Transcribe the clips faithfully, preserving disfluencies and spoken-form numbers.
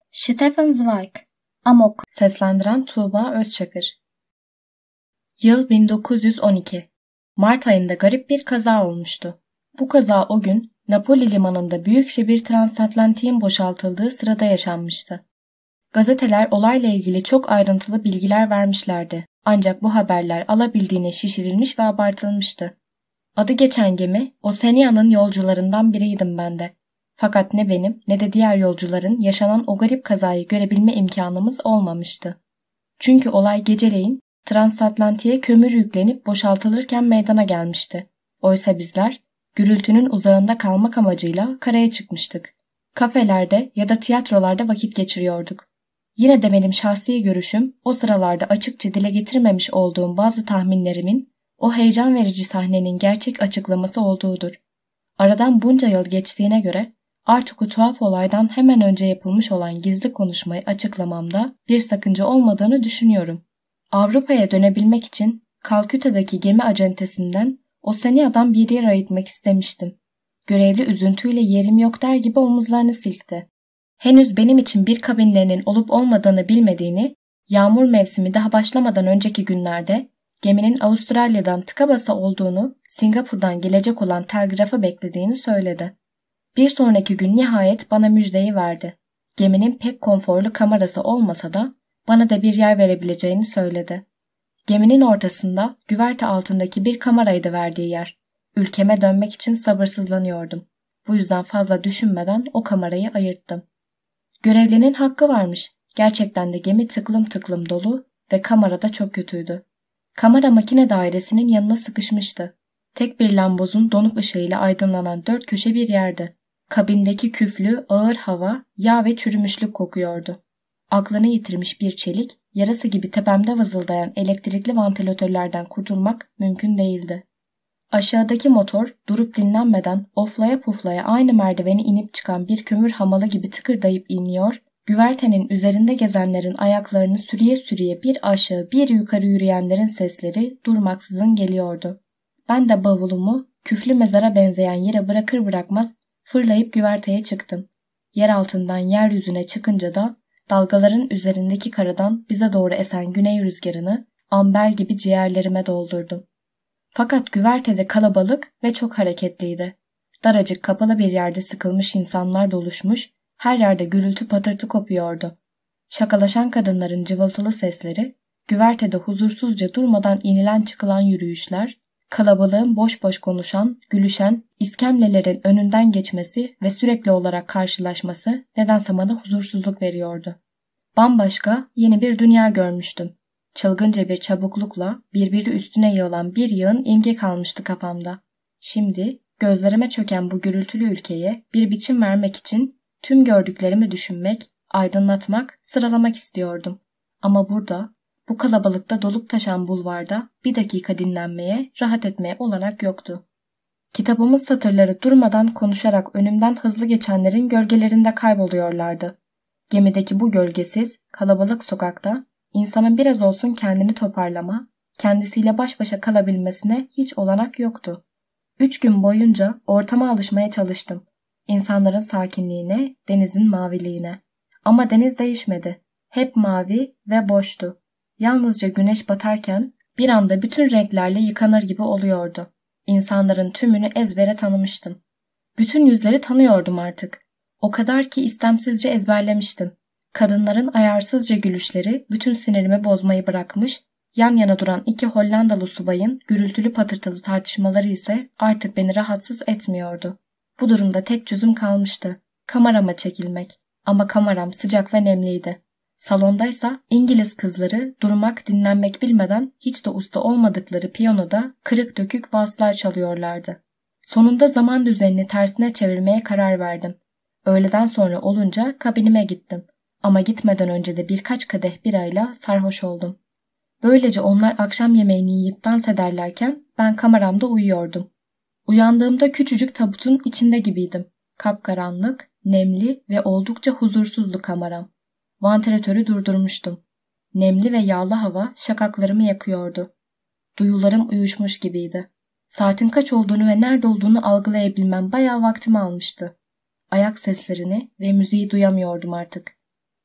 Stefan Zweig, Amok. Seslendiren Tuğba Özçakır. Yıl bin dokuz yüz on iki. Mart ayında garip bir kaza olmuştu. Bu kaza o gün Napoli limanında büyükçe bir transatlantiğin boşaltıldığı sırada yaşanmıştı. Gazeteler olayla ilgili çok ayrıntılı bilgiler vermişlerdi. Ancak bu haberler alabildiğine şişirilmiş ve abartılmıştı. Adı geçen gemi Oceania'nın yolcularından biriydim ben de. Fakat ne benim ne de diğer yolcuların yaşanan o garip kazayı görebilme imkanımız olmamıştı. Çünkü olay geceleyin Transatlantik'e kömür yüklenip boşaltılırken meydana gelmişti. Oysa bizler gürültünün uzağında kalmak amacıyla karaya çıkmıştık. Kafelerde ya da tiyatrolarda vakit geçiriyorduk. Yine de benim şahsi görüşüm o sıralarda açıkça dile getirmemiş olduğum bazı tahminlerimin o heyecan verici sahnenin gerçek açıklaması olduğudur. Aradan bunca yıl geçtiğine göre artık o tuhaf olaydan hemen önce yapılmış olan gizli konuşmayı açıklamamda bir sakınca olmadığını düşünüyorum. Avrupa'ya dönebilmek için Kalküta'daki gemi acentesinden Oceania'dan bir yer ayırtmak istemiştim. Görevli üzüntüyle yerim yok der gibi omuzlarını silkti. Henüz benim için bir kabinlerinin olup olmadığını bilmediğini, yağmur mevsimi daha başlamadan önceki günlerde geminin Avustralya'dan tıka basa olduğunu, Singapur'dan gelecek olan telgrafı beklediğini söyledi. Bir sonraki gün nihayet bana müjdeyi verdi. Geminin pek konforlu kamerası olmasa da bana da bir yer verebileceğini söyledi. Geminin ortasında güverte altındaki bir kameraydı verdiği yer. Ülkeme dönmek için sabırsızlanıyordum. Bu yüzden fazla düşünmeden o kamerayı ayırttım. Görevlinin hakkı varmış. Gerçekten de gemi tıklım tıklım dolu ve kamerada çok kötüydü. Kamera makine dairesinin yanına sıkışmıştı. Tek bir lambozun donuk ışığıyla aydınlanan dört köşe bir yerdi. Kabindeki küflü, ağır hava, yağ ve çürümüşlük kokuyordu. Aklını yitirmiş bir çelik, yarası gibi tepemde vızıldayan elektrikli vantilatörlerden kurtulmak mümkün değildi. Aşağıdaki motor durup dinlenmeden oflaya puflaya aynı merdiveni inip çıkan bir kömür hamalı gibi tıkırdayıp iniyor, güvertenin üzerinde gezenlerin ayaklarını sürüye sürüye bir aşağı bir yukarı yürüyenlerin sesleri durmaksızın geliyordu. Ben de bavulumu küflü mezara benzeyen yere bırakır bırakmaz fırlayıp güverteye çıktım. Yer altından yeryüzüne çıkınca da dalgaların üzerindeki karadan bize doğru esen güney rüzgarını amber gibi ciğerlerime doldurdum. Fakat güvertede kalabalık ve çok hareketliydi. Daracık kapalı bir yerde sıkılmış insanlar doluşmuş, her yerde gürültü patırtı kopuyordu. Şakalaşan kadınların cıvıltılı sesleri, güvertede huzursuzca durmadan inilen çıkılan yürüyüşler, kalabalığın boş boş konuşan, gülüşen, iskemlelerin önünden geçmesi ve sürekli olarak karşılaşması nedense bana huzursuzluk veriyordu. Bambaşka yeni bir dünya görmüştüm. Çılgınca bir çabuklukla birbiri üstüne yığılan bir yığın imge kalmıştı kafamda. Şimdi gözlerime çöken bu gürültülü ülkeye bir biçim vermek için tüm gördüklerimi düşünmek, aydınlatmak, sıralamak istiyordum. Ama burada, bu kalabalıkta dolup taşan bulvarda bir dakika dinlenmeye, rahat etmeye olanak yoktu. Kitabımın satırları durmadan konuşarak önümden hızlı geçenlerin gölgelerinde kayboluyorlardı. Gemideki bu gölgesiz, kalabalık sokakta insanın biraz olsun kendini toparlama, kendisiyle baş başa kalabilmesine hiç olanak yoktu. Üç gün boyunca ortama alışmaya çalıştım. İnsanların sakinliğine, denizin maviliğine. Ama deniz değişmedi. Hep mavi ve boştu. Yalnızca güneş batarken bir anda bütün renklerle yıkanır gibi oluyordu. İnsanların tümünü ezbere tanımıştım. Bütün yüzleri tanıyordum artık. O kadar ki istemsizce ezberlemiştim. Kadınların ayarsızca gülüşleri bütün sinirimi bozmayı bırakmış, yan yana duran iki Hollandalı subayın gürültülü patırtılı tartışmaları ise artık beni rahatsız etmiyordu. Bu durumda tek çözüm kalmıştı. Kamerama çekilmek. Ama kameram sıcak ve nemliydi. Salondaysa İngiliz kızları durmak dinlenmek bilmeden hiç de usta olmadıkları piyanoda kırık dökük valslar çalıyorlardı. Sonunda zaman düzenini tersine çevirmeye karar verdim. Öğleden sonra olunca kabinime gittim. Ama gitmeden önce de birkaç kadeh birayla sarhoş oldum. Böylece onlar akşam yemeğini yiyip dans ederlerken ben kameramda uyuyordum. Uyandığımda küçücük tabutun içinde gibiydim. Kapkaranlık, nemli ve oldukça huzursuzdu kameram. Vantilatörü durdurmuştum. Nemli ve yağlı hava şakaklarımı yakıyordu. Duyularım uyuşmuş gibiydi. Saatin kaç olduğunu ve nerede olduğunu algılayabilmem bayağı vaktimi almıştı. Ayak seslerini ve müziği duyamıyordum artık.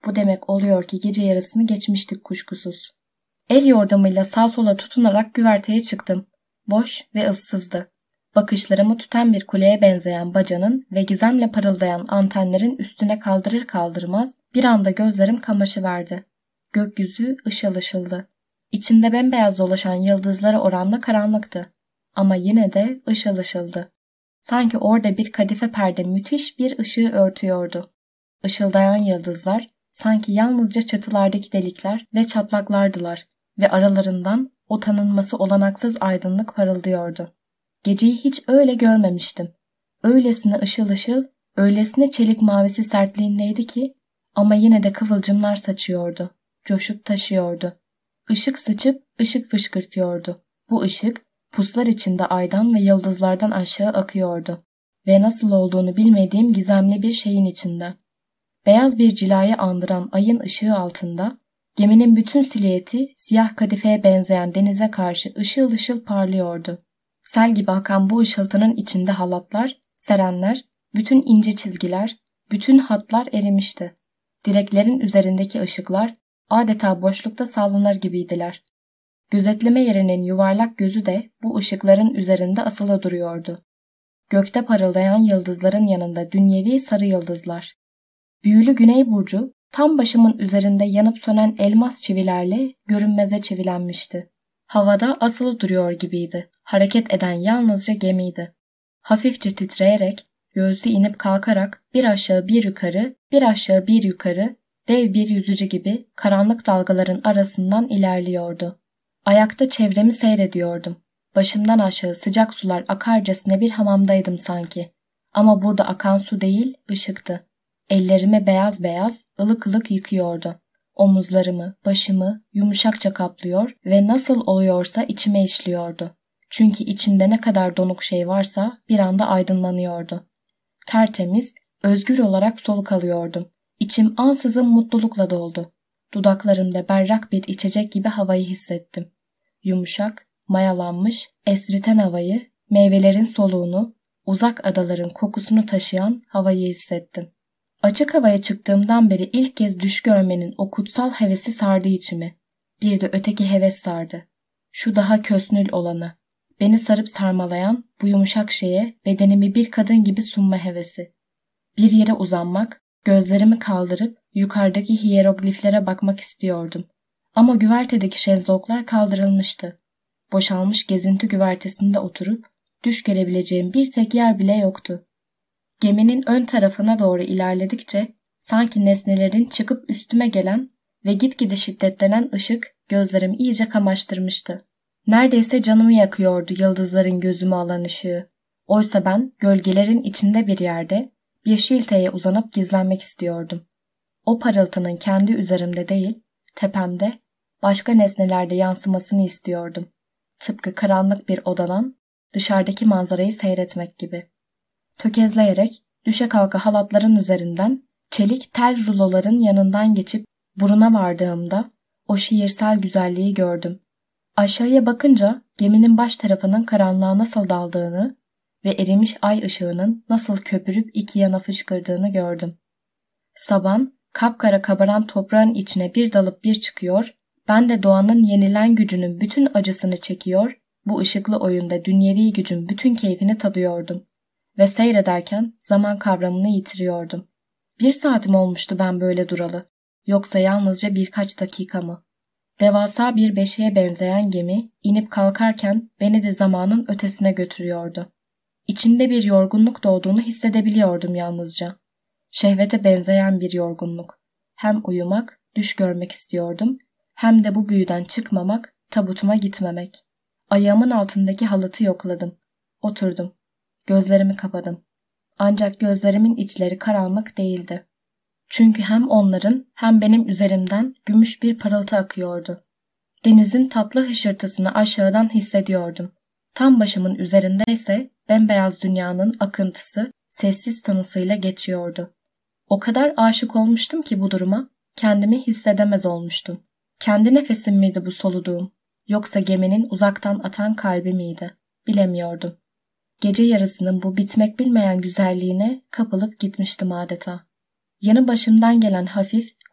Bu demek oluyor ki gece yarısını geçmiştik kuşkusuz. El yordamıyla sağ sola tutunarak güverteye çıktım. Boş ve ıssızdı. Bakışlarımı tüten bir kuleye benzeyen bacanın ve gizemle parıldayan antenlerin üstüne kaldırır kaldırmaz bir anda gözlerim kamaşıverdi. Gökyüzü ışıl ışıldı. İçinde bembeyaz dolaşan yıldızlara oranla karanlıktı. Ama yine de ışıl ışıldı. Sanki orada bir kadife perde müthiş bir ışığı örtüyordu. Işıldayan yıldızlar sanki yalnızca çatılardaki delikler ve çatlaklardılar ve aralarından o tanınması olanaksız aydınlık parıldıyordu. Geceyi hiç öyle görmemiştim. Öylesine ışıl ışıl, öylesine çelik mavisi sertliğindeydi ki ama yine de kıvılcımlar saçıyordu, coşup taşıyordu. Işık saçıp ışık fışkırtıyordu. Bu ışık puslar içinde aydan ve yıldızlardan aşağı akıyordu ve nasıl olduğunu bilmediğim gizemli bir şeyin içinde. Beyaz bir cilayı andıran ayın ışığı altında geminin bütün silüeti siyah kadifeye benzeyen denize karşı ışıl ışıl parlıyordu. Sel gibi akan bu ışıltının içinde halatlar, serenler, bütün ince çizgiler, bütün hatlar erimişti. Direklerin üzerindeki ışıklar adeta boşlukta sallanır gibiydiler. Gözetleme yerinin yuvarlak gözü de bu ışıkların üzerinde asılı duruyordu. Gökte parıldayan yıldızların yanında dünyevi sarı yıldızlar. Büyülü güney burcu tam başımın üzerinde yanıp sönen elmas çivilerle görünmeze çivilenmişti. Havada asılı duruyor gibiydi. Hareket eden yalnızca gemiydi. Hafifçe titreyerek, göğsü inip kalkarak bir aşağı bir yukarı, bir aşağı bir yukarı, dev bir yüzücü gibi karanlık dalgaların arasından ilerliyordu. Ayakta çevremi seyrediyordum. Başımdan aşağı sıcak sular akarcasına bir hamamdaydım sanki. Ama burada akan su değil, ışıktı. Ellerimi beyaz beyaz, ılık ılık yıkıyordu. Omuzlarımı, başımı yumuşakça kaplıyor ve nasıl oluyorsa içime işliyordu. Çünkü içimde ne kadar donuk şey varsa bir anda aydınlanıyordu. Tertemiz, özgür olarak soluk alıyordum. İçim ansızın mutlulukla doldu. Dudaklarımda berrak bir içecek gibi havayı hissettim. Yumuşak, mayalanmış, esriten havayı, meyvelerin soluğunu, uzak adaların kokusunu taşıyan havayı hissettim. Açık havaya çıktığımdan beri ilk kez düş görmenin o kutsal hevesi sardı içimi. Bir de öteki heves sardı. Şu daha kösnül olanı. Beni sarıp sarmalayan bu yumuşak şeye bedenimi bir kadın gibi sunma hevesi. Bir yere uzanmak, gözlerimi kaldırıp yukarıdaki hiyerogliflere bakmak istiyordum. Ama güvertedeki şezlonglar kaldırılmıştı. Boşalmış gezinti güvertesinde oturup düş görebileceğim bir tek yer bile yoktu. Geminin ön tarafına doğru ilerledikçe sanki nesnelerin çıkıp üstüme gelen ve gitgide şiddetlenen ışık gözlerimi iyice kamaştırmıştı. Neredeyse canımı yakıyordu yıldızların gözümü alan ışığı. Oysa ben gölgelerin içinde bir yerde bir şilteye uzanıp gizlenmek istiyordum. O parıltının kendi üzerimde değil, tepemde, başka nesnelerde yansımasını istiyordum. Tıpkı karanlık bir odadan dışarıdaki manzarayı seyretmek gibi. Tökezleyerek düşe kalka halatların üzerinden çelik tel ruloların yanından geçip buruna vardığımda o şiirsel güzelliği gördüm. Aşağıya bakınca geminin baş tarafının karanlığa nasıl daldığını ve erimiş ay ışığının nasıl köpürüp iki yana fışkırdığını gördüm. Saban, kapkara kabaran toprağın içine bir dalıp bir çıkıyor, ben de doğanın yenilen gücünün bütün acısını çekiyor, bu ışıklı oyunda dünyevi gücün bütün keyfini tadıyordum. Ve seyrederken zaman kavramını yitiriyordum. Bir saatim olmuştu ben böyle duralı. Yoksa yalnızca birkaç dakika mı? Devasa bir beşiğe benzeyen gemi inip kalkarken beni de zamanın ötesine götürüyordu. İçimde bir yorgunluk doğduğunu hissedebiliyordum yalnızca. Şehvete benzeyen bir yorgunluk. Hem uyumak, düş görmek istiyordum, hem de bu büyüden çıkmamak, tabutuma gitmemek. Ayağımın altındaki halatı yokladım. Oturdum. Gözlerimi kapadım. Ancak gözlerimin içleri karanlık değildi. Çünkü hem onların hem benim üzerimden gümüş bir parıltı akıyordu. Denizin tatlı hışırtısını aşağıdan hissediyordum. Tam başımın üzerinde ise bembeyaz dünyanın akıntısı sessiz tanısıyla geçiyordu. O kadar aşık olmuştum ki bu duruma, kendimi hissedemez olmuştum. Kendi nefesim miydi bu soluduğum, yoksa geminin uzaktan atan kalbi miydi? Bilemiyordum. Gece yarısının bu bitmek bilmeyen güzelliğine kapılıp gitmiştim adeta. Yanı başımdan gelen hafif,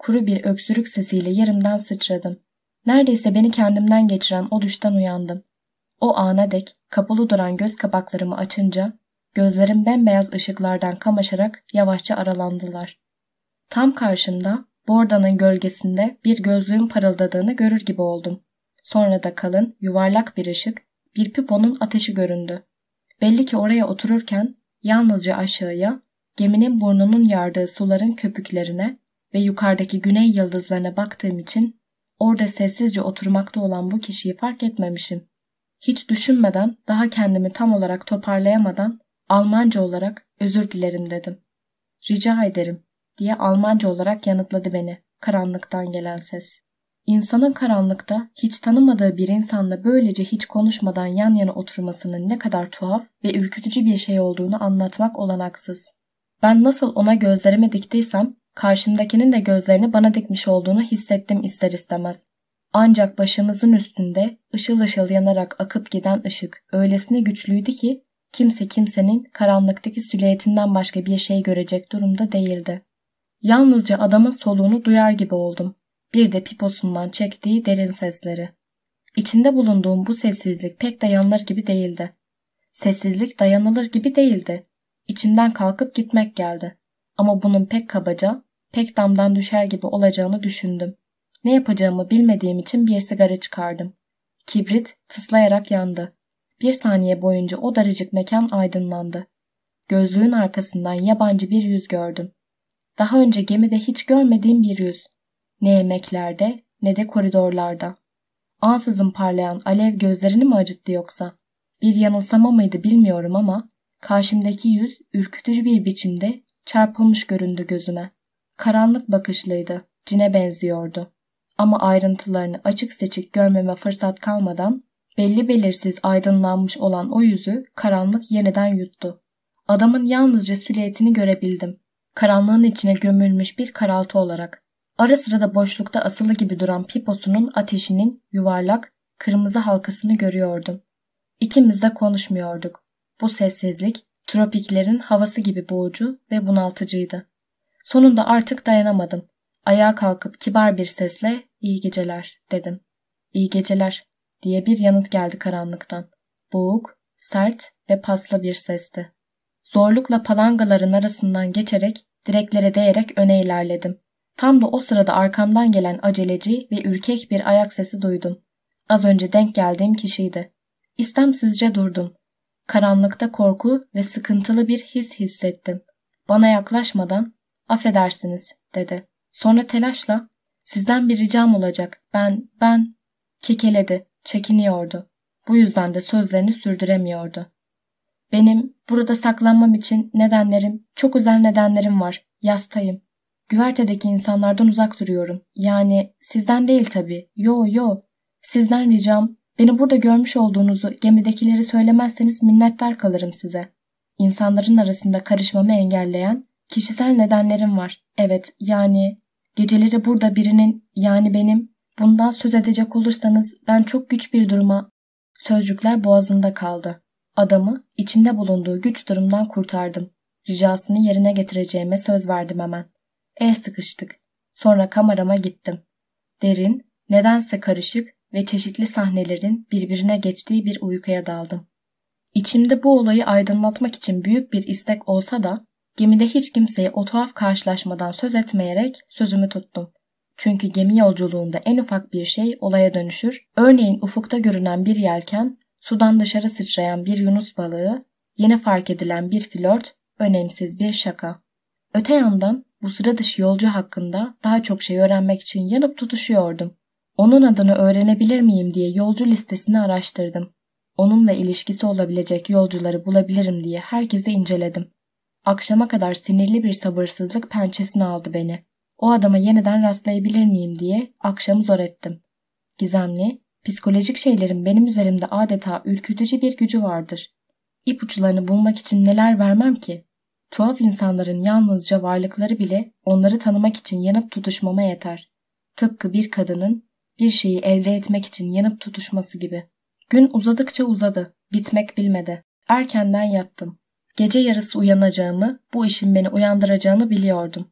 kuru bir öksürük sesiyle yerimden sıçradım. Neredeyse beni kendimden geçiren o düşten uyandım. O ana dek kapalı duran göz kapaklarımı açınca gözlerim bembeyaz ışıklardan kamaşarak yavaşça aralandılar. Tam karşımda bordanın gölgesinde bir gözlüğün parıldadığını görür gibi oldum. Sonra da kalın, yuvarlak bir ışık, bir piponun ateşi göründü. Belli ki oraya otururken yalnızca aşağıya, geminin burnunun yardığı suların köpüklerine ve yukarıdaki güney yıldızlarına baktığım için orada sessizce oturmakta olan bu kişiyi fark etmemişim. Hiç düşünmeden, daha kendimi tam olarak toparlayamadan Almanca olarak özür dilerim dedim. Rica ederim diye Almanca olarak yanıtladı beni karanlıktan gelen ses. İnsanın karanlıkta hiç tanımadığı bir insanla böylece hiç konuşmadan yan yana oturmasının ne kadar tuhaf ve ürkütücü bir şey olduğunu anlatmak olanaksız. Ben nasıl ona gözlerimi diktiysem karşımdakinin de gözlerini bana dikmiş olduğunu hissettim ister istemez. Ancak başımızın üstünde ışıl ışıl yanarak akıp giden ışık öylesine güçlüydü ki kimse kimsenin karanlıktaki silüetinden başka bir şey görecek durumda değildi. Yalnızca adamın soluğunu duyar gibi oldum. Bir de piposundan çektiği derin sesleri. İçinde bulunduğum bu sessizlik pek dayanılır gibi değildi. Sessizlik dayanılır gibi değildi. İçimden kalkıp gitmek geldi. Ama bunun pek kabaca, pek damdan düşer gibi olacağını düşündüm. Ne yapacağımı bilmediğim için bir sigara çıkardım. Kibrit tıslayarak yandı. Bir saniye boyunca o daracık mekan aydınlandı. Gözlüğün arkasından yabancı bir yüz gördüm. Daha önce gemide hiç görmediğim bir yüz. Ne yemeklerde ne de koridorlarda. Ansızın parlayan alev gözlerini mi acıttı yoksa? Bir yanılsama mıydı bilmiyorum ama karşımdaki yüz ürkütücü bir biçimde çarpılmış göründü gözüme. Karanlık bakışlıydı, cine benziyordu. Ama ayrıntılarını açık seçik görmeme fırsat kalmadan belli belirsiz aydınlanmış olan o yüzü karanlık yeniden yuttu. Adamın yalnızca silüetini görebildim. Karanlığın içine gömülmüş bir karaltı olarak. Ara sıra da boşlukta asılı gibi duran piposunun ateşinin yuvarlak, kırmızı halkasını görüyordum. İkimiz de konuşmuyorduk. Bu sessizlik, tropiklerin havası gibi boğucu ve bunaltıcıydı. Sonunda artık dayanamadım. Ayağa kalkıp kibar bir sesle "İyi geceler" dedim. "İyi geceler" diye bir yanıt geldi karanlıktan. Boğuk, sert ve paslı bir sesti. Zorlukla palangaların arasından geçerek, direklere değerek öne ilerledim. Tam da o sırada arkamdan gelen aceleci ve ürkek bir ayak sesi duydum. Az önce denk geldiğim kişiydi. İstemsizce durdum. Karanlıkta korku ve sıkıntılı bir his hissettim. Bana yaklaşmadan "Affedersiniz" dedi. Sonra telaşla "Sizden bir ricam olacak. Ben, ben..." kekeledi, çekiniyordu. Bu yüzden de sözlerini sürdüremiyordu. "Benim burada saklanmam için nedenlerim, çok özel nedenlerim var. Yastayım. Güvertedeki insanlardan uzak duruyorum. Yani sizden değil tabii. Yo yo. Sizden ricam, beni burada görmüş olduğunuzu gemidekileri söylemezseniz minnettar kalırım size. İnsanların arasında karışmamı engelleyen kişisel nedenlerim var. Evet, yani geceleri burada birinin, yani benim, bundan söz edecek olursanız ben çok güç bir duruma..." Sözcükler boğazında kaldı. Adamı içinde bulunduğu güç durumdan kurtardım. Ricasını yerine getireceğime söz verdim hemen. El sıkıştık. Sonra kamerama gittim. Derin, nedense karışık ve çeşitli sahnelerin birbirine geçtiği bir uykuya daldım. İçimde bu olayı aydınlatmak için büyük bir istek olsa da gemide hiç kimseye o tuhaf karşılaşmadan söz etmeyerek sözümü tuttum. Çünkü gemi yolculuğunda en ufak bir şey olaya dönüşür. Örneğin ufukta görünen bir yelken, sudan dışarı sıçrayan bir yunus balığı, yeni fark edilen bir flört, önemsiz bir şaka. Öte yandan bu sıra dışı yolcu hakkında daha çok şey öğrenmek için yanıp tutuşuyordum. Onun adını öğrenebilir miyim diye yolcu listesini araştırdım. Onunla ilişkisi olabilecek yolcuları bulabilirim diye herkesi inceledim. Akşama kadar sinirli bir sabırsızlık pençesine aldı beni. O adama yeniden rastlayabilir miyim diye akşamı zor ettim. Gizemli, psikolojik şeylerin benim üzerimde adeta ürkütücü bir gücü vardır. İpuçlarını bulmak için neler vermem ki? Tuhaf insanların yalnızca varlıkları bile onları tanımak için yanıp tutuşmama yeter. Tıpkı bir kadının bir şeyi elde etmek için yanıp tutuşması gibi. Gün uzadıkça uzadı, bitmek bilmedi. Erkenden yattım. Gece yarısı uyanacağımı, bu işin beni uyandıracağını biliyordum.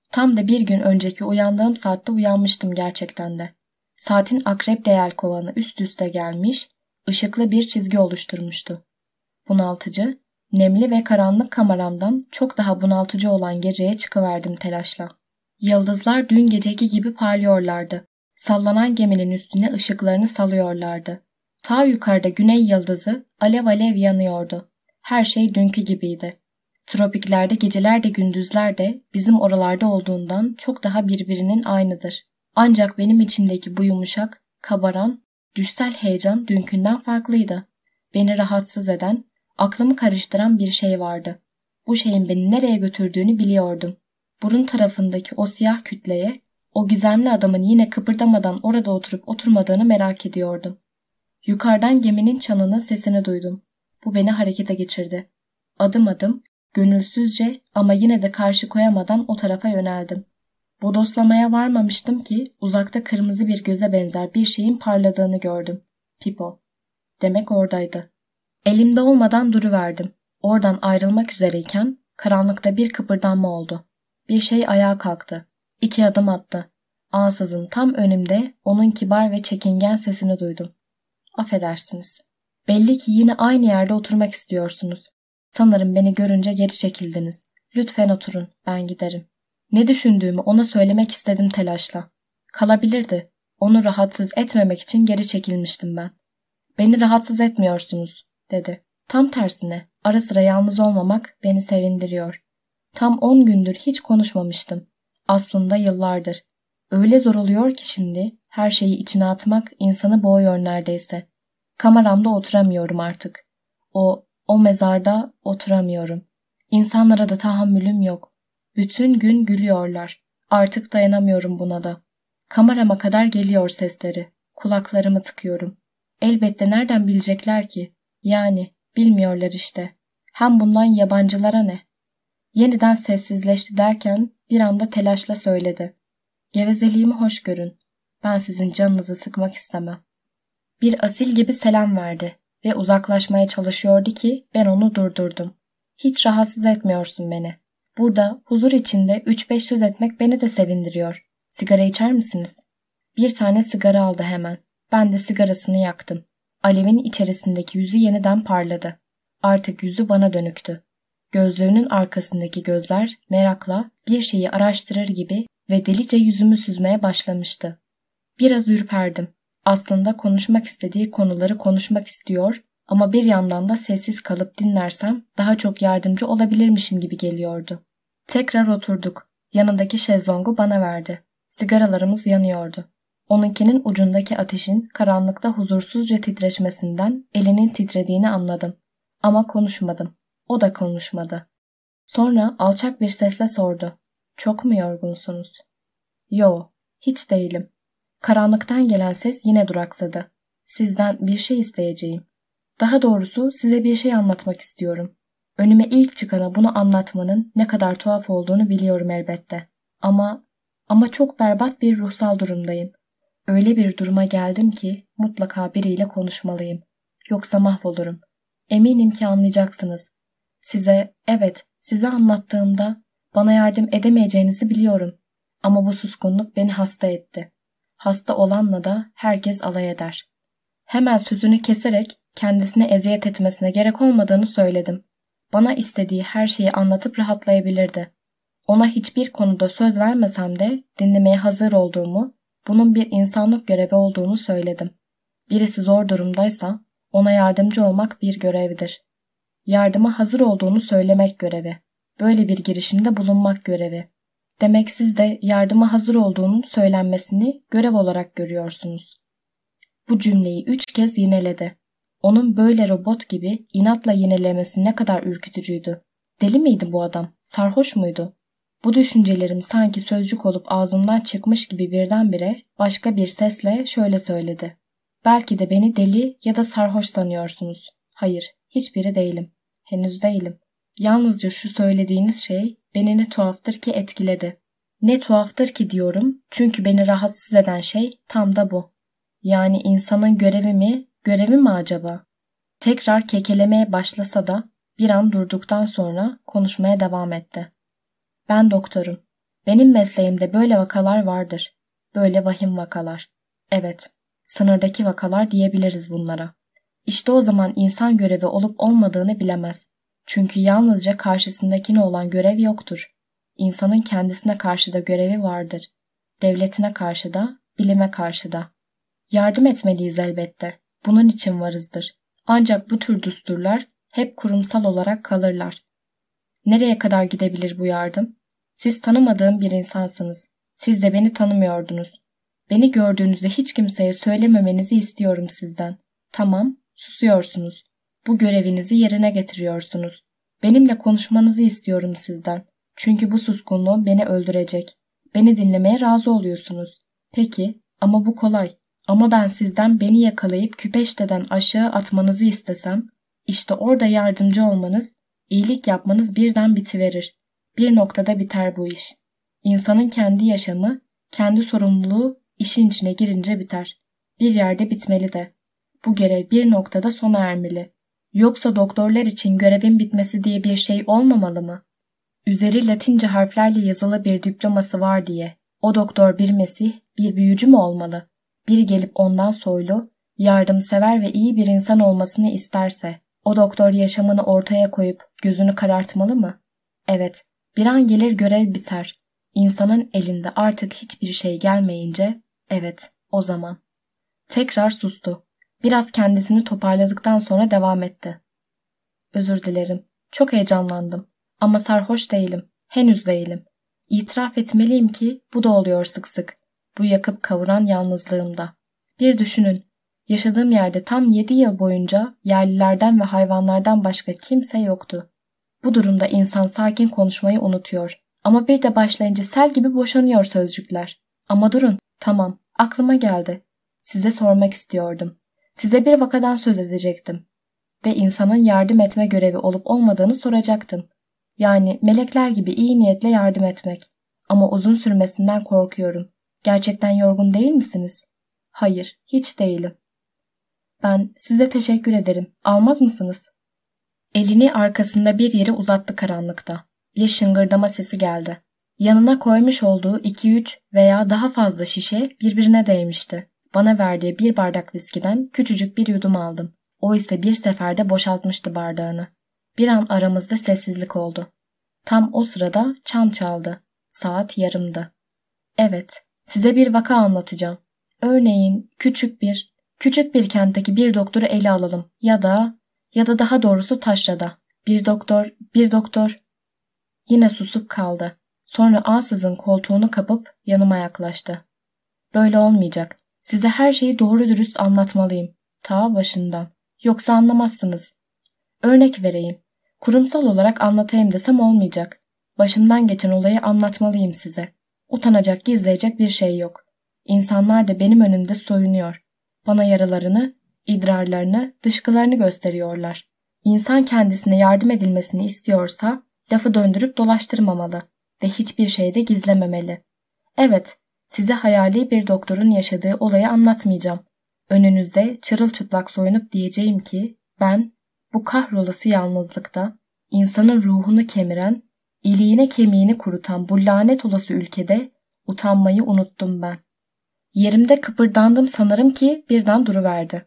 Tam da bir gün önceki uyandığım saatte uyanmıştım gerçekten de. Saatin akrep yelkovanı üst üste gelmiş, ışıklı bir çizgi oluşturmuştu. Bunaltıcı, nemli ve karanlık kameramdan çok daha bunaltıcı olan geceye çıkıverdim telaşla. Yıldızlar dün geceki gibi parlıyorlardı. Sallanan geminin üstüne ışıklarını salıyorlardı. Ta yukarıda güney yıldızı alev alev yanıyordu. Her şey dünkü gibiydi. Tropiklerde geceler de gündüzler de bizim oralarda olduğundan çok daha birbirinin aynıdır. Ancak benim içimdeki bu yumuşak, kabaran, düşsel heyecan dünkünden farklıydı. Beni rahatsız eden, aklımı karıştıran bir şey vardı. Bu şeyin beni nereye götürdüğünü biliyordum. Burun tarafındaki o siyah kütleye, o gizemli adamın yine kıpırdamadan orada oturup oturmadığını merak ediyordum. Yukarıdan geminin çanını, sesini duydum. Bu beni harekete geçirdi. Adım adım, gönülsüzce ama yine de karşı koyamadan o tarafa yöneldim. Bodoslamaya varmamıştım ki uzakta kırmızı bir göze benzer bir şeyin parladığını gördüm. Pipo. Demek oradaydı. Elimde olmadan duruverdim. Oradan ayrılmak üzereyken karanlıkta bir kıpırdanma oldu. Bir şey ayağa kalktı. İki adım attı. Ansızın tam önümde onun kibar ve çekingen sesini duydum. Affedersiniz. Belli ki yine aynı yerde oturmak istiyorsunuz. Sanırım beni görünce geri çekildiniz. Lütfen oturun, ben giderim. Ne düşündüğümü ona söylemek istedim telaşla. Kalabilirdi. Onu rahatsız etmemek için geri çekilmiştim ben. Beni rahatsız etmiyorsunuz, dedi. Tam tersine, ara sıra yalnız olmamak beni sevindiriyor. Tam on gündür hiç konuşmamıştım. Aslında yıllardır. Öyle zor oluyor ki şimdi her şeyi içine atmak insanı boğuyor neredeyse. Kameramda oturamıyorum artık. O, o mezarda oturamıyorum. İnsanlara da tahammülüm yok. Bütün gün gülüyorlar. Artık dayanamıyorum buna da. Kamerama kadar geliyor sesleri. Kulaklarımı tıkıyorum. Elbette nereden bilecekler ki? Yani bilmiyorlar işte. Hem bundan yabancılara ne? Yeniden sessizleşti derken bir anda telaşla söyledi. Gevezeliğimi hoş görün. Ben sizin canınızı sıkmak istemem. Bir asil gibi selam verdi ve uzaklaşmaya çalışıyordu ki ben onu durdurdum. Hiç rahatsız etmiyorsun beni. Burada huzur içinde üç beş söz etmek beni de sevindiriyor. Sigara içer misiniz? Bir tane sigara aldı hemen. Ben de sigarasını yaktım. Alevin içerisindeki yüzü yeniden parladı. Artık yüzü bana dönüktü. Gözlüğünün arkasındaki gözler merakla bir şeyi araştırır gibi ve delice yüzümü süzmeye başlamıştı. Biraz ürperdim. Aslında konuşmak istediği konuları konuşmak istiyor ama bir yandan da sessiz kalıp dinlersem daha çok yardımcı olabilirmişim gibi geliyordu. Tekrar oturduk. Yanındaki şezlongu bana verdi. Sigaralarımız yanıyordu. Onunkinin ucundaki ateşin karanlıkta huzursuzca titreşmesinden elinin titrediğini anladım. Ama konuşmadım. O da konuşmadı. Sonra alçak bir sesle sordu. Çok mu yorgunsunuz? Yo, hiç değilim. Karanlıktan gelen ses yine duraksadı. Sizden bir şey isteyeceğim. Daha doğrusu size bir şey anlatmak istiyorum. Önüme ilk çıkana bunu anlatmanın ne kadar tuhaf olduğunu biliyorum elbette. Ama, ama çok berbat bir ruhsal durumdayım. Öyle bir duruma geldim ki mutlaka biriyle konuşmalıyım. Yoksa mahvolurum. Eminim ki anlayacaksınız. Size, evet, size anlattığımda bana yardım edemeyeceğinizi biliyorum. Ama bu suskunluk beni hasta etti. Hasta olanla da herkes alay eder. Hemen sözünü keserek kendisine eziyet etmesine gerek olmadığını söyledim. Bana istediği her şeyi anlatıp rahatlayabilirdi. Ona hiçbir konuda söz vermesem de dinlemeye hazır olduğumu, bunun bir insanlık görevi olduğunu söyledim. Birisi zor durumdaysa ona yardımcı olmak bir görevdir. Yardıma hazır olduğunu söylemek görevi. Böyle bir girişimde bulunmak görevi. Demek siz de yardıma hazır olduğunun söylenmesini görev olarak görüyorsunuz. Bu cümleyi üç kez yineledi. Onun böyle robot gibi inatla yinelemesi ne kadar ürkütücüydü. Deli miydi bu adam? Sarhoş muydu? Bu düşüncelerim sanki sözcük olup ağzımdan çıkmış gibi birdenbire başka bir sesle şöyle söyledi. Belki de beni deli ya da sarhoş sanıyorsunuz. Hayır, hiçbiri değilim. Henüz değilim. Yalnızca şu söylediğiniz şey beni ne tuhaftır ki etkiledi. Ne tuhaftır ki diyorum çünkü beni rahatsız eden şey tam da bu. Yani insanın görevi mi, görevi mi acaba? Tekrar kekelemeye başlasa da bir an durduktan sonra konuşmaya devam etti. Ben doktorum. Benim mesleğimde böyle vakalar vardır. Böyle vahim vakalar. Evet, sınırdaki vakalar diyebiliriz bunlara. İşte o zaman insan görevi olup olmadığını bilemez. Çünkü yalnızca karşısındakine olan görev yoktur. İnsanın kendisine karşı da görevi vardır. Devletine karşı da, bilime karşı da. Yardım etmeliyiz elbette. Bunun için varızdır. Ancak bu tür düsturlar hep kurumsal olarak kalırlar. Nereye kadar gidebilir bu yardım? Siz tanımadığım bir insansınız. Siz de beni tanımıyordunuz. Beni gördüğünüzde hiç kimseye söylememenizi istiyorum sizden. Tamam, susuyorsunuz. Bu görevinizi yerine getiriyorsunuz. Benimle konuşmanızı istiyorum sizden. Çünkü bu suskunluğum beni öldürecek. Beni dinlemeye razı oluyorsunuz. Peki, ama bu kolay. Ama ben sizden beni yakalayıp küpeşteden aşağı atmanızı istesem, işte orada yardımcı olmanız, iyilik yapmanız birden bitiverir. Bir noktada biter bu iş. İnsanın kendi yaşamı, kendi sorumluluğu işin içine girince biter. Bir yerde bitmeli de. Bu görev bir noktada sona ermeli. Yoksa doktorlar için görevin bitmesi diye bir şey olmamalı mı? Üzeri Latince harflerle yazılı bir diploması var diye. O doktor bir mesih, bir büyücü mü olmalı? Biri gelip ondan soylu, yardımsever ve iyi bir insan olmasını isterse, o doktor yaşamını ortaya koyup gözünü karartmalı mı? Evet, bir an gelir görev biter. İnsanın elinde artık hiçbir şey gelmeyince, evet, o zaman. Tekrar sustu. Biraz kendisini toparladıktan sonra devam etti. Özür dilerim. Çok heyecanlandım. Ama sarhoş değilim. Henüz değilim. İtiraf etmeliyim ki bu da oluyor sık sık. Bu yakıp kavuran yalnızlığımda. Bir düşünün. Yaşadığım yerde tam yedi yıl boyunca yerlilerden ve hayvanlardan başka kimse yoktu. Bu durumda insan sakin konuşmayı unutuyor. Ama bir de başlayınca sel gibi boşanıyor sözcükler. Ama durun, tamam, aklıma geldi. Size sormak istiyordum. Size bir vakadan söz edecektim. Ve insanın yardım etme görevi olup olmadığını soracaktım. Yani melekler gibi iyi niyetle yardım etmek. Ama uzun sürmesinden korkuyorum. Gerçekten yorgun değil misiniz? Hayır, hiç değilim. Ben size teşekkür ederim. Almaz mısınız? Elini arkasında bir yere uzattı karanlıkta. Bir şıngırdama sesi geldi. Yanına koymuş olduğu iki üç veya daha fazla şişe birbirine değmişti. Bana verdiği bir bardak viskiden küçücük bir yudum aldım. O ise bir seferde boşaltmıştı bardağını. Bir an aramızda sessizlik oldu. Tam o sırada çan çaldı. Saat yarımdı. Evet, size bir vaka anlatacağım. Örneğin küçük bir, küçük bir kentteki bir doktoru ele alalım ya da, ya da daha doğrusu taşrada. Bir doktor, bir doktor. Yine susup kaldı. Sonra ansızın koltuğunu kapıp yanıma yaklaştı. Böyle olmayacak. Size her şeyi doğru dürüst anlatmalıyım. Ta başından. Yoksa anlamazsınız. Örnek vereyim. Kurumsal olarak anlatayım desem olmayacak. Başımdan geçen olayı anlatmalıyım size. Utanacak, gizleyecek bir şey yok. İnsanlar da benim önümde soyunuyor. Bana yaralarını, idrarlarını, dışkılarını gösteriyorlar. İnsan kendisine yardım edilmesini istiyorsa lafı döndürüp dolaştırmamalı ve hiçbir şey de gizlememeli. Evet, size hayali bir doktorun yaşadığı olayı anlatmayacağım. Önünüzde çırılçıplak soyunup diyeceğim ki ben bu kahrolası yalnızlıkta insanın ruhunu kemiren, iliğine kemiğini kurutan bu lanet olası ülkede utanmayı unuttum ben. Yerimde kıpırdandım sanırım ki birden duruverdi.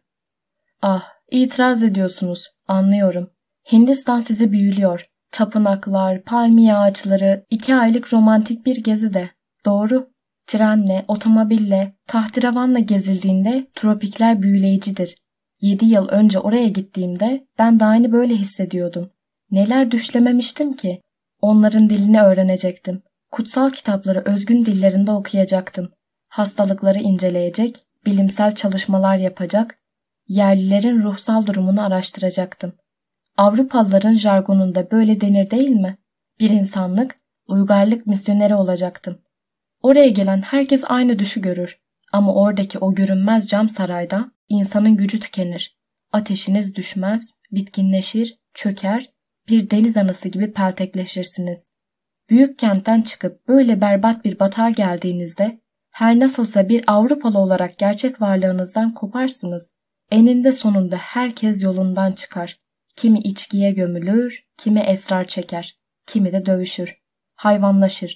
Ah, itiraz ediyorsunuz, anlıyorum. Hindistan sizi büyülüyor. Tapınaklar, palmiye ağaçları, iki aylık romantik bir gezi de. Doğru. Trenle, otomobille, tahterevanla gezildiğinde tropikler büyüleyicidir. Yedi yıl önce oraya gittiğimde ben de aynı böyle hissediyordum. Neler düşlememiştim ki? Onların dilini öğrenecektim. Kutsal kitapları özgün dillerinde okuyacaktım. Hastalıkları inceleyecek, bilimsel çalışmalar yapacak, yerlilerin ruhsal durumunu araştıracaktım. Avrupalıların jargonunda böyle denir değil mi? Bir insanlık, uygarlık misyoneri olacaktım. Oraya gelen herkes aynı düşü görür. Ama oradaki o görünmez cam sarayda insanın gücü tükenir. Ateşiniz düşmez, bitkinleşir, çöker, bir deniz anası gibi peltekleşirsiniz. Büyük kentten çıkıp böyle berbat bir batağa geldiğinizde her nasılsa bir Avrupalı olarak gerçek varlığınızdan koparsınız. Eninde sonunda herkes yolundan çıkar. Kimi içkiye gömülür, kimi esrar çeker, kimi de dövüşür, hayvanlaşır.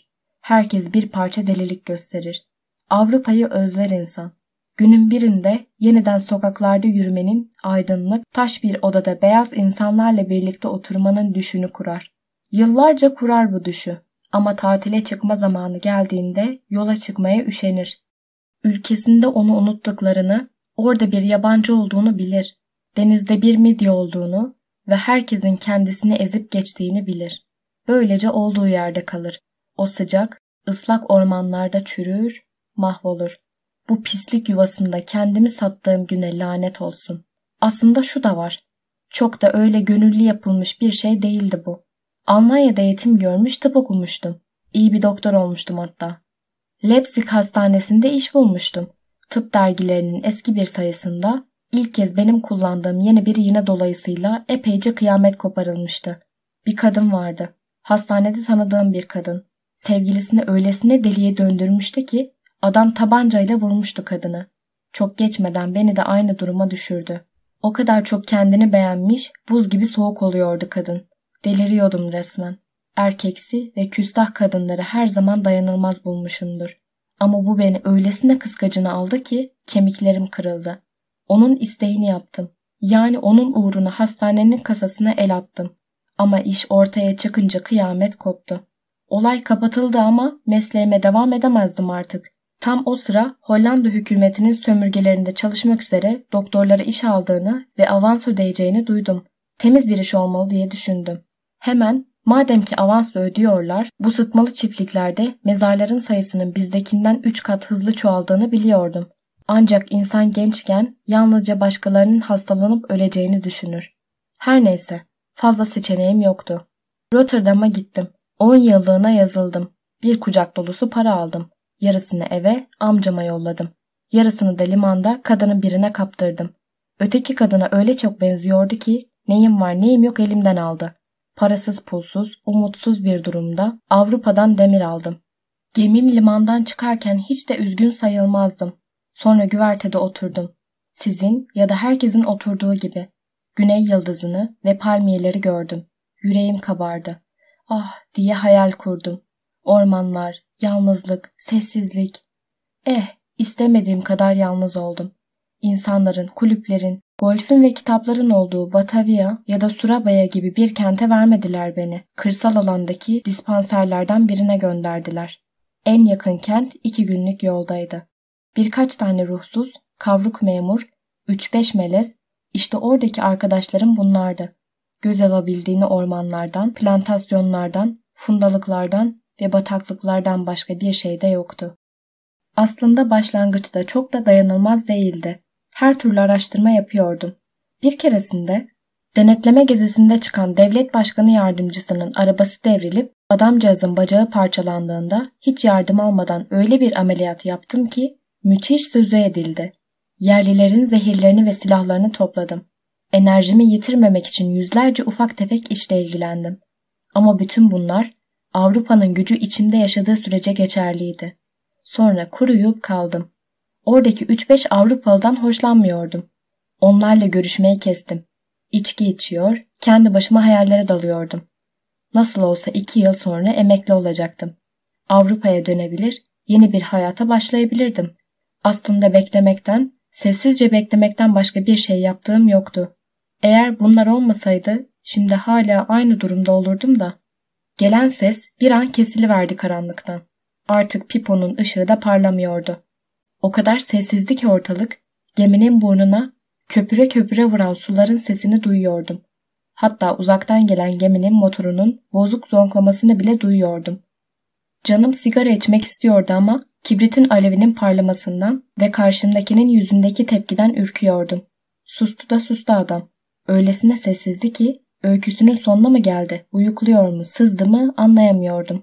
Herkes bir parça delilik gösterir. Avrupa'yı özler insan. Günün birinde yeniden sokaklarda yürümenin, aydınlık, taş bir odada beyaz insanlarla birlikte oturmanın düşünü kurar. Yıllarca kurar bu düşü. Ama tatile çıkma zamanı geldiğinde yola çıkmaya üşenir. Ülkesinde onu unuttuklarını, orada bir yabancı olduğunu bilir. Denizde bir midye olduğunu ve herkesin kendisini ezip geçtiğini bilir. Böylece olduğu yerde kalır. O sıcak, ıslak ormanlarda çürür, mahvolur. Bu pislik yuvasında kendimi sattığım güne lanet olsun. Aslında şu da var. Çok da öyle gönüllü yapılmış bir şey değildi bu. Almanya'da eğitim görmüş, tıp okumuştum. İyi bir doktor olmuştum hatta. Leipzig hastanesinde iş bulmuştum. Tıp dergilerinin eski bir sayısında ilk kez benim kullandığım yeni bir iğne dolayısıyla epeyce kıyamet koparılmıştı. Bir kadın vardı. Hastanede tanıdığım bir kadın. Sevgilisini öylesine deliye döndürmüştü ki adam tabancayla vurmuştu kadını. Çok geçmeden beni de aynı duruma düşürdü. O kadar çok kendini beğenmiş, buz gibi soğuk oluyordu kadın. Deliriyordum resmen. Erkeksi ve küstah kadınları her zaman dayanılmaz bulmuşumdur. Ama bu beni öylesine kıskacına aldı ki kemiklerim kırıldı. Onun isteğini yaptım. Yani onun uğruna hastanenin kasasına el attım. Ama iş ortaya çıkınca kıyamet koptu. Olay kapatıldı ama mesleğime devam edemezdim artık. Tam o sıra Hollanda hükümetinin sömürgelerinde çalışmak üzere doktorlara iş aldığını ve avans ödeyeceğini duydum. Temiz bir iş olmalı diye düşündüm. Hemen madem ki avansla ödüyorlar, bu sıtmalı çiftliklerde mezarların sayısının bizdekinden üç kat hızlı çoğaldığını biliyordum. Ancak insan gençken yalnızca başkalarının hastalanıp öleceğini düşünür. Her neyse, fazla seçeneğim yoktu. Rotterdam'a gittim. On yıllığına yazıldım. Bir kucak dolusu para aldım. Yarısını eve, amcama yolladım. Yarısını da limanda kadının birine kaptırdım. Öteki kadına öyle çok benziyordu ki neyim var neyim yok elimden aldı. Parasız pulsuz, umutsuz bir durumda Avrupa'dan demir aldım. Gemim limandan çıkarken hiç de üzgün sayılmazdım. Sonra güvertede oturdum. Sizin ya da herkesin oturduğu gibi. Güney yıldızını ve palmiyeleri gördüm. Yüreğim kabardı. Ah diye hayal kurdum. Ormanlar, yalnızlık, sessizlik. Eh, istemediğim kadar yalnız oldum. İnsanların, kulüplerin, golfün ve kitapların olduğu Batavia ya da Surabaya gibi bir kente vermediler beni. Kırsal alandaki dispanserlerden birine gönderdiler. En yakın kent iki günlük yoldaydı. Birkaç tane ruhsuz, kavruk memur, üç beş melez, işte oradaki arkadaşlarım bunlardı. Göz alabildiğini ormanlardan, plantasyonlardan, fundalıklardan ve bataklıklardan başka bir şey de yoktu. Aslında başlangıçta çok da dayanılmaz değildi. Her türlü araştırma yapıyordum. Bir keresinde denetleme gezisinde çıkan devlet başkanı yardımcısının arabası devrilip adamcağızın bacağı parçalandığında hiç yardım almadan öyle bir ameliyat yaptım ki müthiş sözü edildi. Yerlilerin zehirlerini ve silahlarını topladım. Enerjimi yitirmemek için yüzlerce ufak tefek işle ilgilendim. Ama bütün bunlar Avrupa'nın gücü içimde yaşadığı sürece geçerliydi. Sonra kuruyup kaldım. Oradaki üç beş Avrupalı'dan hoşlanmıyordum. Onlarla görüşmeyi kestim. İçki içiyor, kendi başıma hayallere dalıyordum. Nasıl olsa iki yıl sonra emekli olacaktım. Avrupa'ya dönebilir, yeni bir hayata başlayabilirdim. Aslında beklemekten, sessizce beklemekten başka bir şey yaptığım yoktu. Eğer bunlar olmasaydı, şimdi hala aynı durumda olurdum da. Gelen ses bir an kesiliverdi karanlıktan. Artık piponun ışığı da parlamıyordu. O kadar sessizdi ki ortalık, geminin burnuna köpüre köpüre vuran suların sesini duyuyordum. Hatta uzaktan gelen geminin motorunun bozuk zonklamasını bile duyuyordum. Canım sigara içmek istiyordu ama kibritin alevinin parlamasından ve karşımdakinin yüzündeki tepkiden ürküyordum. Sustu da sustu adam. Öylesine sessizdi ki öyküsünün sonuna mı geldi, uyukluyor mu, sızdı mı anlayamıyordum.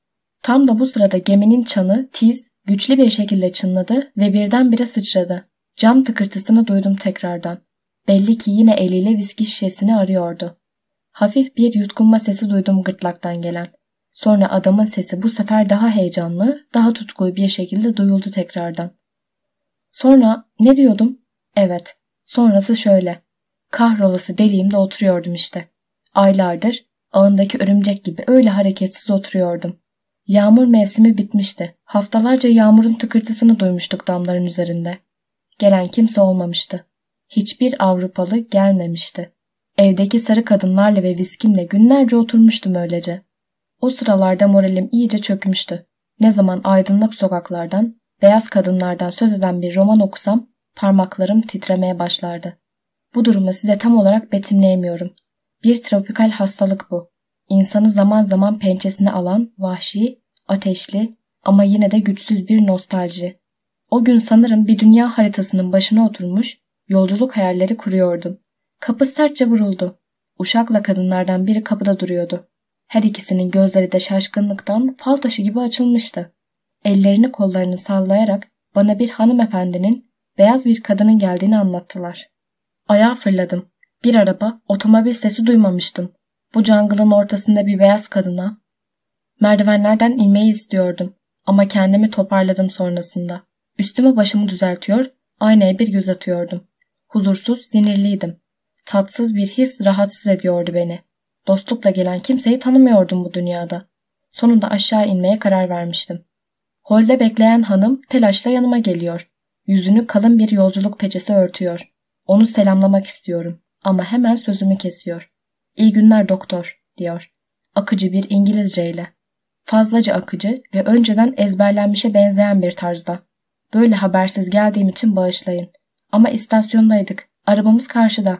Tam da bu sırada geminin çanı tiz, güçlü bir şekilde çınladı ve birdenbire sıçradı. Cam tıkırtısını duydum tekrardan. Belli ki yine eliyle viski şişesini arıyordu. Hafif bir yutkunma sesi duydum gırtlaktan gelen. Sonra adamın sesi bu sefer daha heyecanlı, daha tutkulu bir şekilde duyuldu tekrardan. Sonra ne diyordum? Evet, sonrası şöyle. Kahrolası deliğimde oturuyordum işte. Aylardır ağındaki örümcek gibi öyle hareketsiz oturuyordum. Yağmur mevsimi bitmişti. Haftalarca yağmurun tıkırtısını duymuştuk damların üzerinde. Gelen kimse olmamıştı. Hiçbir Avrupalı gelmemişti. Evdeki sarı kadınlarla ve viskimle günlerce oturmuştum öylece. O sıralarda moralim iyice çökmüştü. Ne zaman aydınlık sokaklardan, beyaz kadınlardan söz eden bir roman okusam parmaklarım titremeye başlardı. Bu durumu size tam olarak betimleyemiyorum. Bir tropikal hastalık bu. İnsanı zaman zaman pençesine alan vahşi, ateşli ama yine de güçsüz bir nostalji. O gün sanırım bir dünya haritasının başına oturmuş, yolculuk hayalleri kuruyordum. Kapı sertçe vuruldu. Uşakla kadınlardan biri kapıda duruyordu. Her ikisinin gözleri de şaşkınlıktan fal taşı gibi açılmıştı. Ellerini kollarını sallayarak bana bir hanımefendinin, beyaz bir kadının geldiğini anlattılar. Ayağa fırladım. Bir araba, otomobil sesi duymamıştım. Bu jungle'ın ortasında bir beyaz kadına. Merdivenlerden inmeyi istiyordum ama kendimi toparladım sonrasında. Üstümü başımı düzeltiyor, aynaya bir göz atıyordum. Huzursuz, sinirliydim. Tatsız bir his rahatsız ediyordu beni. Dostlukla gelen kimseyi tanımıyordum bu dünyada. Sonunda aşağı inmeye karar vermiştim. Holde bekleyen hanım telaşla yanıma geliyor. Yüzünü kalın bir yolculuk peçesi örtüyor. Onu selamlamak istiyorum ama hemen sözümü kesiyor. "İyi günler doktor," diyor. Akıcı bir İngilizceyle. Fazlaca akıcı ve önceden ezberlenmişe benzeyen bir tarzda. Böyle habersiz geldiğim için bağışlayın. Ama istasyondaydık. Arabamız karşıda.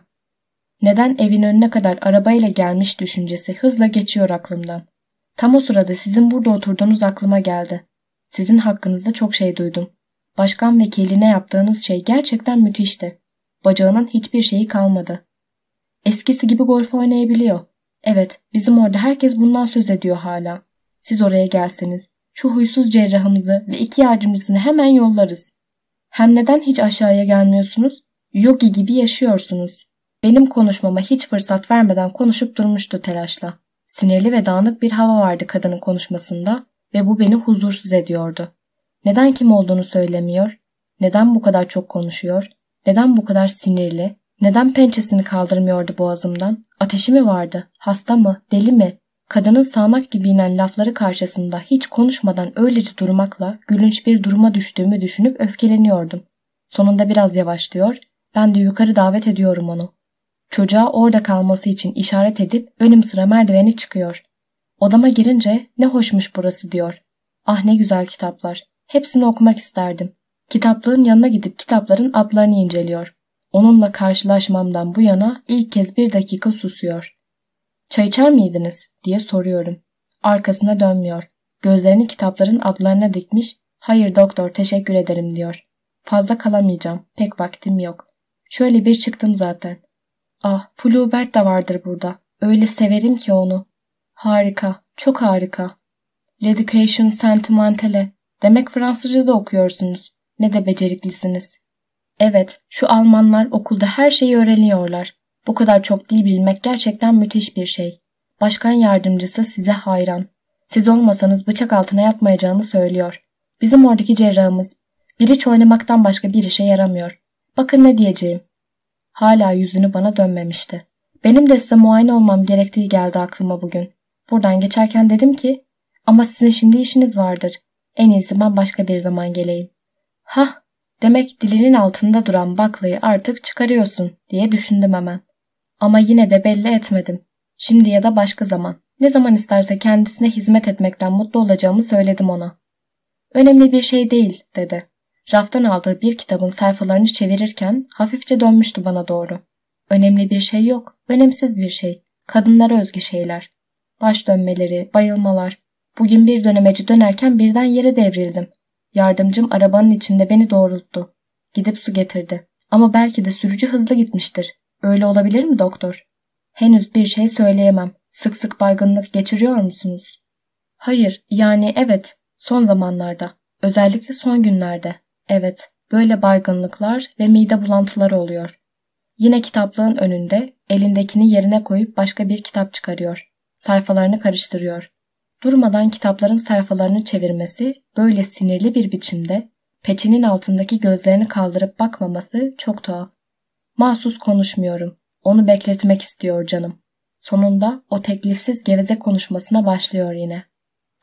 Neden evin önüne kadar arabayla gelmiş düşüncesi hızla geçiyor aklımdan. Tam o sırada sizin burada oturduğunuz aklıma geldi. Sizin hakkınızda çok şey duydum. Başkan vekiline yaptığınız şey gerçekten müthişti. Bacağının hiçbir şeyi kalmadı. Eskisi gibi golf oynayabiliyor. Evet, bizim orada herkes bundan söz ediyor hala. Siz oraya gelseniz, şu huysuz cerrahımızı ve iki yardımcısını hemen yollarız. Hem neden hiç aşağıya gelmiyorsunuz? Yogi gibi yaşıyorsunuz. Benim konuşmama hiç fırsat vermeden konuşup durmuştu telaşla. Sinirli ve dağınık bir hava vardı kadının konuşmasında ve bu beni huzursuz ediyordu. Neden kim olduğunu söylemiyor? Neden bu kadar çok konuşuyor? Neden bu kadar sinirli? Neden pençesini kaldırmıyordu boğazımdan? Ateşi mi vardı? Hasta mı? Deli mi? Kadının sağanak gibi inen lafları karşısında hiç konuşmadan öylece durmakla gülünç bir duruma düştüğümü düşünüp öfkeleniyordum. Sonunda biraz yavaşlıyor, ben de yukarı davet ediyorum onu. Çocuğa orada kalması için işaret edip önüm sıra merdiveni çıkıyor. Odama girince ne hoşmuş burası diyor. Ah ne güzel kitaplar. Hepsini okumak isterdim. Kitaplığın yanına gidip kitapların adlarını inceliyor. Onunla karşılaşmamdan bu yana ilk kez bir dakika susuyor. "Çay içer miydiniz?" diye soruyorum. Arkasına dönmüyor. Gözlerini kitapların adlarına dikmiş, "Hayır doktor, teşekkür ederim," diyor. "Fazla kalamayacağım. Pek vaktim yok. Şöyle bir çıktım zaten." "Ah, Flaubert de vardır burada. Öyle severim ki onu." "Harika, çok harika." "L'Education Sentimentale. Demek Fransızca da okuyorsunuz. Ne de beceriklisiniz." "Evet, şu Almanlar okulda her şeyi öğreniyorlar. Bu kadar çok dil bilmek gerçekten müthiş bir şey. Başkan yardımcısı size hayran. Siz olmasanız bıçak altına yatmayacağını söylüyor. Bizim oradaki cerrahımız. Bir iç oynamaktan başka bir işe yaramıyor. Bakın ne diyeceğim." Hala yüzünü bana dönmemişti. Benim de size muayene olmam gerektiği geldi aklıma bugün. Buradan geçerken dedim ki, "Ama sizin şimdi işiniz vardır. En iyisi ben başka bir zaman geleyim." "Hah, demek dilinin altında duran baklayı artık çıkarıyorsun," diye düşündüm hemen. Ama yine de belli etmedim. Şimdi ya da başka zaman. Ne zaman isterse kendisine hizmet etmekten mutlu olacağımı söyledim ona. "Önemli bir şey değil," dedi. Raftan aldığı bir kitabın sayfalarını çevirirken hafifçe dönmüştü bana doğru. "Önemli bir şey yok, önemsiz bir şey. Kadınlara özgü şeyler. Baş dönmeleri, bayılmalar. Bugün bir dönemeci dönerken birden yere devrildim. Yardımcım arabanın içinde beni doğrulttu. Gidip su getirdi. Ama belki de sürücü hızlı gitmiştir. Öyle olabilir mi doktor?" "Henüz bir şey söyleyemem. Sık sık baygınlık geçiriyor musunuz?" "Hayır, yani evet. Son zamanlarda. Özellikle son günlerde. Evet, böyle baygınlıklar ve mide bulantıları oluyor." Yine kitaplığın önünde elindekini yerine koyup başka bir kitap çıkarıyor. Sayfalarını karıştırıyor. Durmadan kitapların sayfalarını çevirmesi, böyle sinirli bir biçimde peçenin altındaki gözlerini kaldırıp bakmaması çok tuhaf. Mahsus konuşmuyorum. Onu bekletmek istiyor canım. Sonunda o teklifsiz geveze konuşmasına başlıyor yine.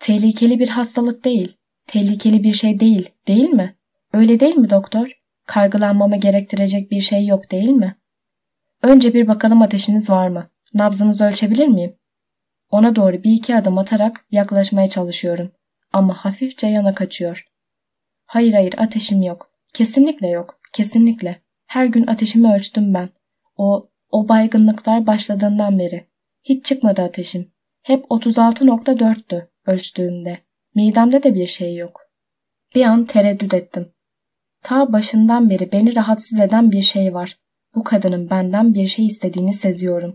Tehlikeli bir hastalık değil. Tehlikeli bir şey değil, değil mi? Öyle değil mi doktor? Kaygılanmamı gerektirecek bir şey yok değil mi? Önce bir bakalım ateşiniz var mı? Nabzınızı ölçebilir miyim? Ona doğru bir iki adım atarak yaklaşmaya çalışıyorum. Ama hafifçe yana kaçıyor. Hayır hayır ateşim yok. Kesinlikle yok. Kesinlikle. Her gün ateşimi ölçtüm ben. O, o baygınlıklar başladığından beri. Hiç çıkmadı ateşim. Hep otuz altı nokta dörttü ölçtüğümde. Midemde de bir şey yok. Bir an tereddüt ettim. Ta başından beri beni rahatsız eden bir şey var. Bu kadının benden bir şey istediğini seziyorum.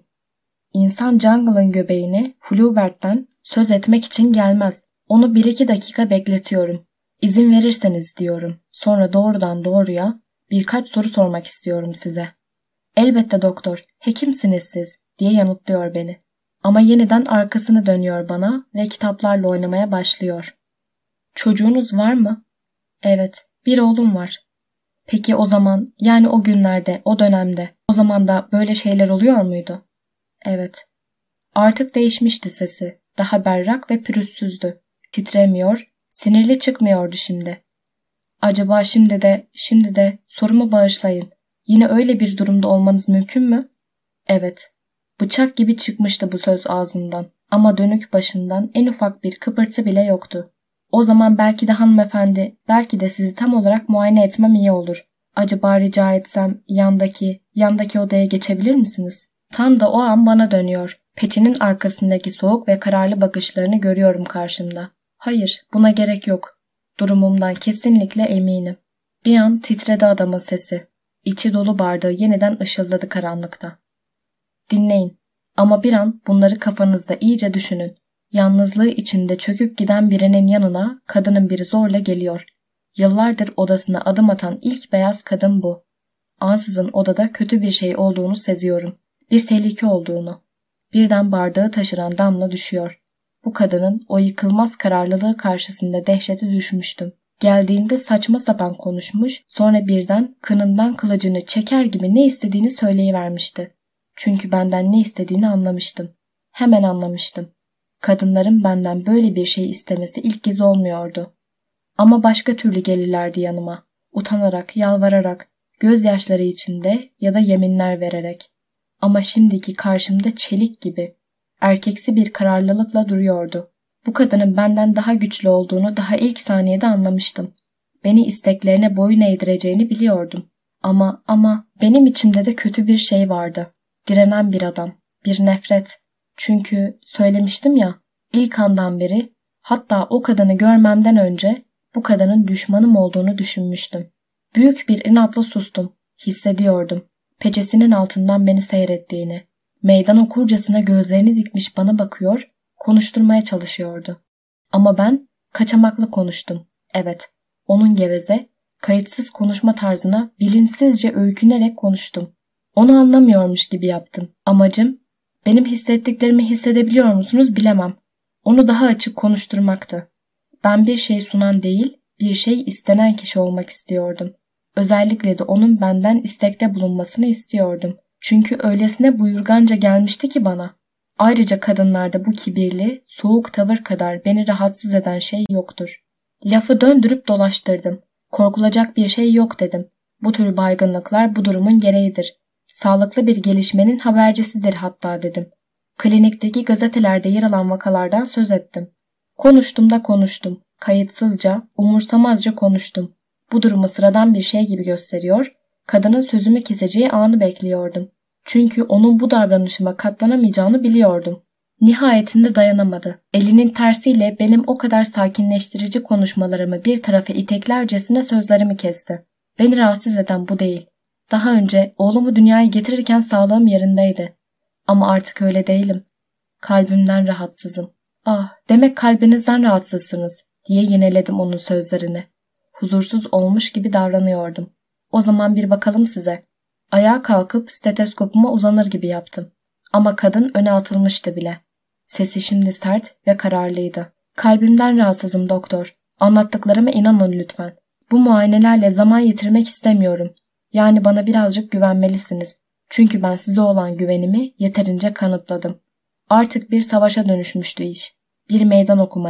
İnsan jungle'ın göbeğine, Flubert'ten söz etmek için gelmez. Onu bir iki dakika bekletiyorum. İzin verirseniz diyorum. Sonra doğrudan doğruya birkaç soru sormak istiyorum size. Elbette doktor, hekimsiniz siz diye yanıtlıyor beni. Ama yeniden arkasını dönüyor bana ve kitaplarla oynamaya başlıyor. Çocuğunuz var mı? Evet, bir oğlum var. Peki o zaman, yani o günlerde, o dönemde, o zaman da böyle şeyler oluyor muydu? Evet. Artık değişmişti sesi. Daha berrak ve pürüzsüzdü. Titremiyor, sinirli çıkmıyordu şimdi. Acaba şimdi de, şimdi de sorumu bağışlayın. Yine öyle bir durumda olmanız mümkün mü? Evet. Bıçak gibi çıkmıştı bu söz ağzından ama dönük başından en ufak bir kıpırtı bile yoktu. O zaman belki de hanımefendi, belki de sizi tam olarak muayene etmem iyi olur. Acaba rica etsem yandaki, yandaki odaya geçebilir misiniz? Tam da o an bana dönüyor. Peçinin arkasındaki soğuk ve kararlı bakışlarını görüyorum karşımda. Hayır, buna gerek yok. Durumumdan kesinlikle eminim. Bir an titredi adamın sesi. İçi dolu bardağı yeniden ışıldadı karanlıkta. Dinleyin. Ama bir an bunları kafanızda iyice düşünün. Yalnızlığı içinde çöküp giden birinin yanına kadının biri zorla geliyor. Yıllardır odasına adım atan ilk beyaz kadın bu. Ansızın odada kötü bir şey olduğunu seziyorum. Bir tehlike olduğunu. Birden bardağı taşıran damla düşüyor. Bu kadının o yıkılmaz kararlılığı karşısında dehşete düşmüştüm. Geldiğinde saçma sapan konuşmuş, sonra birden kınından kılıcını çeker gibi ne istediğini söyleyivermişti. Çünkü benden ne istediğini anlamıştım. Hemen anlamıştım. Kadınların benden böyle bir şey istemesi ilk kez olmuyordu. Ama başka türlü gelirlerdi yanıma. Utanarak, yalvararak, gözyaşları içinde ya da yeminler vererek. Ama şimdiki karşımda çelik gibi, erkeksi bir kararlılıkla duruyordu. Bu kadının benden daha güçlü olduğunu daha ilk saniyede anlamıştım. Beni isteklerine boyun eğdireceğini biliyordum. Ama ama benim içimde de kötü bir şey vardı. Direnen bir adam, bir nefret. Çünkü söylemiştim ya, ilk andan beri, hatta o kadını görmemden önce bu kadının düşmanım olduğunu düşünmüştüm. Büyük bir inatla sustum. Hissediyordum. Peçesinin altından beni seyrettiğini. Meydan okurcasına gözlerini dikmiş bana bakıyor, konuşturmaya çalışıyordu. Ama ben kaçamaklı konuştum. Evet, onun geveze, kayıtsız konuşma tarzına bilinçsizce öykünerek konuştum. Onu anlamıyormuş gibi yaptım. Amacım, benim hissettiklerimi hissedebiliyor musunuz bilemem. Onu daha açık konuşturmaktı. Ben bir şey sunan değil, bir şey istenen kişi olmak istiyordum. Özellikle de onun benden istekte bulunmasını istiyordum. Çünkü öylesine buyurganca gelmişti ki bana. Ayrıca kadınlarda bu kibirli, soğuk tavır kadar beni rahatsız eden şey yoktur. Lafı döndürüp dolaştırdım. Korkulacak bir şey yok dedim. Bu tür baygınlıklar bu durumun gereğidir. Sağlıklı bir gelişmenin habercisidir hatta dedim. Klinikteki gazetelerde yer alan vakalardan söz ettim. Konuştum da konuştum. Kayıtsızca, umursamazca konuştum. Bu durumu sıradan bir şey gibi gösteriyor, kadının sözümü keseceği anı bekliyordum. Çünkü onun bu davranışıma katlanamayacağını biliyordum. Nihayetinde dayanamadı. Elinin tersiyle benim o kadar sakinleştirici konuşmalarımı bir tarafa iteklercesine sözlerimi kesti. Beni rahatsız eden bu değil. Daha önce oğlumu dünyaya getirirken sağlığım yerindeydi. Ama artık öyle değilim. Kalbimden rahatsızım. Ah, demek kalbinizden rahatsızsınız diye yineledim onun sözlerini. Huzursuz olmuş gibi davranıyordum. O zaman bir bakalım size. Ayağa kalkıp steteskopuma uzanır gibi yaptım. Ama kadın öne atılmıştı bile. Sesi şimdi sert ve kararlıydı. Kalbimden rahatsızım doktor. Anlattıklarıma inanın lütfen. Bu muayenelerle zaman yitirmek istemiyorum. Yani bana birazcık güvenmelisiniz. Çünkü ben size olan güvenimi yeterince kanıtladım. Artık bir savaşa dönüşmüştü iş. Bir meydan okumaya.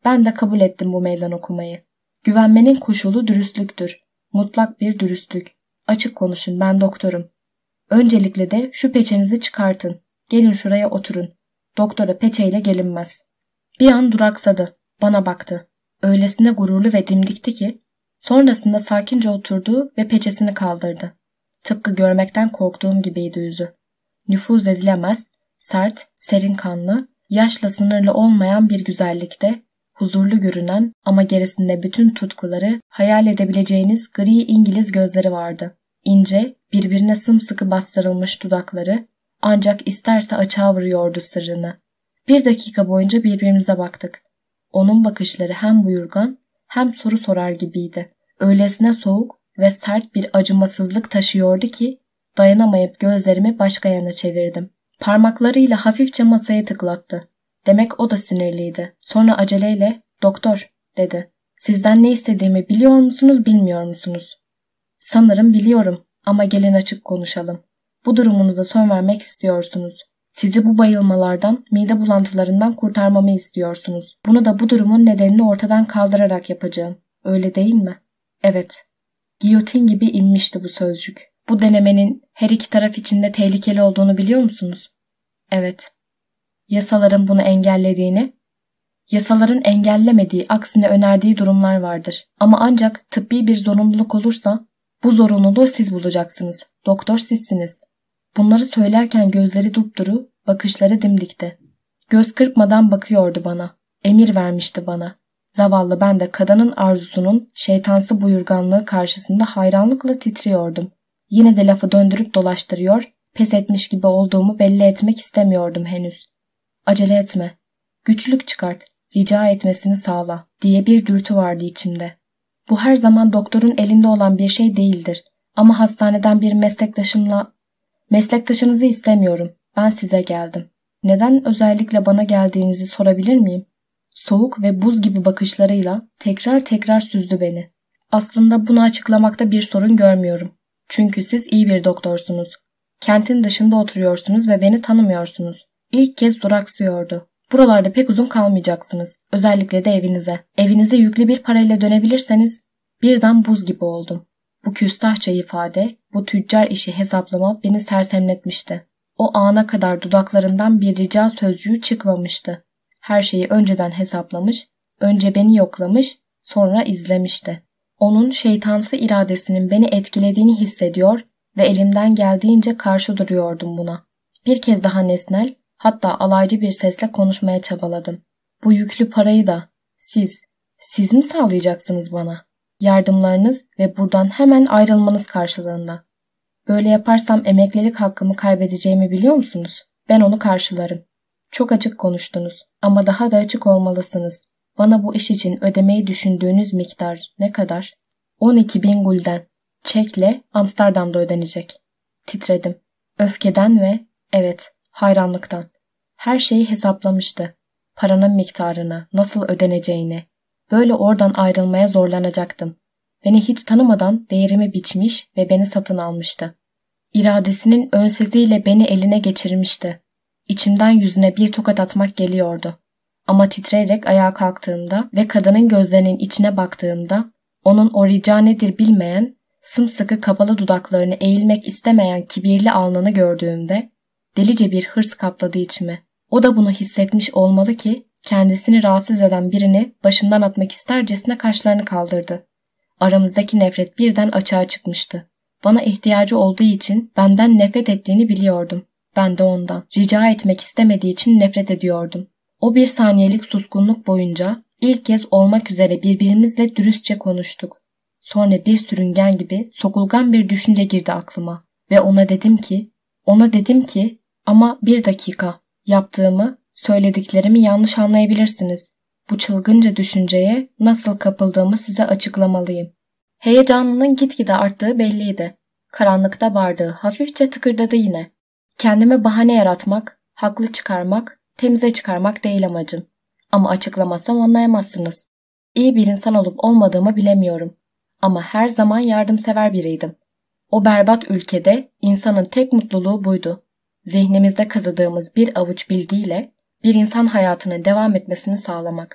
Ben de kabul ettim bu meydan okumayı. Güvenmenin koşulu dürüstlüktür. Mutlak bir dürüstlük. Açık konuşun, ben doktorum. Öncelikle de şu peçenizi çıkartın. Gelin şuraya oturun. Doktora peçeyle gelinmez. Bir an duraksadı. Bana baktı. Öylesine gururlu ve dimdikti ki sonrasında sakince oturdu ve peçesini kaldırdı. Tıpkı görmekten korktuğum gibiydi yüzü. Nüfuz edilemez, sert, serin kanlı, yaşla sınırlı olmayan bir güzellikte, huzurlu görünen ama gerisinde bütün tutkuları hayal edebileceğiniz gri İngiliz gözleri vardı. İnce, birbirine sımsıkı bastırılmış dudakları ancak isterse açığa vuruyordu sırrını. Bir dakika boyunca birbirimize baktık. Onun bakışları hem buyurgan hem soru sorar gibiydi. Öylesine soğuk ve sert bir acımasızlık taşıyordu ki dayanamayıp gözlerimi başka yana çevirdim. Parmaklarıyla hafifçe masaya tıklattı. Demek o da sinirliydi. Sonra aceleyle "Doktor," dedi. "Sizden ne istediğimi biliyor musunuz, bilmiyor musunuz?" "Sanırım biliyorum ama gelin açık konuşalım. Bu durumunuza son vermek istiyorsunuz. Sizi bu bayılmalardan, mide bulantılarından kurtarmamı istiyorsunuz. Bunu da bu durumun nedenini ortadan kaldırarak yapacağım. Öyle değil mi?" Evet. Giyotin gibi inmişti bu sözcük. "Bu denemenin her iki taraf için de tehlikeli olduğunu biliyor musunuz?" Evet. "Yasaların bunu engellediğini?" "Yasaların engellemediği, aksine önerdiği durumlar vardır. Ama ancak tıbbi bir zorunluluk olursa bu zorunluluğu siz bulacaksınız. Doktor sizsiniz." Bunları söylerken gözleri dupduru, bakışları dimdikti. Göz kırpmadan bakıyordu bana. Emir vermişti bana. Zavallı ben de kadının arzusunun şeytansı buyurganlığı karşısında hayranlıkla titriyordum. Yine de lafı döndürüp dolaştırıyor, pes etmiş gibi olduğumu belli etmek istemiyordum henüz. "Acele etme, güçlük çıkart, rica etmesini sağla," diye bir dürtü vardı içimde. Bu her zaman doktorun elinde olan bir şey değildir. Ama hastaneden bir meslektaşımla... "Meslektaşınızı istemiyorum, ben size geldim. Neden özellikle bana geldiğinizi sorabilir miyim?" Soğuk ve buz gibi bakışlarıyla tekrar tekrar süzdü beni. "Aslında bunu açıklamakta bir sorun görmüyorum. Çünkü siz iyi bir doktorsunuz. Kentin dışında oturuyorsunuz ve beni tanımıyorsunuz." İlk kez duraksıyordu. "Buralarda pek uzun kalmayacaksınız. Özellikle de evinize. Evinize yüklü bir parayla dönebilirseniz..." Birden buz gibi oldum. Bu küstahça ifade, bu tüccar işi hesaplama beni sersemletmişti. O ana kadar dudaklarından bir rica sözcüğü çıkmamıştı. Her şeyi önceden hesaplamış, önce beni yoklamış, sonra izlemişti. Onun şeytansı iradesinin beni etkilediğini hissediyor ve elimden geldiğince karşı duruyordum buna. Bir kez daha nesnel, hatta alaycı bir sesle konuşmaya çabaladım. "Bu yüklü parayı da siz, siz mi sağlayacaksınız bana? Yardımlarınız ve buradan hemen ayrılmanız karşılığında. Böyle yaparsam emeklilik hakkımı kaybedeceğimi biliyor musunuz? Ben onu karşılarım." "Çok açık konuştunuz ama daha da açık olmalısınız. Bana bu iş için ödemeyi düşündüğünüz miktar ne kadar?" on iki bin gulden. Çekle Amsterdam'da ödenecek." Titredim. Öfkeden ve, evet, hayranlıktan. Her şeyi hesaplamıştı. Paranın miktarını, nasıl ödeneceğini. Böyle oradan ayrılmaya zorlanacaktım. Beni hiç tanımadan değerimi biçmiş ve beni satın almıştı. İradesinin önseziyle beni eline geçirmişti. İçimden yüzüne bir tokat atmak geliyordu. Ama titreyerek ayağa kalktığımda ve kadının gözlerinin içine baktığımda, onun o rica nedir bilmeyen, sımsıkı kapalı dudaklarını eğilmek istemeyen kibirli alnını gördüğümde, delice bir hırs kapladı içimi. O da bunu hissetmiş olmalı ki, kendisini rahatsız eden birini başından atmak istercesine kaşlarını kaldırdı. Aramızdaki nefret birden açığa çıkmıştı. Bana ihtiyacı olduğu için benden nefret ettiğini biliyordum. Ben de ondan. Rica etmek istemediği için nefret ediyordum. O bir saniyelik suskunluk boyunca ilk kez olmak üzere birbirimizle dürüstçe konuştuk. Sonra bir sürüngen gibi sokulgan bir düşünce girdi aklıma ve ona dedim ki, ona dedim ki, "Ama bir dakika, yaptığımı, söylediklerimi yanlış anlayabilirsiniz. Bu çılgınca düşünceye nasıl kapıldığımı size açıklamalıyım." Heyecanının gitgide arttığı belliydi. Karanlıkta bardağı hafifçe tıkırdadı yine. Kendime bahane yaratmak, haklı çıkarmak, temize çıkarmak değil amacım. Ama açıklamazsam anlayamazsınız. İyi bir insan olup olmadığımı bilemiyorum. Ama her zaman yardımsever biriydim. O berbat ülkede insanın tek mutluluğu buydu. Zihnimizde kazıdığımız bir avuç bilgiyle bir insan hayatının devam etmesini sağlamak.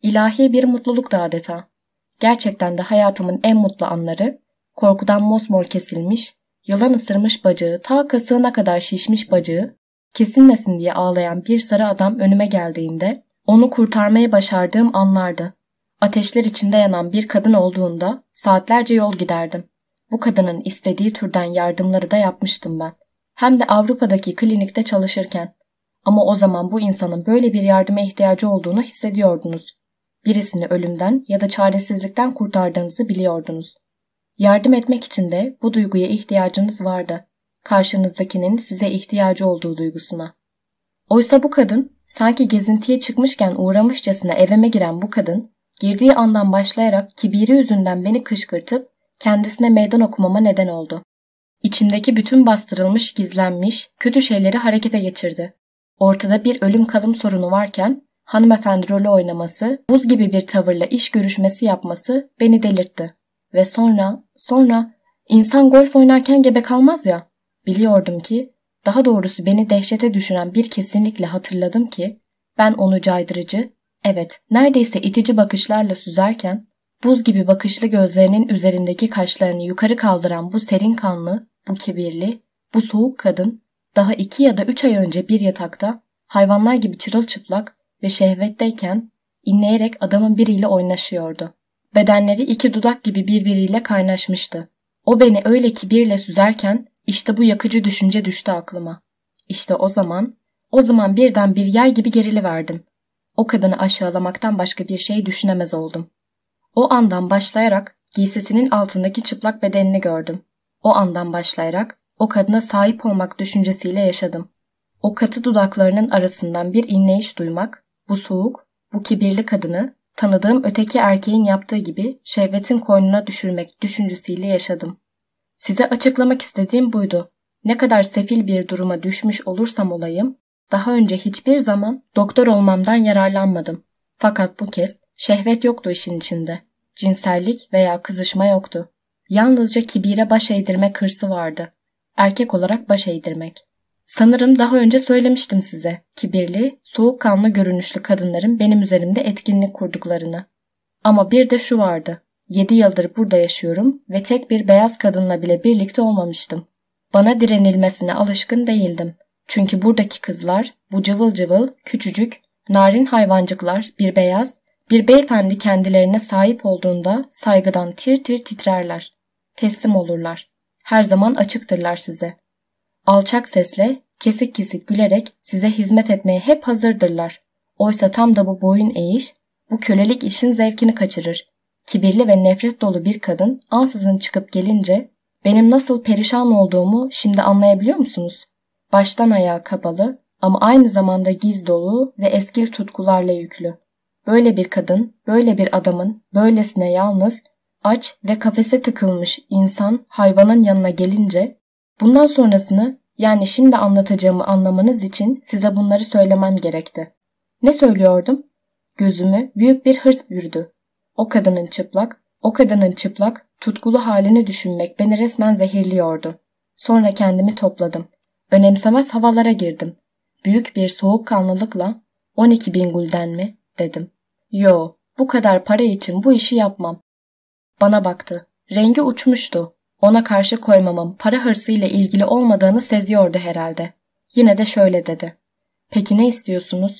İlahi bir mutluluktu adeta. Gerçekten de hayatımın en mutlu anları, korkudan mosmor kesilmiş, yılan ısırmış bacağı, ta kasığına kadar şişmiş bacağı, kesilmesin diye ağlayan bir sarı adam önüme geldiğinde, onu kurtarmayı başardığım anlardı. Ateşler içinde yanan bir kadın olduğunda saatlerce yol giderdim. Bu kadının istediği türden yardımları da yapmıştım ben. Hem de Avrupa'daki klinikte çalışırken. Ama o zaman bu insanın böyle bir yardıma ihtiyacı olduğunu hissediyordunuz. Birisini ölümden ya da çaresizlikten kurtardığınızı biliyordunuz. Yardım etmek için de bu duyguya ihtiyacınız vardı. Karşınızdakinin size ihtiyacı olduğu duygusuna. Oysa bu kadın, sanki gezintiye çıkmışken uğramışçasına evime giren bu kadın, girdiği andan başlayarak kibiri yüzünden beni kışkırtıp kendisine meydan okumama neden oldu. İçimdeki bütün bastırılmış, gizlenmiş, kötü şeyleri harekete geçirdi. Ortada bir ölüm kalım sorunu varken hanımefendi rolü oynaması, buz gibi bir tavırla iş görüşmesi yapması beni delirtti. Ve sonra, sonra insan golf oynarken gebe kalmaz ya. Biliyordum ki, daha doğrusu beni dehşete düşüren bir kesinlikle hatırladım ki, ben onu caydırıcı, evet neredeyse itici bakışlarla süzerken, buz gibi bakışlı gözlerinin üzerindeki kaşlarını yukarı kaldıran bu serin kanlı, bu kibirli, bu soğuk kadın, daha iki ya da üç ay önce bir yatakta, hayvanlar gibi çırılçıplak ve şehvetteyken, inleyerek adamın biriyle oynaşıyordu. Bedenleri iki dudak gibi birbiriyle kaynaşmıştı. O beni öyle kibirle süzerken, işte bu yakıcı düşünce düştü aklıma. İşte o zaman, o zaman birden bir yay gibi geriliverdim. O kadını aşağılamaktan başka bir şey düşünemez oldum. O andan başlayarak giysisinin altındaki çıplak bedenini gördüm. O andan başlayarak o kadına sahip olmak düşüncesiyle yaşadım. O katı dudaklarının arasından bir inleyiş duymak, bu soğuk, bu kibirli kadını tanıdığım öteki erkeğin yaptığı gibi şehvetin koynuna düşürmek düşüncesiyle yaşadım. Size açıklamak istediğim buydu. Ne kadar sefil bir duruma düşmüş olursam olayım, daha önce hiçbir zaman doktor olmamdan yararlanmadım. Fakat bu kez şehvet yoktu işin içinde. Cinsellik veya kızışma yoktu. Yalnızca kibire baş eğdirmek hırsı vardı. Erkek olarak baş eğdirmek. Sanırım daha önce söylemiştim size, kibirli, soğukkanlı görünüşlü kadınların benim üzerimde etkinlik kurduklarını. Ama bir de şu vardı. Yedi yıldır burada yaşıyorum ve tek bir beyaz kadınla bile birlikte olmamıştım. Bana direnilmesine alışkın değildim. Çünkü buradaki kızlar, bu cıvıl cıvıl, küçücük, narin hayvancıklar, bir beyaz, bir beyefendi kendilerine sahip olduğunda saygıdan tir tir titrerler. Teslim olurlar. Her zaman açıktırlar size. Alçak sesle, kesik kesik gülerek size hizmet etmeye hep hazırdırlar. Oysa tam da bu boyun eğiş, bu kölelik işin zevkini kaçırır. Kibirli ve nefret dolu bir kadın ansızın çıkıp gelince benim nasıl perişan olduğumu şimdi anlayabiliyor musunuz? Baştan ayağa kapalı ama aynı zamanda giz dolu ve eskil tutkularla yüklü. Böyle bir kadın, böyle bir adamın böylesine yalnız, aç ve kafese tıkılmış insan hayvanın yanına gelince bundan sonrasını yani şimdi anlatacağımı anlamanız için size bunları söylemem gerekti. Ne söylüyordum? Gözümü büyük bir hırs bürüdü. O kadının çıplak, o kadının çıplak, tutkulu halini düşünmek beni resmen zehirliyordu. Sonra kendimi topladım. Önemsemez havalara girdim. Büyük bir soğukkanlılıkla on iki bin gulden mi dedim. Yo, bu kadar para için bu işi yapmam. Bana baktı. Rengi uçmuştu. Ona karşı koymamın para hırsıyla ilgili olmadığını seziyordu herhalde. Yine de şöyle dedi. Peki ne istiyorsunuz?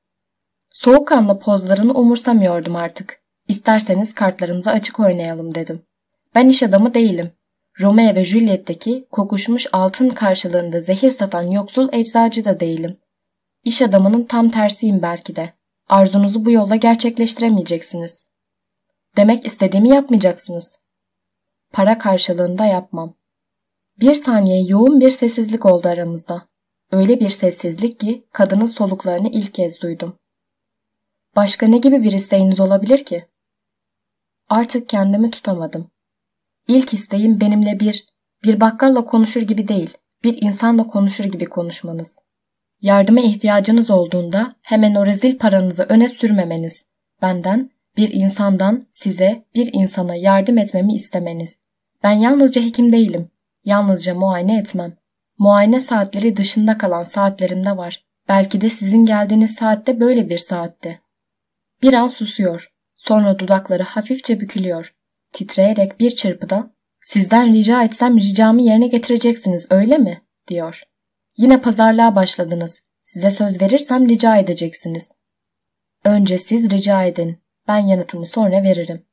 Soğukkanlı pozlarını umursamıyordum artık. İsterseniz kartlarımızı açık oynayalım dedim. Ben iş adamı değilim. Romeo ve Juliet'teki kokuşmuş altın karşılığında zehir satan yoksul eczacı da değilim. İş adamının tam tersiyim belki de. Arzunuzu bu yolla gerçekleştiremeyeceksiniz. Demek istediğimi yapmayacaksınız. Para karşılığında yapmam. Bir saniye yoğun bir sessizlik oldu aramızda. Öyle bir sessizlik ki kadının soluklarını ilk kez duydum. Başka ne gibi bir isteğiniz olabilir ki? Artık kendimi tutamadım. İlk isteğim benimle bir, bir bakkalla konuşur gibi değil, bir insanla konuşur gibi konuşmanız. Yardıma ihtiyacınız olduğunda hemen o rezil paranızı öne sürmemeniz, benden, bir insandan size, bir insana yardım etmemi istemeniz. Ben yalnızca hekim değilim, yalnızca muayene etmem. Muayene saatleri dışında kalan saatlerim de var. Belki de sizin geldiğiniz saatte böyle bir saatti. Bir an susuyor. Sonra dudakları hafifçe bükülüyor. Titreyerek bir çırpıda "Sizden rica etsem ricamı yerine getireceksiniz, öyle mi?" diyor. "Yine pazarlığa başladınız. Size söz verirsem rica edeceksiniz." "Önce siz rica edin. Ben yanıtımı sonra veririm."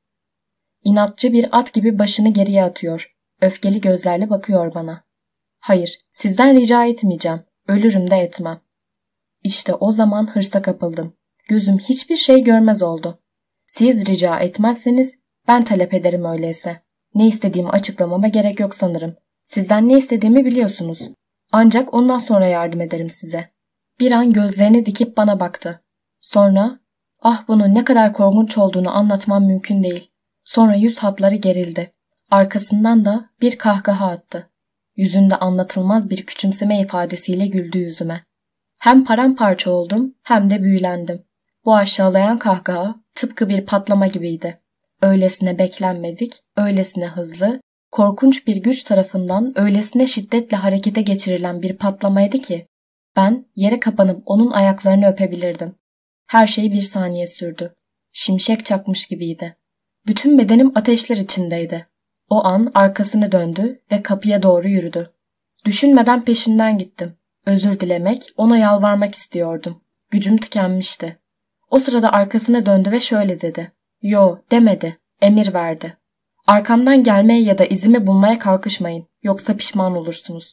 İnatçı bir at gibi başını geriye atıyor. Öfkeli gözlerle bakıyor bana. "Hayır, sizden rica etmeyeceğim. Ölürüm de etmem." İşte o zaman hırsa kapıldım. Gözüm hiçbir şey görmez oldu. "Siz rica etmezseniz ben talep ederim öyleyse. Ne istediğimi açıklamama gerek yok sanırım. Sizden ne istediğimi biliyorsunuz. Ancak ondan sonra yardım ederim size." Bir an gözlerini dikip bana baktı. Sonra, ah bunun ne kadar korkunç olduğunu anlatmam mümkün değil. Sonra yüz hatları gerildi. Arkasından da bir kahkaha attı. Yüzünde anlatılmaz bir küçümseme ifadesiyle güldü yüzüme. Hem paramparça oldum hem de büyülendim. Bu aşağılayan kahkaha tıpkı bir patlama gibiydi. Öylesine beklenmedik, öylesine hızlı, korkunç bir güç tarafından öylesine şiddetle harekete geçirilen bir patlamaydı ki ben yere kapanıp onun ayaklarını öpebilirdim. Her şey bir saniye sürdü. Şimşek çakmış gibiydi. Bütün bedenim ateşler içindeydi. O an arkasını döndü ve kapıya doğru yürüdü. Düşünmeden peşinden gittim. Özür dilemek, ona yalvarmak istiyordum. Gücüm tükenmişti. O sırada arkasına döndü ve şöyle dedi. "Yo," demedi, emir verdi. "Arkamdan gelmeye ya da izimi bulmaya kalkışmayın, yoksa pişman olursunuz."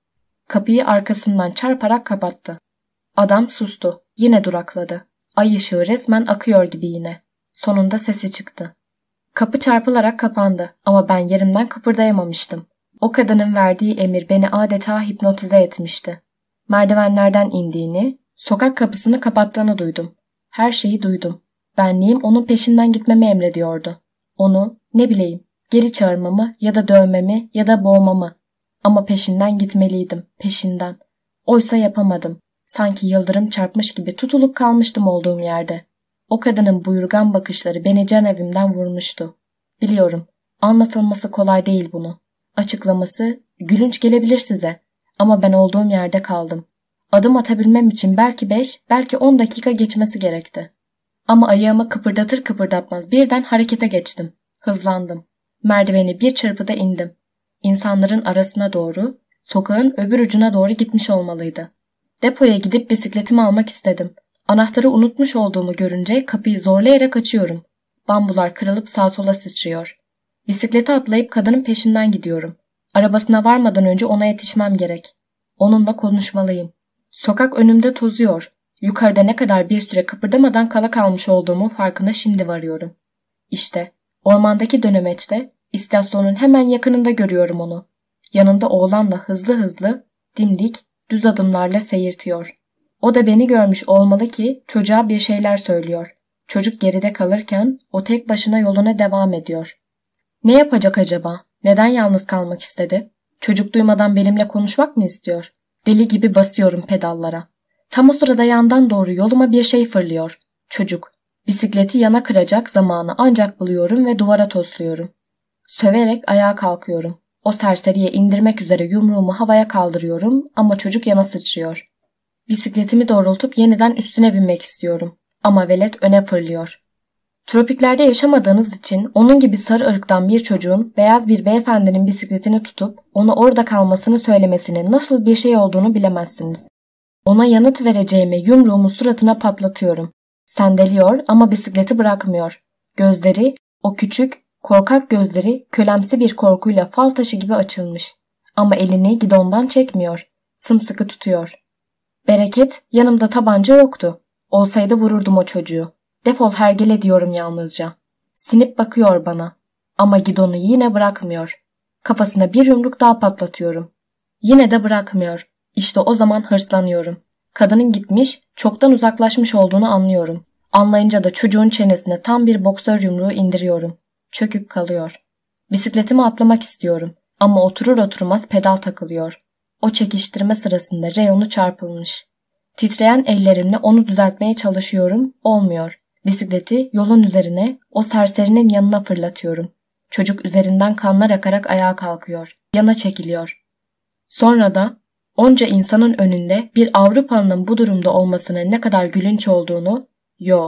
Kapıyı arkasından çarparak kapattı. Adam sustu. Yine durakladı. Ay ışığı resmen akıyor gibi yine. Sonunda sesi çıktı. Kapı çarpılarak kapandı ama ben yerimden kıpırdayamamıştım. O kadının verdiği emir beni adeta hipnotize etmişti. Merdivenlerden indiğini, sokak kapısını kapattığını duydum. Her şeyi duydum. Benliğim onun peşinden gitmemi emrediyordu. Onu, ne bileyim, geri çağırmamı ya da dövmemi ya da boğmamı. Ama peşinden gitmeliydim, peşinden. Oysa yapamadım. Sanki yıldırım çarpmış gibi tutulup kalmıştım olduğum yerde. O kadının buyurgan bakışları beni can evimden vurmuştu. Biliyorum, anlatılması kolay değil bunu. Açıklaması gülünç gelebilir size. Ama ben olduğum yerde kaldım. Adım atabilmem için belki beş, belki on dakika geçmesi gerekti. Ama ayağımı kıpırdatır kıpırdatmaz birden harekete geçtim. Hızlandım. Merdiveni bir çırpıda indim. İnsanların arasına doğru, sokağın öbür ucuna doğru gitmiş olmalıydı. Depoya gidip bisikletimi almak istedim. Anahtarı unutmuş olduğumu görünce kapıyı zorlayarak açıyorum. Bambular kırılıp sağa sola sıçrıyor. Bisiklete atlayıp kadının peşinden gidiyorum. Arabasına varmadan önce ona yetişmem gerek. Onunla konuşmalıyım. Sokak önümde tozuyor. Yukarıda ne kadar bir süre kıpırdamadan kala kalmış olduğumun farkına şimdi varıyorum. İşte ormandaki dönemeçte istasyonun hemen yakınında görüyorum onu. Yanında oğlanla hızlı hızlı, dimdik, düz adımlarla seyirtiyor. O da beni görmüş olmalı ki çocuğa bir şeyler söylüyor. Çocuk geride kalırken o tek başına yoluna devam ediyor. Ne yapacak acaba? Neden yalnız kalmak istedi? Çocuk duymadan benimle konuşmak mı istiyor? Deli gibi basıyorum pedallara. Tam o sırada yandan doğru yoluma bir şey fırlıyor. Çocuk. Bisikleti yana kıracak zamanı ancak buluyorum ve duvara tosluyorum. Söverek ayağa kalkıyorum. O serseriye indirmek üzere yumruğumu havaya kaldırıyorum ama çocuk yana sıçrıyor. Bisikletimi doğrultup yeniden üstüne binmek istiyorum. Ama velet öne fırlıyor. Tropiklerde yaşamadığınız için onun gibi sarı ırktan bir çocuğun beyaz bir beyefendinin bisikletini tutup ona orada kalmasını söylemesinin nasıl bir şey olduğunu bilemezsiniz. Ona yanıt vereceğime yumruğumu suratına patlatıyorum. Sendeliyor ama bisikleti bırakmıyor. Gözleri, o küçük, korkak gözleri kölemsi bir korkuyla fal taşı gibi açılmış. Ama elini gidondan çekmiyor. Sımsıkı tutuyor. Bereket, yanımda tabanca yoktu. Olsaydı vururdum o çocuğu. Defol hergele diyorum yalnızca. Sinip bakıyor bana. Ama gidonu yine bırakmıyor. Kafasına bir yumruk daha patlatıyorum. Yine de bırakmıyor. İşte o zaman hırslanıyorum. Kadının gitmiş, çoktan uzaklaşmış olduğunu anlıyorum. Anlayınca da çocuğun çenesine tam bir boksör yumruğu indiriyorum. Çöküp kalıyor. Bisikletimi atlamak istiyorum. Ama oturur oturmaz pedal takılıyor. O çekiştirme sırasında reyonu çarpılmış. Titreyen ellerimle onu düzeltmeye çalışıyorum. Olmuyor. Bisikleti yolun üzerine, o serserinin yanına fırlatıyorum. Çocuk üzerinden kanlar akarak ayağa kalkıyor. Yana çekiliyor. Sonra da onca insanın önünde bir Avrupalı'nın bu durumda olmasının ne kadar gülünç olduğunu, yo,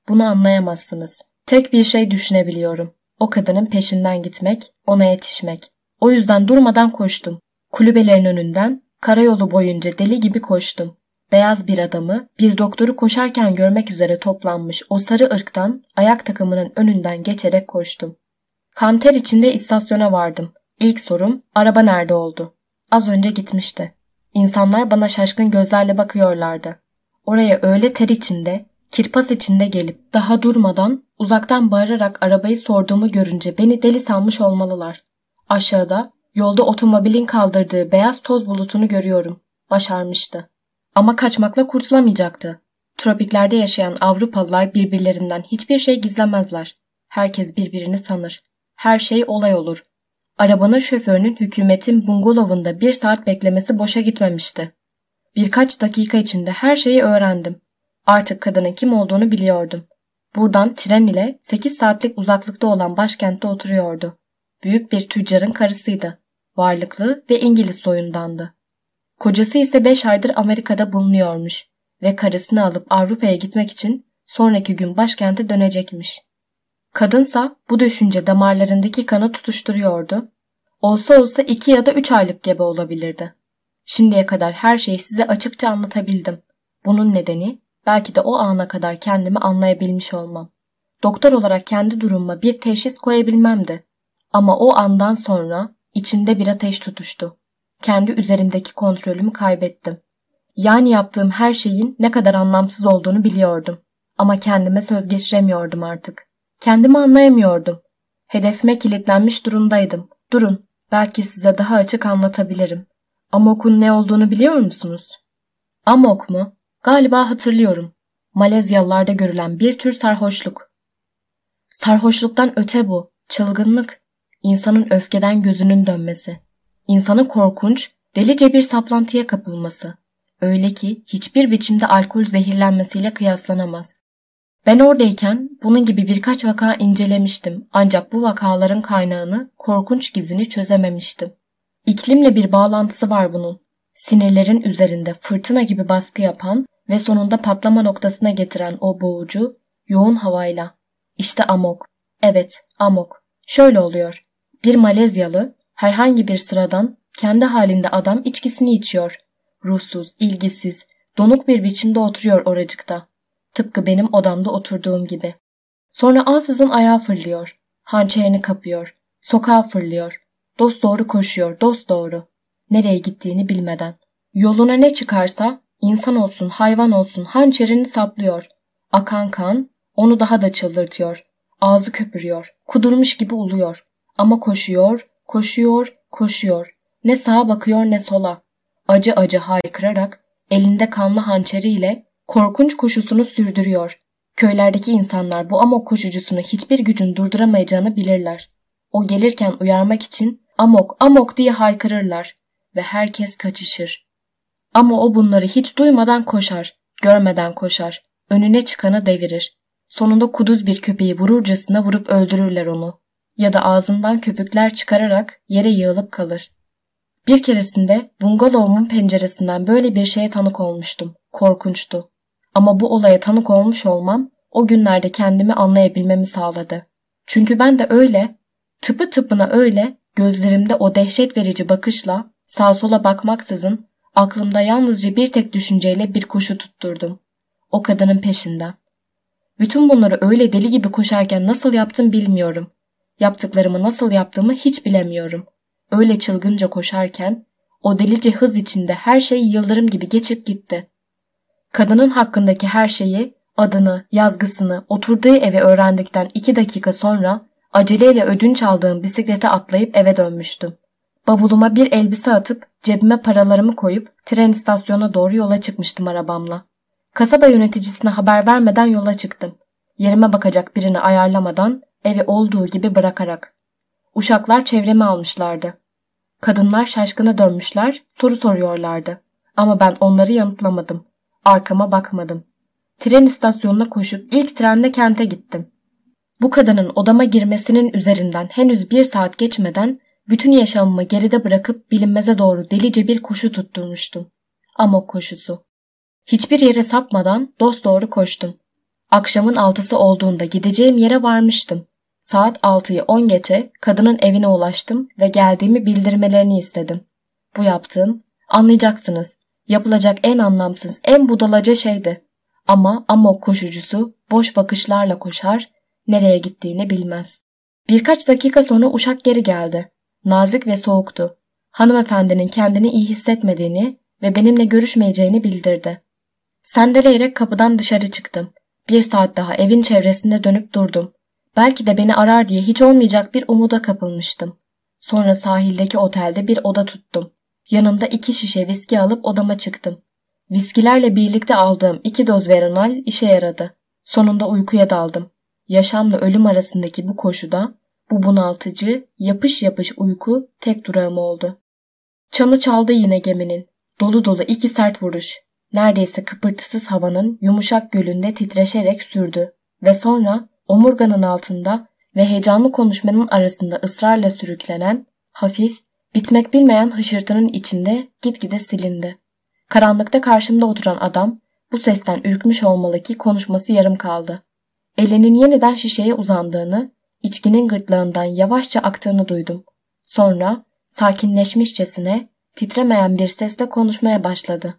Bunu anlayamazsınız. Tek bir şey düşünebiliyorum. O kadının peşinden gitmek, ona yetişmek. O yüzden durmadan koştum. Kulübelerin önünden, karayolu boyunca deli gibi koştum. Beyaz bir adamı, bir doktoru koşarken görmek üzere toplanmış o sarı ırktan ayak takımının önünden geçerek koştum. Kanter içinde istasyona vardım. İlk sorum, araba nerede oldu? Az önce gitmişti. İnsanlar bana şaşkın gözlerle bakıyorlardı. Oraya öyle ter içinde, kirpas içinde gelip daha durmadan uzaktan bağırarak arabayı sorduğumu görünce beni deli sanmış olmalılar. Aşağıda, yolda otomobilin kaldırdığı beyaz toz bulutunu görüyorum. Başarmıştı. Ama kaçmakla kurtulamayacaktı. Tropiklerde yaşayan Avrupalılar birbirlerinden hiçbir şey gizlemezler. Herkes birbirini tanır. Her şey olay olur. Arabanın şoförünün hükümetin bungalovunda bir saat beklemesi boşa gitmemişti. Birkaç dakika içinde her şeyi öğrendim. Artık kadının kim olduğunu biliyordum. Buradan tren ile sekiz saatlik uzaklıkta olan başkentte oturuyordu. Büyük bir tüccarın karısıydı. Varlıklı ve İngiliz soyundandı. Kocası ise beş aydır Amerika'da bulunuyormuş ve karısını alıp Avrupa'ya gitmek için sonraki gün başkente dönecekmiş. Kadınsa bu düşünce damarlarındaki kanı tutuşturuyordu. Olsa olsa iki ya da üç aylık gebe olabilirdi. Şimdiye kadar her şeyi size açıkça anlatabildim. Bunun nedeni belki de o ana kadar kendimi anlayabilmiş olmam. Doktor olarak kendi durumuma bir teşhis koyabilmemdi. Ama o andan sonra içimde bir ateş tutuştu. Kendi üzerimdeki kontrolümü kaybettim. Yani yaptığım her şeyin ne kadar anlamsız olduğunu biliyordum. Ama kendime söz geçiremiyordum artık. Kendimi anlayamıyordum. Hedefime kilitlenmiş durumdaydım. Durun, belki size daha açık anlatabilirim. Amok'un ne olduğunu biliyor musunuz? Amok mu? Galiba hatırlıyorum. Malezyalılarda görülen bir tür sarhoşluk. Sarhoşluktan öte bu, çılgınlık. İnsanın öfkeden gözünün dönmesi. İnsanın korkunç, delice bir saplantıya kapılması. Öyle ki hiçbir biçimde alkol zehirlenmesiyle kıyaslanamaz. Ben oradayken bunun gibi birkaç vaka incelemiştim ancak bu vakaların kaynağını, korkunç gizini çözememiştim. İklimle bir bağlantısı var bunun. Sinirlerin üzerinde fırtına gibi baskı yapan ve sonunda patlama noktasına getiren o boğucu, yoğun havayla. İşte amok. Evet, amok. Şöyle oluyor. Bir Malezyalı, herhangi bir sıradan, kendi halinde adam içkisini içiyor. Ruhsuz, ilgisiz, donuk bir biçimde oturuyor oracıkta. Tıpkı benim odamda oturduğum gibi. Sonra ansızın ayağa fırlıyor. Hançerini kapıyor. Sokağa fırlıyor. Dosdoğru koşuyor, dosdoğru. Nereye gittiğini bilmeden. Yoluna ne çıkarsa, insan olsun, hayvan olsun hançerini saplıyor. Akan kan onu daha da çıldırtıyor. Ağzı köpürüyor. Kudurmuş gibi uluyor. Ama koşuyor, koşuyor, koşuyor. Ne sağa bakıyor ne sola. Acı acı haykırarak elinde kanlı hançeriyle korkunç koşusunu sürdürüyor. Köylerdeki insanlar bu amok koşucusunu hiçbir gücün durduramayacağını bilirler. O gelirken uyarmak için amok amok diye haykırırlar ve herkes kaçışır. Ama o bunları hiç duymadan koşar, görmeden koşar, önüne çıkanı devirir. Sonunda kuduz bir köpeği vururcasına vurup öldürürler onu. Ya da ağzından köpükler çıkararak yere yığılıp kalır. Bir keresinde bungalovumun penceresinden böyle bir şeye tanık olmuştum. Korkunçtu. Ama bu olaya tanık olmuş olmam o günlerde kendimi anlayabilmemi sağladı. Çünkü ben de öyle, tıpı tıpına öyle, gözlerimde o dehşet verici bakışla sağa sola bakmaksızın aklımda yalnızca bir tek düşünceyle bir koşu tutturdum. O kadının peşinden. Bütün bunları öyle deli gibi koşarken nasıl yaptım bilmiyorum. Yaptıklarımı nasıl yaptığımı hiç bilemiyorum. Öyle çılgınca koşarken o delice hız içinde her şey yıldırım gibi geçip gitti. Kadının hakkındaki her şeyi, adını, yazgısını, oturduğu evi öğrendikten iki dakika sonra aceleyle ödünç aldığım bisiklete atlayıp eve dönmüştüm. Bavuluma bir elbise atıp cebime paralarımı koyup tren istasyonuna doğru yola çıkmıştım arabamla. Kasaba yöneticisine haber vermeden yola çıktım. Yerime bakacak birini ayarlamadan, evi olduğu gibi bırakarak. Uşaklar çevremi almışlardı. Kadınlar şaşkına dönmüşler, soru soruyorlardı. Ama ben onları yanıtlamadım. Arkama bakmadım. Tren istasyonuna koşup ilk trenle kente gittim. Bu kadının odama girmesinin üzerinden henüz bir saat geçmeden bütün yaşamımı geride bırakıp bilinmeze doğru delice bir koşu tutturmuştum. Amok koşusu. Hiçbir yere sapmadan dosdoğru koştum. Akşamın altısı olduğunda gideceğim yere varmıştım. Saat altıyı on geçe kadının evine ulaştım ve geldiğimi bildirmelerini istedim. Bu yaptığım, anlayacaksınız, yapılacak en anlamsız, en budalaca şeydi. Ama amok koşucusu boş bakışlarla koşar, nereye gittiğini bilmez. Birkaç dakika sonra uşak geri geldi. Nazik ve soğuktu. Hanımefendinin kendini iyi hissetmediğini ve benimle görüşmeyeceğini bildirdi. Sendeleyerek kapıdan dışarı çıktım. Bir saat daha evin çevresinde dönüp durdum. Belki de beni arar diye hiç olmayacak bir umuda kapılmıştım. Sonra sahildeki otelde bir oda tuttum. Yanımda iki şişe viski alıp odama çıktım. Viskilerle birlikte aldığım iki doz Veronal işe yaradı. Sonunda uykuya daldım. Yaşamla ölüm arasındaki bu koşuda, bu bunaltıcı, yapış yapış uyku tek durağım oldu. Çanı çaldı yine geminin. Dolu dolu iki sert vuruş. Neredeyse kıpırtısız havanın yumuşak gölünde titreşerek sürdü ve sonra omurganın altında ve heyecanlı konuşmanın arasında ısrarla sürüklenen, hafif, bitmek bilmeyen hışırtının içinde gitgide silindi. Karanlıkta karşımda oturan adam bu sesten ürkmüş olmalı ki konuşması yarım kaldı. Elinin yeniden şişeye uzandığını, içkinin gırtlağından yavaşça aktığını duydum. Sonra sakinleşmişçesine titremeyen bir sesle konuşmaya başladı.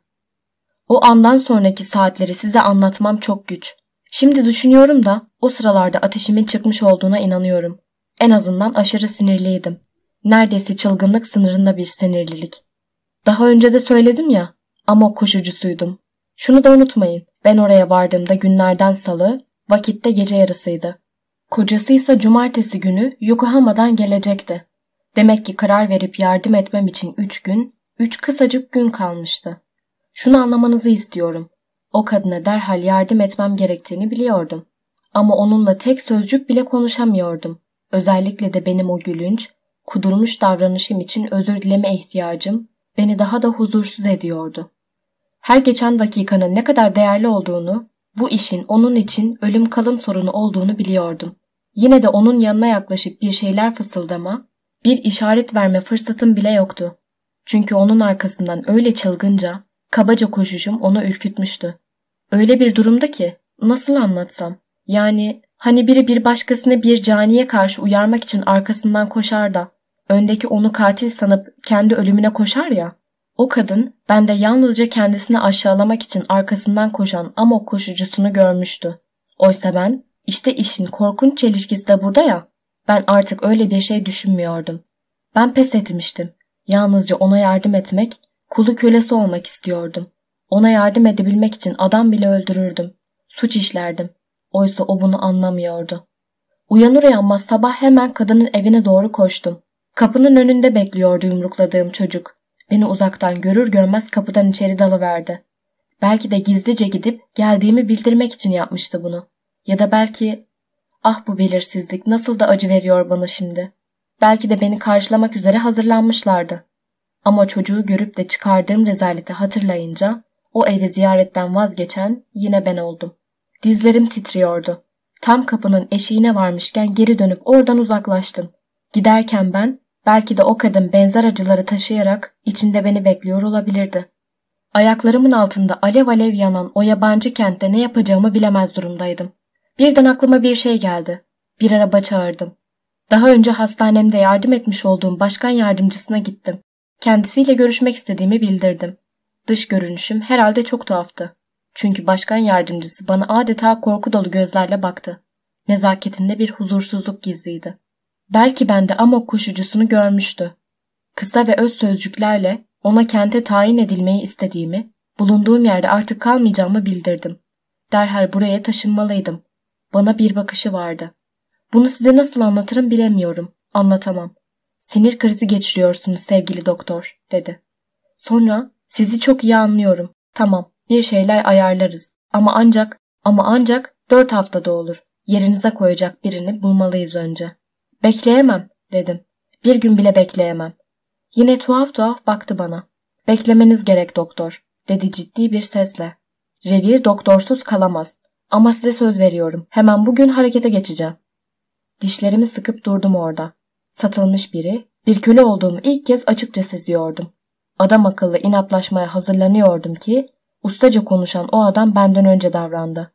O andan sonraki saatleri size anlatmam çok güç. Şimdi düşünüyorum da o sıralarda ateşimin çıkmış olduğuna inanıyorum. En azından aşırı sinirliydim. Neredeyse çılgınlık sınırında bir sinirlilik. Daha önce de söyledim ya, amok koşucusuydum. Şunu da unutmayın, ben oraya vardığımda günlerden salı, vakitte gece yarısıydı. Kocasıysa cumartesi günü Yokohama'dan gelecekti. Demek ki karar verip yardım etmem için üç gün, üç kısacık gün kalmıştı. Şunu anlamanızı istiyorum. O kadına derhal yardım etmem gerektiğini biliyordum. Ama onunla tek sözcük bile konuşamıyordum. Özellikle de benim o gülünç, kudurmuş davranışım için özür dileme ihtiyacım beni daha da huzursuz ediyordu. Her geçen dakikanın ne kadar değerli olduğunu, bu işin onun için ölüm kalım sorunu olduğunu biliyordum. Yine de onun yanına yaklaşıp bir şeyler fısıldama, bir işaret verme fırsatım bile yoktu. Çünkü onun arkasından öyle çılgınca, kabaca koşuşum onu ürkütmüştü. Öyle bir durumda ki, nasıl anlatsam, yani hani biri bir başkasını bir caniye karşı uyarmak için arkasından koşar da, öndeki onu katil sanıp kendi ölümüne koşar ya, o kadın bende yalnızca kendisini aşağılamak için arkasından koşan amok koşucusunu görmüştü. Oysa ben, işte işin korkunç çelişkisi de burada ya, ben artık öyle bir şey düşünmüyordum. Ben pes etmiştim. Yalnızca ona yardım etmek, kulu kölesi olmak istiyordum. Ona yardım edebilmek için adam bile öldürürdüm. Suç işlerdim. Oysa o bunu anlamıyordu. Uyanır uyanmaz sabah hemen kadının evine doğru koştum. Kapının önünde bekliyordu yumrukladığım çocuk. Beni uzaktan görür görmez kapıdan içeri dalıverdi. Belki de gizlice gidip geldiğimi bildirmek için yapmıştı bunu. Ya da belki... Ah bu belirsizlik nasıl da acı veriyor bana şimdi. Belki de beni karşılamak üzere hazırlanmışlardı. Ama çocuğu görüp de çıkardığım rezaleti hatırlayınca o evi ziyaretten vazgeçen yine ben oldum. Dizlerim titriyordu. Tam kapının eşiğine varmışken geri dönüp oradan uzaklaştım. Giderken ben, belki de o kadın benzer acıları taşıyarak içinde beni bekliyor olabilirdi. Ayaklarımın altında alev alev yanan o yabancı kentte ne yapacağımı bilemez durumdaydım. Birden aklıma bir şey geldi. Bir araba çağırdım. Daha önce hastanemde yardım etmiş olduğum başkan yardımcısına gittim. Kendisiyle görüşmek istediğimi bildirdim. Dış görünüşüm herhalde çok tuhaftı. Çünkü başkan yardımcısı bana adeta korku dolu gözlerle baktı. Nezaketinde bir huzursuzluk gizliydi. Belki ben de amok koşucusunu görmüştü. Kısa ve öz sözcüklerle ona kente tayin edilmeyi istediğimi, bulunduğum yerde artık kalmayacağımı bildirdim. Derhal buraya taşınmalıydım. Bana bir bakışı vardı. Bunu size nasıl anlatırım bilemiyorum. Anlatamam. Sinir krizi geçiriyorsunuz sevgili doktor, dedi. Sonra sizi çok iyi anlıyorum. Tamam, bir şeyler ayarlarız. Ama ancak, ama ancak dört haftada olur. Yerinize koyacak birini bulmalıyız önce. Bekleyemem, dedim. Bir gün bile bekleyemem. Yine tuhaf tuhaf baktı bana. Beklemeniz gerek doktor, dedi ciddi bir sesle. Revir doktorsuz kalamaz. Ama size söz veriyorum. Hemen bugün harekete geçeceğim. Dişlerimi sıkıp durdum orada. Satılmış biri, bir köle olduğumu ilk kez açıkça seziyordum. Adam akıllı inatlaşmaya hazırlanıyordum ki, ustaca konuşan o adam benden önce davrandı.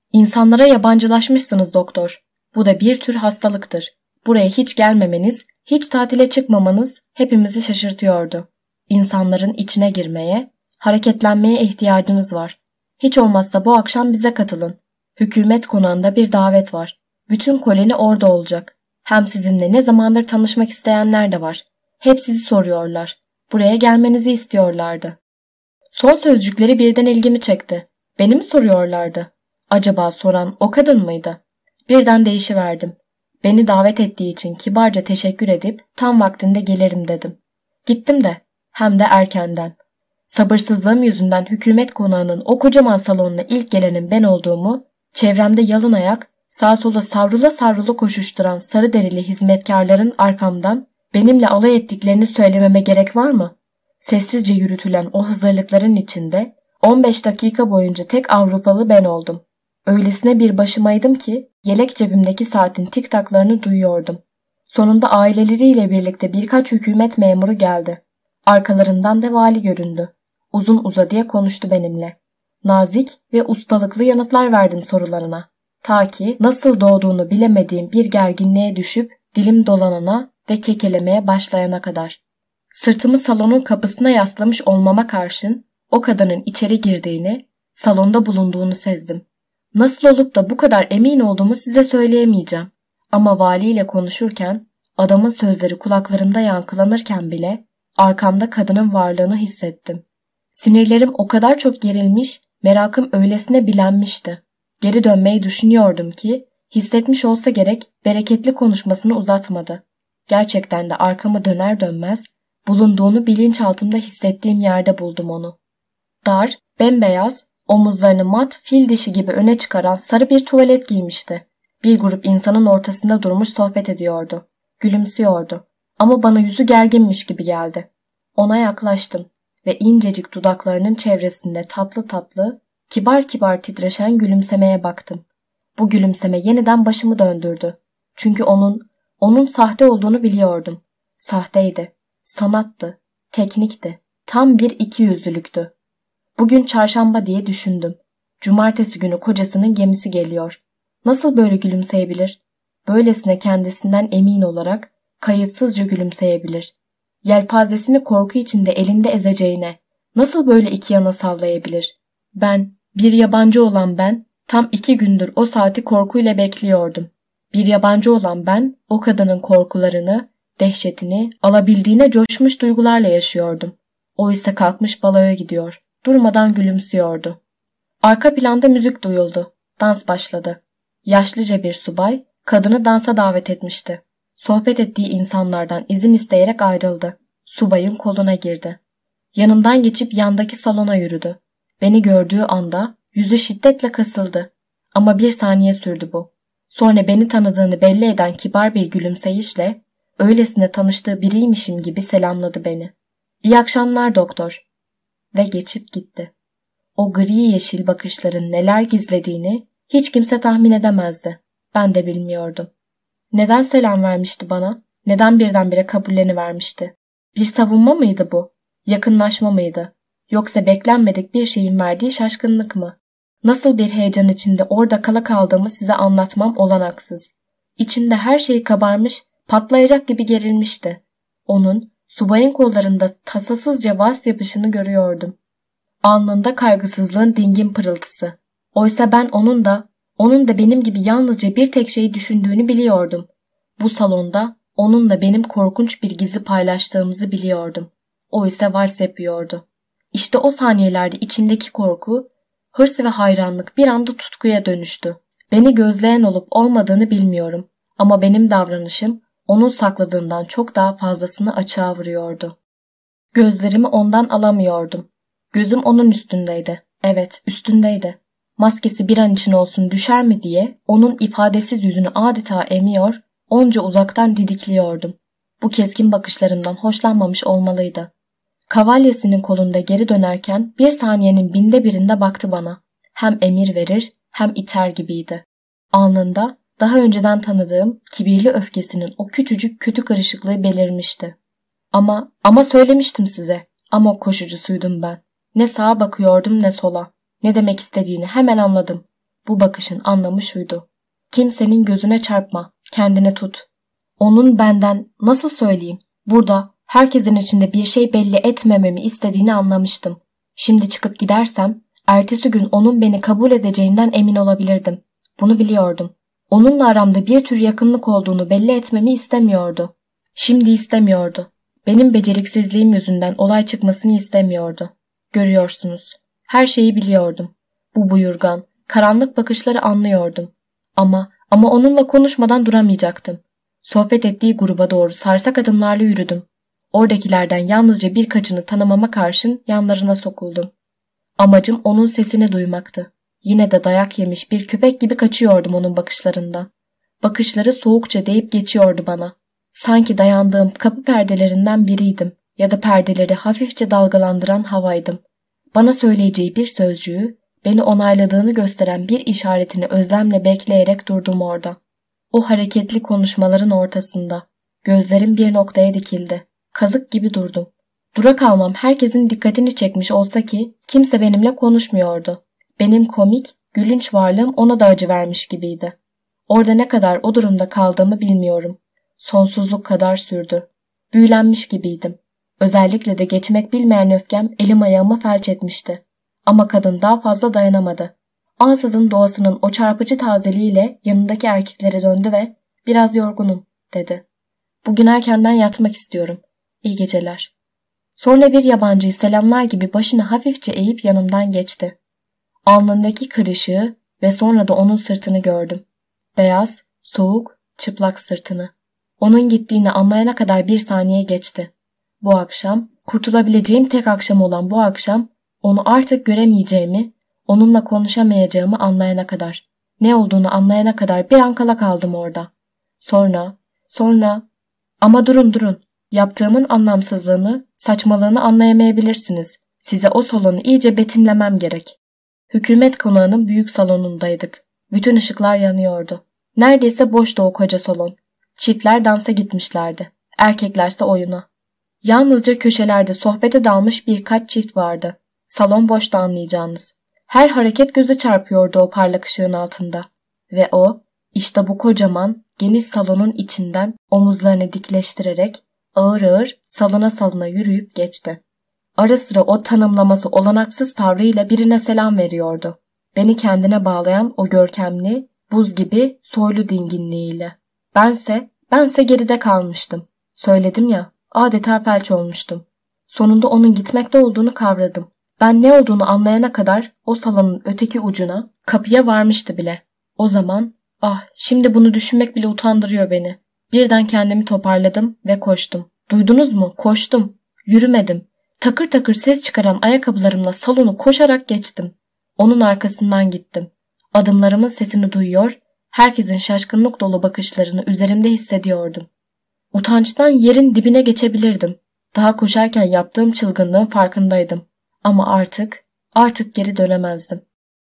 İnsanlara yabancılaşmışsınız doktor. Bu da bir tür hastalıktır. Buraya hiç gelmemeniz, hiç tatile çıkmamanız hepimizi şaşırtıyordu. İnsanların içine girmeye, hareketlenmeye ihtiyacınız var. Hiç olmazsa bu akşam bize katılın. Hükümet konağında bir davet var. Bütün koloni orada olacak. Hem sizinle ne zamandır tanışmak isteyenler de var. Hep sizi soruyorlar. Buraya gelmenizi istiyorlardı. Son sözcükleri birden ilgimi çekti. Beni mi soruyorlardı? Acaba soran o kadın mıydı? Birden değişiverdim. Beni davet ettiği için kibarca teşekkür edip tam vaktinde gelirim dedim. Gittim de, hem de erkenden. Sabırsızlığım yüzünden hükümet konağının o kocaman salonuna ilk gelenin ben olduğumu, çevremde yalın ayak, sağa sola savrula savrula koşuşturan sarı derili hizmetkarların arkamdan benimle alay ettiklerini söylememe gerek var mı? Sessizce yürütülen o hazırlıkların içinde on beş dakika boyunca tek Avrupalı ben oldum. Öylesine bir başımaydım ki yelek cebimdeki saatin tik taklarını duyuyordum. Sonunda aileleriyle birlikte birkaç hükümet memuru geldi. Arkalarından da vali göründü. Uzun uzadıya konuştu benimle. Nazik ve ustalıklı yanıtlar verdim sorularına. Ta ki nasıl doğduğunu bilemediğim bir gerginliğe düşüp dilim dolanana ve kekelemeye başlayana kadar. Sırtımı salonun kapısına yaslamış olmama karşın o kadının içeri girdiğini, salonda bulunduğunu sezdim. Nasıl olup da bu kadar emin olduğumu size söyleyemeyeceğim. Ama valiyle konuşurken, adamın sözleri kulaklarımda yankılanırken bile arkamda kadının varlığını hissettim. Sinirlerim o kadar çok gerilmiş, merakım öylesine bilenmişti. Geri dönmeyi düşünüyordum ki, hissetmiş olsa gerek bereketli konuşmasını uzatmadı. Gerçekten de arkamı döner dönmez, bulunduğunu bilinçaltımda hissettiğim yerde buldum onu. Dar, bembeyaz, omuzlarını mat, fil dişi gibi öne çıkaran sarı bir tuvalet giymişti. Bir grup insanın ortasında durmuş sohbet ediyordu. Gülümsüyordu. Ama bana yüzü gerginmiş gibi geldi. Ona yaklaştım ve incecik dudaklarının çevresinde tatlı tatlı, kibar kibar titreşen gülümsemeye baktım. Bu gülümseme yeniden başımı döndürdü. Çünkü onun, onun sahte olduğunu biliyordum. Sahteydi, sanattı, teknikti, tam bir ikiyüzlülüktü. Bugün çarşamba diye düşündüm. Cumartesi günü kocasının gemisi geliyor. Nasıl böyle gülümseyebilir? Böylesine kendisinden emin olarak kayıtsızca gülümseyebilir. Yelpazesini korku içinde elinde ezeceğine nasıl böyle iki yana sallayabilir? Ben, bir yabancı olan ben, tam iki gündür o saati korkuyla bekliyordum. Bir yabancı olan ben, o kadının korkularını, dehşetini, alabildiğine coşmuş duygularla yaşıyordum. O ise kalkmış baloya gidiyor. Durmadan gülümsüyordu. Arka planda müzik duyuldu. Dans başladı. Yaşlıca bir subay, kadını dansa davet etmişti. Sohbet ettiği insanlardan izin isteyerek ayrıldı. Subayın koluna girdi. Yanımdan geçip yandaki salona yürüdü. Beni gördüğü anda yüzü şiddetle kasıldı. Ama bir saniye sürdü bu. Sonra beni tanıdığını belli eden kibar bir gülümseyişle, öylesine tanıştığı biriymişim gibi selamladı beni. "İyi akşamlar doktor." Ve geçip gitti. O gri yeşil bakışların neler gizlediğini hiç kimse tahmin edemezdi. Ben de bilmiyordum. Neden selam vermişti bana? Neden birdenbire kabullenivermişti? Bir savunma mıydı bu? Yakınlaşma mıydı? Yoksa beklenmedik bir şeyin verdiği şaşkınlık mı? Nasıl bir heyecan içinde orada kala kaldığımı size anlatmam olanaksız. İçimde her şey kabarmış, patlayacak gibi gerilmişti. Onun, subayın kollarında tasasızca vals yapışını görüyordum. Alnında kaygısızlığın dingin pırıltısı. Oysa ben onun da, onun da benim gibi yalnızca bir tek şeyi düşündüğünü biliyordum. Bu salonda onunla benim korkunç bir gizli paylaştığımızı biliyordum. O ise vals yapıyordu. İşte o saniyelerde içimdeki korku, hırs ve hayranlık bir anda tutkuya dönüştü. Beni gözleyen olup olmadığını bilmiyorum ama benim davranışım onun sakladığından çok daha fazlasını açığa vuruyordu. Gözlerimi ondan alamıyordum. Gözüm onun üstündeydi. Evet, üstündeydi. Maskesi bir an için olsun düşer mi diye onun ifadesiz yüzünü adeta emiyor, onca uzaktan didikliyordum. Bu keskin bakışlarımdan hoşlanmamış olmalıydı. Kavalyesinin kolunda geri dönerken bir saniyenin binde birinde baktı bana. Hem emir verir hem iter gibiydi. Alnında daha önceden tanıdığım kibirli öfkesinin o küçücük kötü karışıklığı belirmişti. Ama, ama söylemiştim size. Amok koşucusuydum ben. Ne sağa bakıyordum ne sola. Ne demek istediğini hemen anladım. Bu bakışın anlamı şuydu: kimsenin gözüne çarpma, kendini tut. Onun benden, nasıl söyleyeyim, burada herkesin içinde bir şey belli etmememi istediğini anlamıştım. Şimdi çıkıp gidersem, ertesi gün onun beni kabul edeceğinden emin olabilirdim. Bunu biliyordum. Onunla aramda bir tür yakınlık olduğunu belli etmemi istemiyordu. Şimdi istemiyordu. Benim beceriksizliğim yüzünden olay çıkmasını istemiyordu. Görüyorsunuz, her şeyi biliyordum. Bu buyurgan, karanlık bakışları anlıyordum. Ama, ama onunla konuşmadan duramayacaktım. Sohbet ettiği gruba doğru sarsak adımlarla yürüdüm. Oradakilerden yalnızca birkaçını tanımama karşın yanlarına sokuldum. Amacım onun sesini duymaktı. Yine de dayak yemiş bir köpek gibi kaçıyordum onun bakışlarından. Bakışları soğukça değip geçiyordu bana. Sanki dayandığım kapı perdelerinden biriydim ya da perdeleri hafifçe dalgalandıran havaydım. Bana söyleyeceği bir sözcüğü, beni onayladığını gösteren bir işaretini özlemle bekleyerek durdum orada. O hareketli konuşmaların ortasında. Gözlerim bir noktaya dikildi. Kazık gibi durdum. Dura kalmam herkesin dikkatini çekmiş olsa ki kimse benimle konuşmuyordu. Benim komik, gülünç varlığım ona da acı vermiş gibiydi. Orada ne kadar o durumda kaldığımı bilmiyorum. Sonsuzluk kadar sürdü. Büyülenmiş gibiydim. Özellikle de geçmek bilmeyen öfkem elim ayağımı felç etmişti. Ama kadın daha fazla dayanamadı. Ansızın doğasının o çarpıcı tazeliğiyle yanındaki erkeklere döndü ve "Biraz yorgunum," dedi. "Bugün erkenden yatmak istiyorum. İyi geceler." Sonra bir yabancıyı selamlar gibi başını hafifçe eğip yanımdan geçti. Alnındaki kırışığı ve sonra da onun sırtını gördüm. Beyaz, soğuk, çıplak sırtını. Onun gittiğini anlayana kadar bir saniye geçti. Bu akşam, kurtulabileceğim tek akşam olan bu akşam, onu artık göremeyeceğimi, onunla konuşamayacağımı anlayana kadar, ne olduğunu anlayana kadar bir an kala kaldım orada. Sonra, sonra, ama durun durun, yaptığımın anlamsızlığını, saçmalığını anlayamayabilirsiniz. Size o salonu iyice betimlemem gerek. Hükümet konağının büyük salonundaydık. Bütün ışıklar yanıyordu. Neredeyse boştu o koca salon. Çiftler dansa gitmişlerdi. Erkeklerse oyuna. Yalnızca köşelerde sohbete dalmış birkaç çift vardı. Salon boştu anlayacağınız. Her hareket göze çarpıyordu o parlak ışığın altında. Ve o, işte bu kocaman, geniş salonun içinden omuzlarını dikleştirerek ağır ağır salına salına yürüyüp geçti. Ara sıra o tanımlaması olanaksız tavrıyla birine selam veriyordu. Beni kendine bağlayan o görkemli, buz gibi soylu dinginliğiyle. Bense, bense geride kalmıştım. Söyledim ya, adeta felç olmuştum. Sonunda onun gitmekte olduğunu kavradım. Ben ne olduğunu anlayana kadar o salonun öteki ucuna, kapıya varmıştı bile. O zaman, ah şimdi bunu düşünmek bile utandırıyor beni. Birden kendimi toparladım ve koştum. Duydunuz mu? Koştum. Yürümedim. Takır takır ses çıkaran ayakkabılarımla salonu koşarak geçtim. Onun arkasından gittim. Adımlarımın sesini duyuyor, herkesin şaşkınlık dolu bakışlarını üzerimde hissediyordum. Utançtan yerin dibine geçebilirdim. Daha koşarken yaptığım çılgınlığın farkındaydım. Ama artık, artık geri dönemezdim.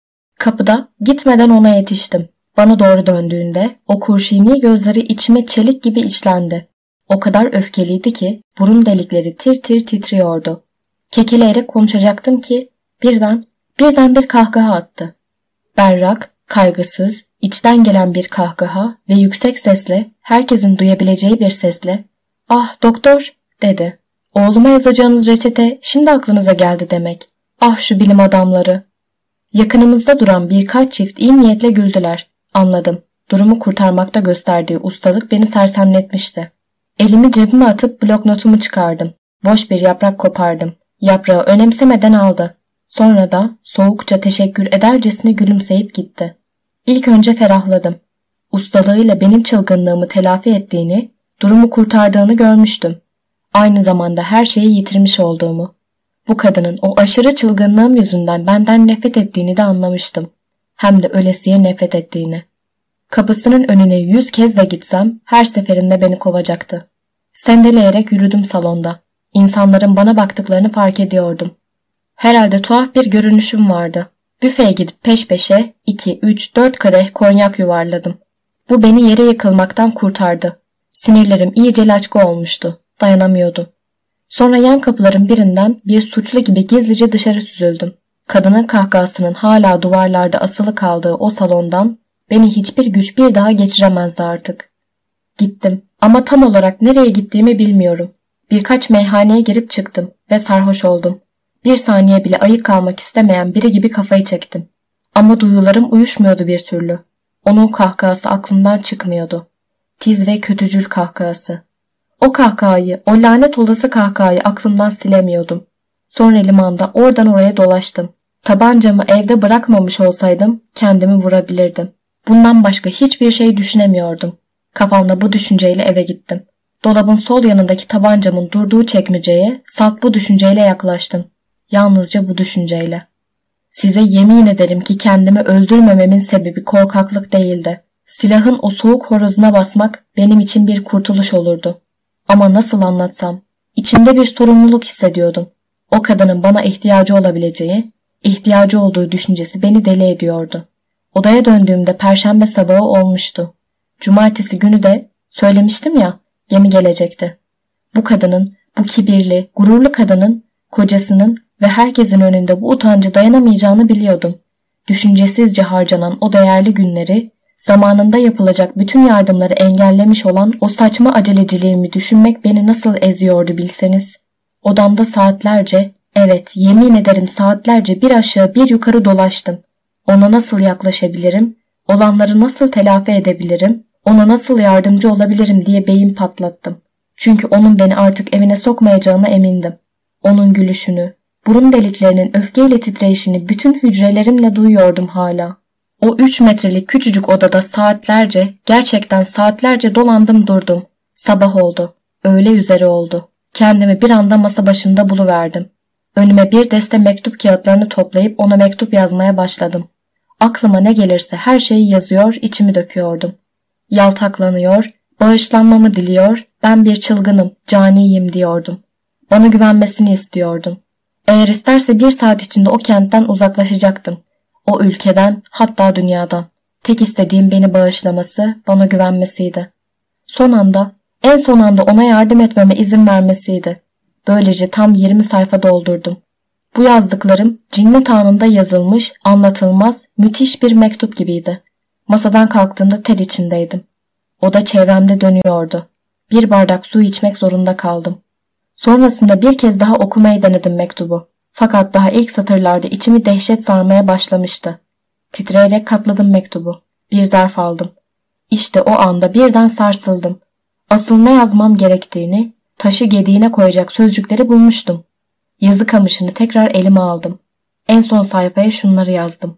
Kapıda gitmeden ona yetiştim. Bana doğru döndüğünde o kurşuni gözleri içime çelik gibi içlendi. O kadar öfkeliydi ki burun delikleri tir tir titriyordu. Kekeleyerek konuşacaktım ki birden, birden bir kahkaha attı. Berrak, kaygısız, içten gelen bir kahkaha ve yüksek sesle, herkesin duyabileceği bir sesle "Ah doktor," dedi. "Oğluma yazacağınız reçete şimdi aklınıza geldi demek. Ah şu bilim adamları." Yakınımızda duran birkaç çift iyi niyetle güldüler. Anladım. Durumu kurtarmakta gösterdiği ustalık beni sersemletmişti. Elimi cebime atıp bloknotumu çıkardım. Boş bir yaprak kopardım. Yaprağı önemsemeden aldı. Sonra da soğukça teşekkür edercesine gülümseyip gitti. İlk önce ferahladım. Ustalığıyla benim çılgınlığımı telafi ettiğini, durumu kurtardığını görmüştüm. Aynı zamanda her şeyi yitirmiş olduğumu. Bu kadının o aşırı çılgınlığım yüzünden benden nefret ettiğini de anlamıştım. Hem de ölesiye nefret ettiğini. Kapısının önüne yüz kez de gitsem her seferinde beni kovacaktı. Sendeleyerek yürüdüm salonda. İnsanların bana baktıklarını fark ediyordum. Herhalde tuhaf bir görünüşüm vardı. Büfeye gidip peş peşe iki, üç, dört kadeh konyak yuvarladım. Bu beni yere yıkılmaktan kurtardı. Sinirlerim iyice laçka olmuştu. Dayanamıyordum. Sonra yan kapıların birinden bir suçlu gibi gizlice dışarı süzüldüm. Kadının kahkahasının hala duvarlarda asılı kaldığı o salondan beni hiçbir güç bir daha geçiremezdi artık. Gittim ama tam olarak nereye gittiğimi bilmiyorum. Birkaç meyhaneye girip çıktım ve sarhoş oldum. Bir saniye bile ayık kalmak istemeyen biri gibi kafayı çektim. Ama duyularım uyuşmuyordu bir türlü. Onun kahkahası aklımdan çıkmıyordu. Tiz ve kötücül kahkahası. O kahkahayı, o lanet olası kahkahayı aklımdan silemiyordum. Sonra limanda oradan oraya dolaştım. Tabancamı evde bırakmamış olsaydım kendimi vurabilirdim. Bundan başka hiçbir şey düşünemiyordum. Kafamda bu düşünceyle eve gittim. Dolabın sol yanındaki tabancamın durduğu çekmeceye salt bu düşünceyle yaklaştım. Yalnızca bu düşünceyle. Size yemin ederim ki kendimi öldürmememin sebebi korkaklık değildi. Silahın o soğuk horozuna basmak benim için bir kurtuluş olurdu. Ama nasıl anlatsam, içimde bir sorumluluk hissediyordum. O kadının bana ihtiyacı olabileceği, ihtiyacı olduğu düşüncesi beni deli ediyordu. Odaya döndüğümde perşembe sabahı olmuştu. Cumartesi günü de söylemiştim ya, gemi gelecekti. Bu kadının, bu kibirli, gururlu kadının, kocasının ve herkesin önünde bu utancı dayanamayacağını biliyordum. Düşüncesizce harcanan o değerli günleri, zamanında yapılacak bütün yardımları engellemiş olan o saçma aceleciliğimi düşünmek beni nasıl eziyordu bilseniz. Odamda saatlerce, evet yemin ederim saatlerce bir aşağı bir yukarı dolaştım. Ona nasıl yaklaşabilirim, olanları nasıl telafi edebilirim, ona nasıl yardımcı olabilirim diye beyin patlattım. Çünkü onun beni artık evine sokmayacağına emindim. Onun gülüşünü, burun deliklerinin öfkeyle titreyişini bütün hücrelerimle duyuyordum hala. O üç metrelik küçücük odada saatlerce, gerçekten saatlerce dolandım durdum. Sabah oldu. Öğle üzeri oldu. Kendimi bir anda masa başında buluverdim. Önüme bir deste mektup kağıtlarını toplayıp ona mektup yazmaya başladım. Aklıma ne gelirse her şeyi yazıyor, içimi döküyordum. Yaltaklanıyor, bağışlanmamı diliyor, ben bir çılgınım, caniyim diyordum. Bana güvenmesini istiyordum. Eğer isterse bir saat içinde o kentten uzaklaşacaktım. O ülkeden, hatta dünyadan. Tek istediğim beni bağışlaması, bana güvenmesiydi. Son anda, en son anda ona yardım etmeme izin vermesiydi. Böylece tam yirmi sayfa doldurdum. Bu yazdıklarım cinnet anında yazılmış, anlatılmaz, müthiş bir mektup gibiydi. Masadan kalktığımda ter içindeydim. Oda çevremde dönüyordu. Bir bardak su içmek zorunda kaldım. Sonrasında bir kez daha okumayı denedim mektubu. Fakat daha ilk satırlarda içimi dehşet sarmaya başlamıştı. Titreyerek katladım mektubu. Bir zarf aldım. İşte o anda birden sarsıldım. Asıl ne yazmam gerektiğini, taşı gediğine koyacak sözcükleri bulmuştum. Yazı kamışını tekrar elime aldım. En son sayfaya şunları yazdım.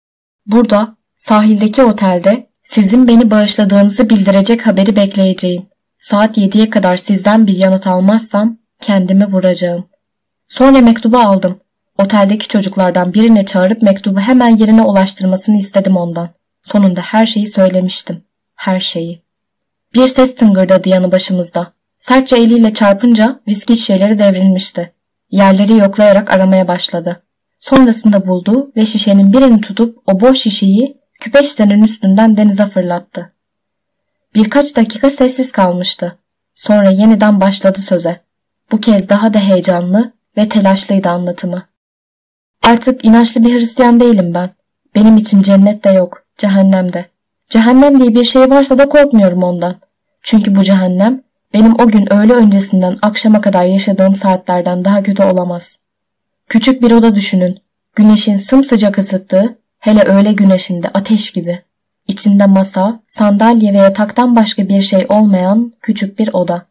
Burada, sahildeki otelde sizin beni bağışladığınızı bildirecek haberi bekleyeceğim. Saat yediye kadar sizden bir yanıt almazsam kendimi vuracağım. Sonra mektubu aldım. Oteldeki çocuklardan birine çağırıp mektubu hemen yerine ulaştırmasını istedim ondan. Sonunda her şeyi söylemiştim. Her şeyi. Bir ses tıngırdadı yanı başımızda. Sertçe eliyle çarpınca viski şişeleri devrilmişti. Yerleri yoklayarak aramaya başladı. Sonrasında buldu ve şişenin birini tutup o boş şişeyi küpe şişenin üstünden denize fırlattı. Birkaç dakika sessiz kalmıştı. Sonra yeniden başladı söze. Bu kez daha da heyecanlı ve telaşlıydı anlatımı. Artık inançlı bir Hristiyan değilim ben. Benim için cennet de yok, cehennem de. Cehennem diye bir şey varsa da korkmuyorum ondan. Çünkü bu cehennem benim o gün öğle öncesinden akşama kadar yaşadığım saatlerden daha kötü olamaz. Küçük bir oda düşünün. Güneşin sımsıcak ısıttığı, hele öğle güneşinde ateş gibi. İçinde masa, sandalye ve yataktan başka bir şey olmayan küçük bir oda.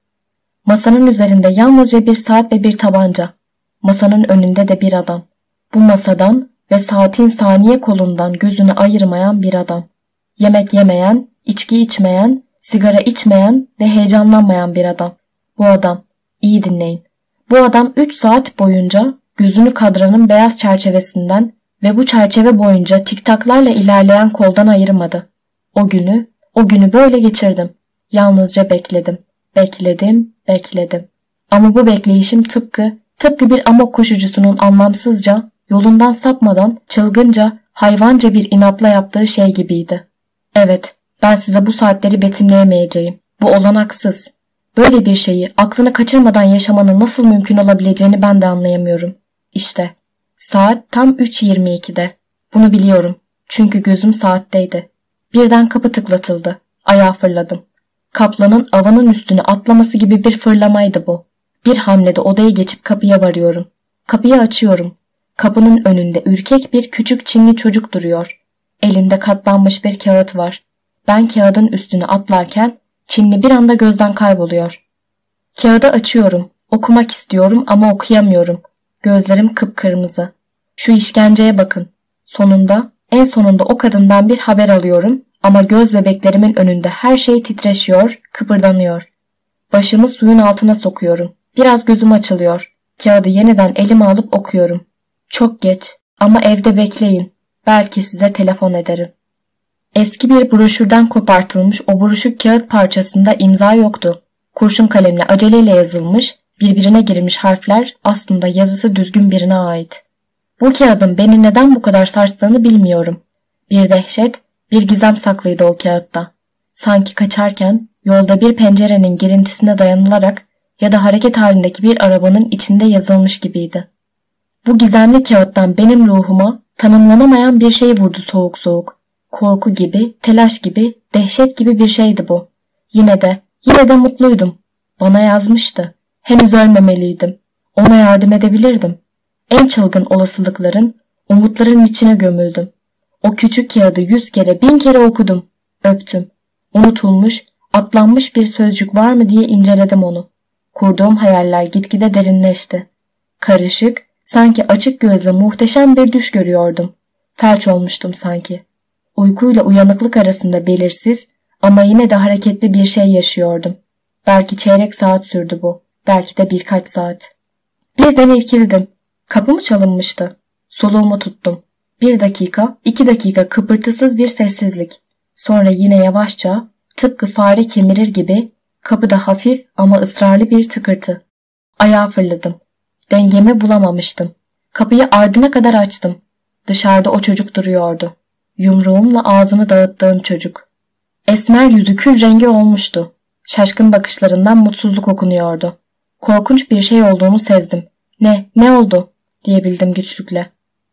Masanın üzerinde yalnızca bir saat ve bir tabanca. Masanın önünde de bir adam. Bu masadan ve saatin saniye kolundan gözünü ayırmayan bir adam. Yemek yemeyen, içki içmeyen, sigara içmeyen ve heyecanlanmayan bir adam. Bu adam, iyi dinleyin. Bu adam üç saat boyunca gözünü kadranın beyaz çerçevesinden ve bu çerçeve boyunca tiktaklarla ilerleyen koldan ayırmadı. O günü, o günü böyle geçirdim. Yalnızca bekledim. Bekledim, bekledim. Ama bu bekleyişim tıpkı, tıpkı bir amok koşucusunun anlamsızca, yolundan sapmadan, çılgınca, hayvanca bir inatla yaptığı şey gibiydi. Evet, ben size bu saatleri betimleyemeyeceğim. Bu olanaksız. Böyle bir şeyi aklını kaçırmadan yaşamanın nasıl mümkün olabileceğini ben de anlayamıyorum. İşte, Saat tam üç yirmi ikide. Bunu biliyorum. Çünkü gözüm saatteydi. Birden kapı tıklatıldı. Ayağa fırladım. Kaplanın avanın üstüne atlaması gibi bir fırlamaydı bu. Bir hamlede odayı geçip kapıya varıyorum. Kapıyı açıyorum. Kapının önünde ürkek bir küçük Çinli çocuk duruyor. Elinde katlanmış bir kağıt var. Ben kağıdın üstüne atlarken Çinli bir anda gözden kayboluyor. Kağıdı açıyorum. Okumak istiyorum ama okuyamıyorum. Gözlerim kıpkırmızı. Şu işkenceye bakın. Sonunda, en sonunda o kadından bir haber alıyorum ama göz bebeklerimin önünde her şey titreşiyor, kıpırdanıyor. Başımı suyun altına sokuyorum. Biraz gözüm açılıyor. Kağıdı yeniden elime alıp okuyorum. Çok geç ama evde bekleyin. Belki size telefon ederim. Eski bir broşürden kopartılmış o buruşuk kağıt parçasında imza yoktu. Kurşun kalemle aceleyle yazılmış, birbirine girmiş harfler aslında yazısı düzgün birine ait. Bu kağıdın beni neden bu kadar sarstığını bilmiyorum. Bir dehşet, bir gizem saklıydı o kağıtta. Sanki kaçarken yolda bir pencerenin girintisine dayanılarak ya da hareket halindeki bir arabanın içinde yazılmış gibiydi. Bu gizemli kağıttan benim ruhuma tanımlanamayan bir şey vurdu soğuk soğuk. Korku gibi, telaş gibi, dehşet gibi bir şeydi bu. Yine de, yine de mutluydum. Bana yazmıştı. Henüz ölmemeliydim. Ona yardım edebilirdim. En çılgın olasılıkların, umutların içine gömüldüm. O küçük kağıdı yüz kere, bin kere okudum. Öptüm. Unutulmuş, atlanmış bir sözcük var mı diye inceledim onu. Kurduğum hayaller gitgide derinleşti. Karışık, sanki açık gözle muhteşem bir düş görüyordum. Felç olmuştum sanki. Uykuyla uyanıklık arasında belirsiz ama yine de hareketli bir şey yaşıyordum. Belki çeyrek saat sürdü bu. Belki de birkaç saat. Birden irkildim. Kapı mı çalınmıştı? Soluğumu tuttum. Bir dakika, iki dakika kıpırtısız bir sessizlik. Sonra yine yavaşça, tıpkı fare kemirir gibi kapıda hafif ama ısrarlı bir tıkırtı. Ayağa fırladım. Dengemi bulamamıştım. Kapıyı ardına kadar açtım. Dışarıda o çocuk duruyordu. Yumruğumla ağzını dağıttığım çocuk. Esmer yüzü kül rengi olmuştu. Şaşkın bakışlarından mutsuzluk okunuyordu. Korkunç bir şey olduğunu sezdim. Ne, ne oldu? Diyebildim güçlükle.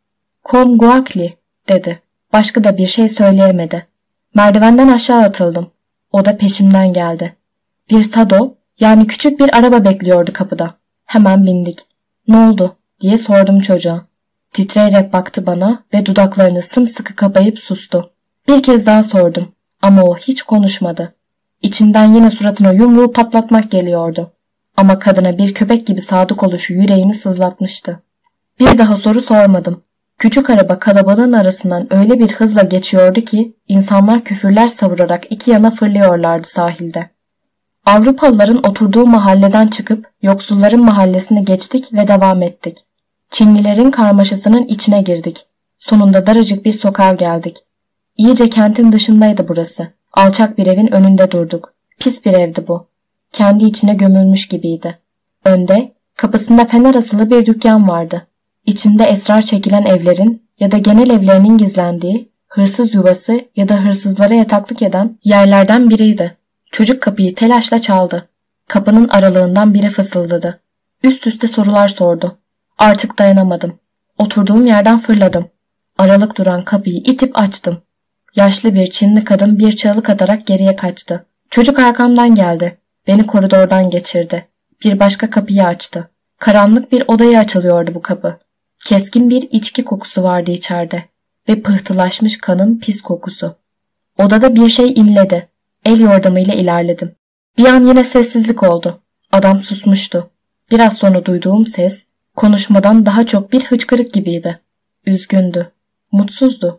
Kom guakli, dedi. Başka da bir şey söyleyemedi. Merdivenden aşağı atıldım. O da peşimden geldi. Bir sado, yani küçük bir araba bekliyordu kapıda. Hemen bindik. Ne oldu? Diye sordum çocuğa. Titreyerek baktı bana ve dudaklarını sımsıkı kapayıp sustu. Bir kez daha sordum ama o hiç konuşmadı. İçimden yine suratına yumruğu patlatmak geliyordu. Ama kadına bir köpek gibi sadık oluşu yüreğimi sızlatmıştı. Bir daha soru sormadım. Küçük araba kalabalığın arasından öyle bir hızla geçiyordu ki insanlar küfürler savurarak iki yana fırlıyorlardı sahilde. Avrupalıların oturduğu mahalleden çıkıp yoksulların mahallesine geçtik ve devam ettik. Çinlilerin karmaşasının içine girdik. Sonunda daracık bir sokağa geldik. İyice kentin dışındaydı burası. Alçak bir evin önünde durduk. Pis bir evdi bu. Kendi içine gömülmüş gibiydi. Önde, kapısında fener asılı bir dükkan vardı. İçinde esrar çekilen evlerin ya da genel evlerinin gizlendiği, hırsız yuvası ya da hırsızlara yataklık eden yerlerden biriydi. Çocuk kapıyı telaşla çaldı. Kapının aralığından biri fısıldadı. Üst üste sorular sordu. Artık dayanamadım. Oturduğum yerden fırladım. Aralık duran kapıyı itip açtım. Yaşlı bir Çinli kadın bir çığlık atarak geriye kaçtı. Çocuk arkamdan geldi. Beni koridordan geçirdi. Bir başka kapıyı açtı. Karanlık bir odaya açılıyordu bu kapı. Keskin bir içki kokusu vardı içeride ve pıhtılaşmış kanın pis kokusu. Odada bir şey inledi. El yordamıyla ilerledim. Bir an yine sessizlik oldu. Adam susmuştu. Biraz sonra duyduğum ses konuşmadan daha çok bir hıçkırık gibiydi. Üzgündü. Mutsuzdu.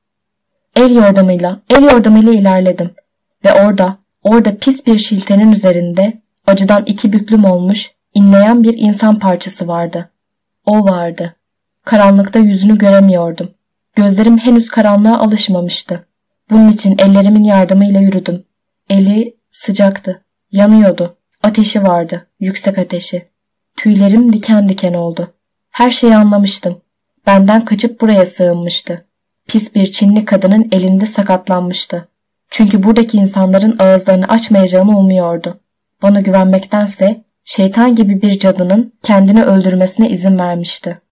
El yordamıyla, el yordamıyla ilerledim ve orada, orada pis bir şiltenin üzerinde acıdan iki büklüm olmuş, inleyen bir insan parçası vardı. O vardı. Karanlıkta yüzünü göremiyordum. Gözlerim henüz karanlığa alışmamıştı. Bunun için ellerimin yardımıyla yürüdüm. Eli sıcaktı. Yanıyordu. Ateşi vardı. Yüksek ateşi. Tüylerim diken diken oldu. Her şeyi anlamıştım. Benden kaçıp buraya sığınmıştı. Pis bir Çinli kadının elinde sakatlanmıştı. Çünkü buradaki insanların ağızlarını açmayacağını umuyordu. Bana güvenmektense şeytan gibi bir cadının kendini öldürmesine izin vermişti.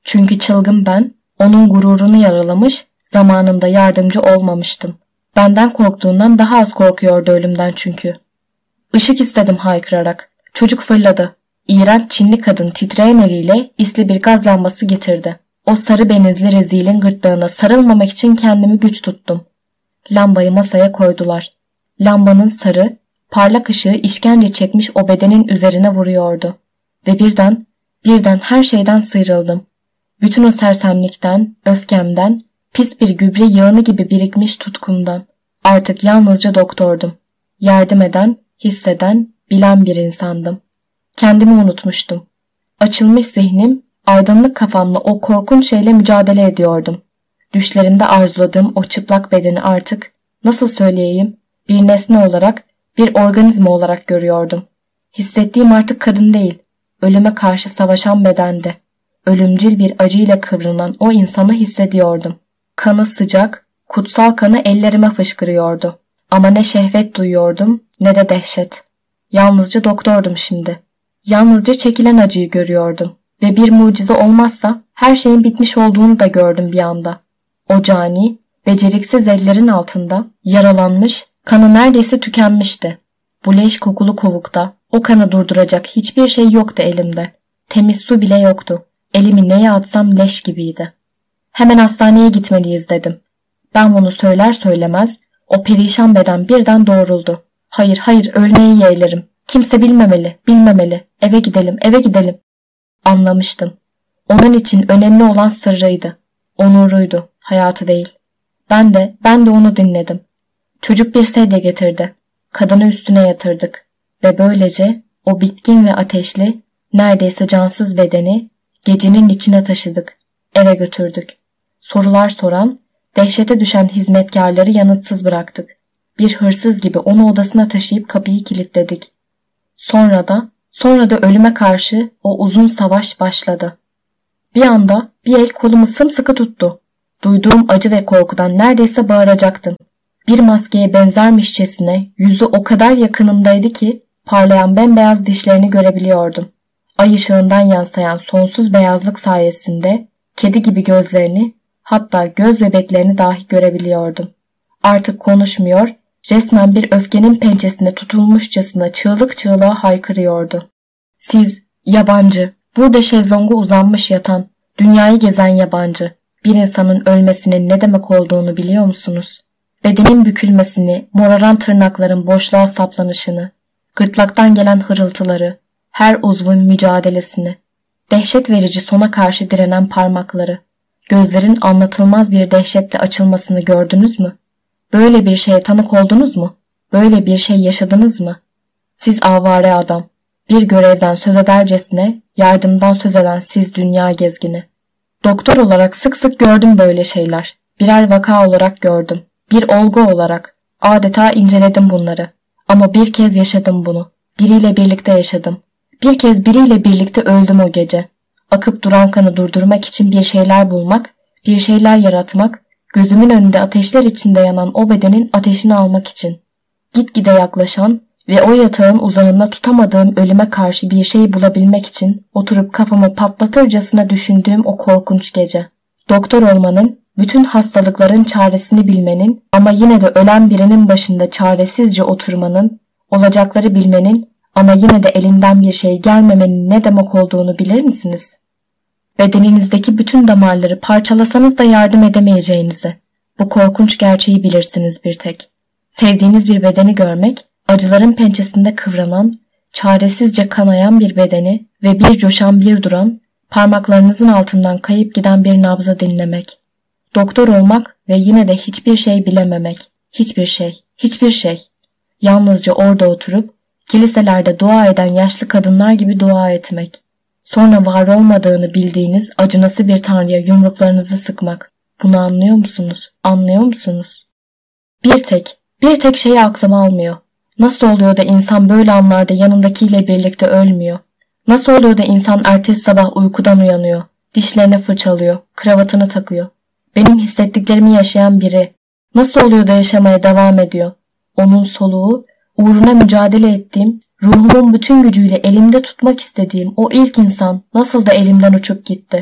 Çünkü çılgın ben, onun gururunu yaralamış, zamanında yardımcı olmamıştım. Benden korktuğundan daha az korkuyordu ölümden çünkü. Işık istedim haykırarak. Çocuk fırladı. İğrenç Çinli kadın titreyen eliyle isli bir gaz lambası getirdi. O sarı benizli rezilin gırtlağına sarılmamak için kendimi güç tuttum. Lambayı masaya koydular. Lambanın sarı, parlak ışığı işkence çekmiş o bedenin üzerine vuruyordu. Ve birden, birden her şeyden sıyrıldım. Bütün o sersemlikten, öfkemden, pis bir gübre yağını gibi birikmiş tutkumdan. Artık yalnızca doktordum. Yardım eden, hisseden, bilen bir insandım. Kendimi unutmuştum. Açılmış zihnim, aydınlık kafamla o korkunç şeyle mücadele ediyordum. Düşlerimde arzuladığım o çıplak bedeni artık, nasıl söyleyeyim, bir nesne olarak, bir organizma olarak görüyordum. Hissettiğim artık kadın değil, ölüme karşı savaşan bedendi. Ölümcül bir acıyla kıvrılan o insanı hissediyordum. Kanı sıcak, kutsal kanı ellerime fışkırıyordu. Ama ne şehvet duyuyordum, ne de dehşet. Yalnızca doktordum şimdi. Yalnızca çekilen acıyı görüyordum. Ve bir mucize olmazsa her şeyin bitmiş olduğunu da gördüm bir anda. O cani, beceriksiz ellerin altında, yaralanmış, kanı neredeyse tükenmişti. Bu leş kokulu kovukta, o kanı durduracak hiçbir şey yoktu elimde. Temiz su bile yoktu. Elimi neye atsam leş gibiydi. Hemen hastaneye gitmeliyiz dedim. Ben bunu söyler söylemez, o perişan beden birden doğruldu. Hayır hayır ölmeyi yeğlerim. Kimse bilmemeli, bilmemeli. Eve gidelim, eve gidelim. Anlamıştım. Onun için önemli olan sırrıydı. Onuruydu, hayatı değil. Ben de, ben de onu dinledim. Çocuk bir sedye getirdi. Kadını üstüne yatırdık. Ve böylece o bitkin ve ateşli, neredeyse cansız bedeni gecenin içine taşıdık. Eve götürdük. Sorular soran, dehşete düşen hizmetkarları yanıtsız bıraktık. Bir hırsız gibi onu odasına taşıyıp kapıyı kilitledik. Sonra da, sonra da ölüme karşı o uzun savaş başladı. Bir anda bir el kolumu sımsıkı tuttu. Duyduğum acı ve korkudan neredeyse bağıracaktım. Bir maskeye benzermişçesine yüzü o kadar yakınımdaydı ki parlayan bembeyaz dişlerini görebiliyordum. Ay ışığından yansıyan sonsuz beyazlık sayesinde kedi gibi gözlerini, hatta göz bebeklerini dahi görebiliyordum. Artık konuşmuyor, resmen bir öfkenin pençesine tutulmuşçasına çığlık çığlığa haykırıyordu. Siz, yabancı, burada şezlonga uzanmış yatan, dünyayı gezen yabancı, bir insanın ölmesinin ne demek olduğunu biliyor musunuz? Bedenin bükülmesini, moraran tırnakların boşluğa saplanışını, gırtlaktan gelen hırıltıları, her uzvun mücadelesini, dehşet verici sona karşı direnen parmakları, gözlerin anlatılmaz bir dehşetle açılmasını gördünüz mü? Böyle bir şeye tanık oldunuz mu? Böyle bir şey yaşadınız mı? Siz avare adam, bir görevden söz edercesine yardımdan söz eden siz dünya gezgini. Doktor olarak sık sık gördüm böyle şeyler. Birer vaka olarak gördüm. Bir olgu olarak. Adeta inceledim bunları. Ama bir kez yaşadım bunu. Biriyle birlikte yaşadım. Bir kez biriyle birlikte öldüm o gece. Akıp duran kanı durdurmak için bir şeyler bulmak, bir şeyler yaratmak, gözümün önünde ateşler içinde yanan o bedenin ateşini almak için. Gitgide yaklaşan ve o yatağın uzanında tutamadığım ölüme karşı bir şey bulabilmek için oturup kafamı patlatırcasına düşündüğüm o korkunç gece. Doktor olmanın, bütün hastalıkların çaresini bilmenin ama yine de ölen birinin başında çaresizce oturmanın, olacakları bilmenin ama yine de elinden bir şey gelmemenin ne demek olduğunu bilir misiniz? Bedeninizdeki bütün damarları parçalasanız da yardım edemeyeceğinizi, bu korkunç gerçeği bilirsiniz bir tek. Sevdiğiniz bir bedeni görmek, acıların pençesinde kıvranan, çaresizce kanayan bir bedeni ve bir coşan bir duran, parmaklarınızın altından kayıp giden bir nabza dinlemek. Doktor olmak ve yine de hiçbir şey bilememek. Hiçbir şey, hiçbir şey. Yalnızca orada oturup, kiliselerde dua eden yaşlı kadınlar gibi dua etmek. Sonra var olmadığını bildiğiniz acınası bir tanrıya yumruklarınızı sıkmak. Bunu anlıyor musunuz? Anlıyor musunuz? Bir tek, bir tek şeyi aklım almıyor. Nasıl oluyor da insan böyle anlarda yanındakiyle birlikte ölmüyor? Nasıl oluyor da insan ertesi sabah uykudan uyanıyor, dişlerini fırçalıyor, kravatını takıyor? Benim hissettiklerimi yaşayan biri nasıl oluyor da yaşamaya devam ediyor? Onun soluğu, uğruna mücadele ettiğim, ruhumun bütün gücüyle elimde tutmak istediğim o ilk insan nasıl da elimden uçup gitti?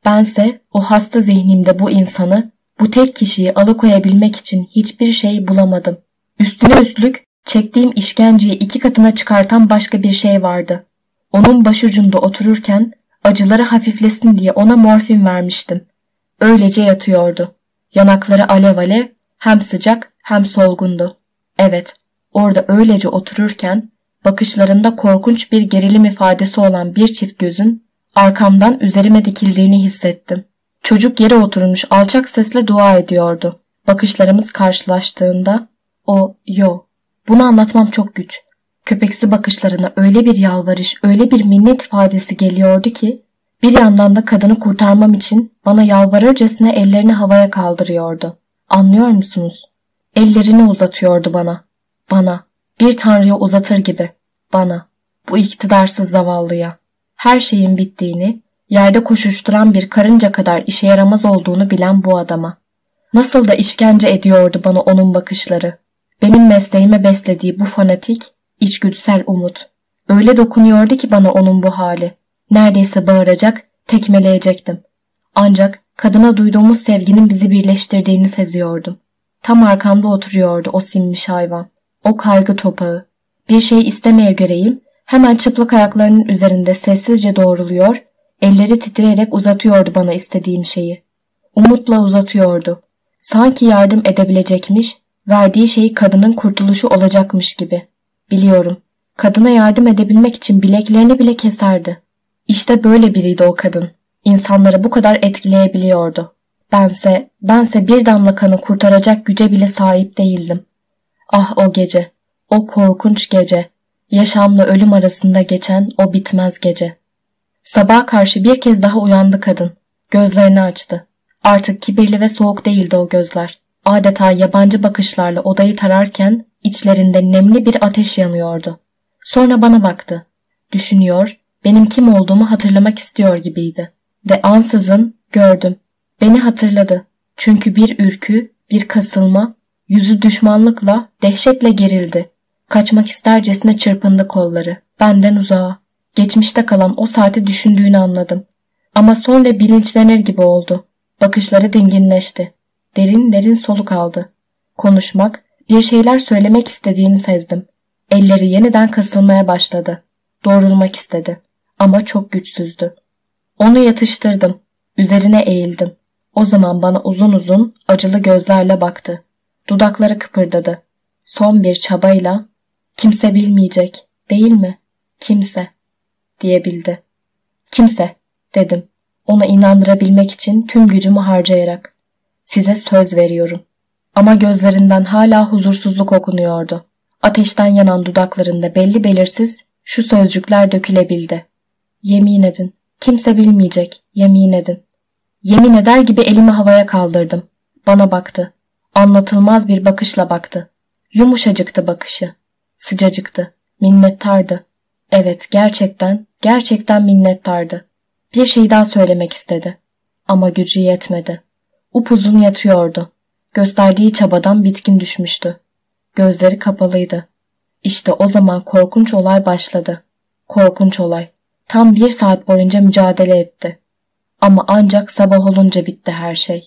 Bense o hasta zihnimde bu insanı, bu tek kişiyi alıkoyabilmek için hiçbir şey bulamadım. Üstüne üstlük çektiğim işkenceyi iki katına çıkartan başka bir şey vardı. Onun başucunda otururken acıları hafiflesin diye ona morfin vermiştim. Öylece yatıyordu. Yanakları alev alev, hem sıcak hem solgundu. Evet, orada öylece otururken bakışlarında korkunç bir gerilim ifadesi olan bir çift gözün arkamdan üzerime dikildiğini hissettim. Çocuk yere oturmuş alçak sesle dua ediyordu. Bakışlarımız karşılaştığında o, yo, bunu anlatmam çok güç. Köpeksi bakışlarına öyle bir yalvarış, öyle bir minnet ifadesi geliyordu ki bir yandan da kadını kurtarmam için bana yalvarırcasına ellerini havaya kaldırıyordu. Anlıyor musunuz? Ellerini uzatıyordu bana. Bana. Bir tanrıya uzatır gibi. Bana. Bu iktidarsız zavallıya. Her şeyin bittiğini, yerde koşuşturan bir karınca kadar işe yaramaz olduğunu bilen bu adama. Nasıl da işkence ediyordu bana onun bakışları. Benim mesleğime beslediği bu fanatik, içgüdüsel umut. Öyle dokunuyordu ki bana onun bu hali. Neredeyse bağıracak, tekmeleyecektim. Ancak kadına duyduğumuz sevginin bizi birleştirdiğini seziyordum. Tam arkamda oturuyordu o sinmiş hayvan. O kaygı topağı. Bir şey istemeye göreyim, hemen çıplak ayaklarının üzerinde sessizce doğruluyor, elleri titreyerek uzatıyordu bana istediğim şeyi. Umutla uzatıyordu. Sanki yardım edebilecekmiş, verdiği şey kadının kurtuluşu olacakmış gibi. Biliyorum, kadına yardım edebilmek için bileklerini bile keserdi. İşte böyle biriydi o kadın. İnsanları bu kadar etkileyebiliyordu. Bense, bense bir damla kanı kurtaracak güce bile sahip değildim. Ah o gece, o korkunç gece, yaşamla ölüm arasında geçen o bitmez gece. Sabaha karşı bir kez daha uyandı kadın. Gözlerini açtı. Artık kibirli ve soğuk değildi o gözler. Adeta yabancı bakışlarla odayı tararken içlerinde nemli bir ateş yanıyordu. Sonra bana baktı. Düşünüyor, benim kim olduğumu hatırlamak istiyor gibiydi. Ve ansızın gördüm. Beni hatırladı. Çünkü bir ürkü, bir kasılma, yüzü düşmanlıkla, dehşetle gerildi. Kaçmak istercesine çırpındı kolları. Benden uzağa. Geçmişte kalan o saati düşündüğünü anladım. Ama sonra bilinçlenir gibi oldu. Bakışları dinginleşti. Derin derin soluk aldı. Konuşmak, bir şeyler söylemek istediğini sezdim. Elleri yeniden kasılmaya başladı. Doğrulmak istedi. Ama çok güçsüzdü. Onu yatıştırdım. Üzerine eğildim. O zaman bana uzun uzun, acılı gözlerle baktı. Dudakları kıpırdadı. Son bir çabayla, "Kimse bilmeyecek, değil mi? Kimse," diyebildi. "Kimse," dedim. Ona inandırabilmek için tüm gücümü harcayarak. "Size söz veriyorum." Ama gözlerinden hala huzursuzluk okunuyordu. Ateşten yanan dudaklarında belli belirsiz şu sözcükler dökülebildi. "Yemin edin, kimse bilmeyecek, yemin edin." Yemin eder gibi elimi havaya kaldırdım. Bana baktı. Anlatılmaz bir bakışla baktı. Yumuşacıktı bakışı. Sıcacıktı. Minnettardı. Evet, gerçekten, gerçekten minnettardı. Bir şey daha söylemek istedi. Ama gücü yetmedi. Upuzun yatıyordu. Gösterdiği çabadan bitkin düşmüştü. Gözleri kapalıydı. İşte o zaman korkunç olay başladı. Korkunç olay. Tam bir saat boyunca mücadele etti. Ama ancak sabah olunca bitti her şey.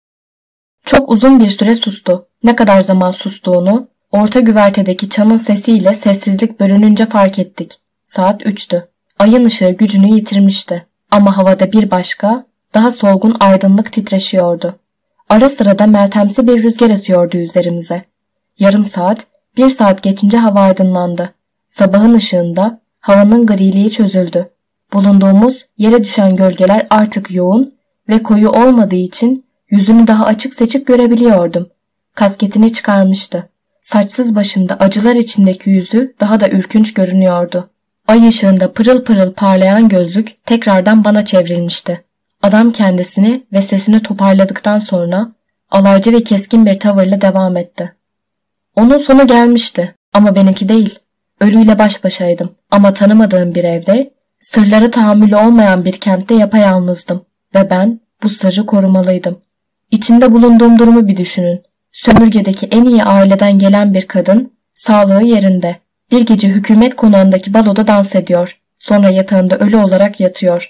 Çok uzun bir süre sustu. Ne kadar zaman sustuğunu, orta güvertedeki çanın sesiyle sessizlik bölününce fark ettik. Saat üçtü. Ayın ışığı gücünü yitirmişti. Ama havada bir başka, daha solgun aydınlık titreşiyordu. Ara sıra da meltemsi bir rüzgar esiyordu üzerimize. Yarım saat, bir saat geçince hava aydınlandı. Sabahın ışığında havanın griliği çözüldü. Bulunduğumuz yere düşen gölgeler artık yoğun ve koyu olmadığı için yüzünü daha açık seçik görebiliyordum. Kasketini çıkarmıştı. Saçsız başında acılar içindeki yüzü daha da ürkünç görünüyordu. Ay ışığında pırıl pırıl parlayan gözlük tekrardan bana çevrilmişti. Adam kendisini ve sesini toparladıktan sonra alaycı ve keskin bir tavırla devam etti. "Onun sonu gelmişti ama benimki değil. Ölüyle baş başaydım ama tanımadığım bir evde, sırlara tahammülü olmayan bir kentte yapayalnızdım ve ben bu sırrı korumalıydım. İçinde bulunduğum durumu bir düşünün. Sömürgedeki en iyi aileden gelen bir kadın, sağlığı yerinde. Bir gece hükümet konağındaki baloda dans ediyor. Sonra yatağında ölü olarak yatıyor.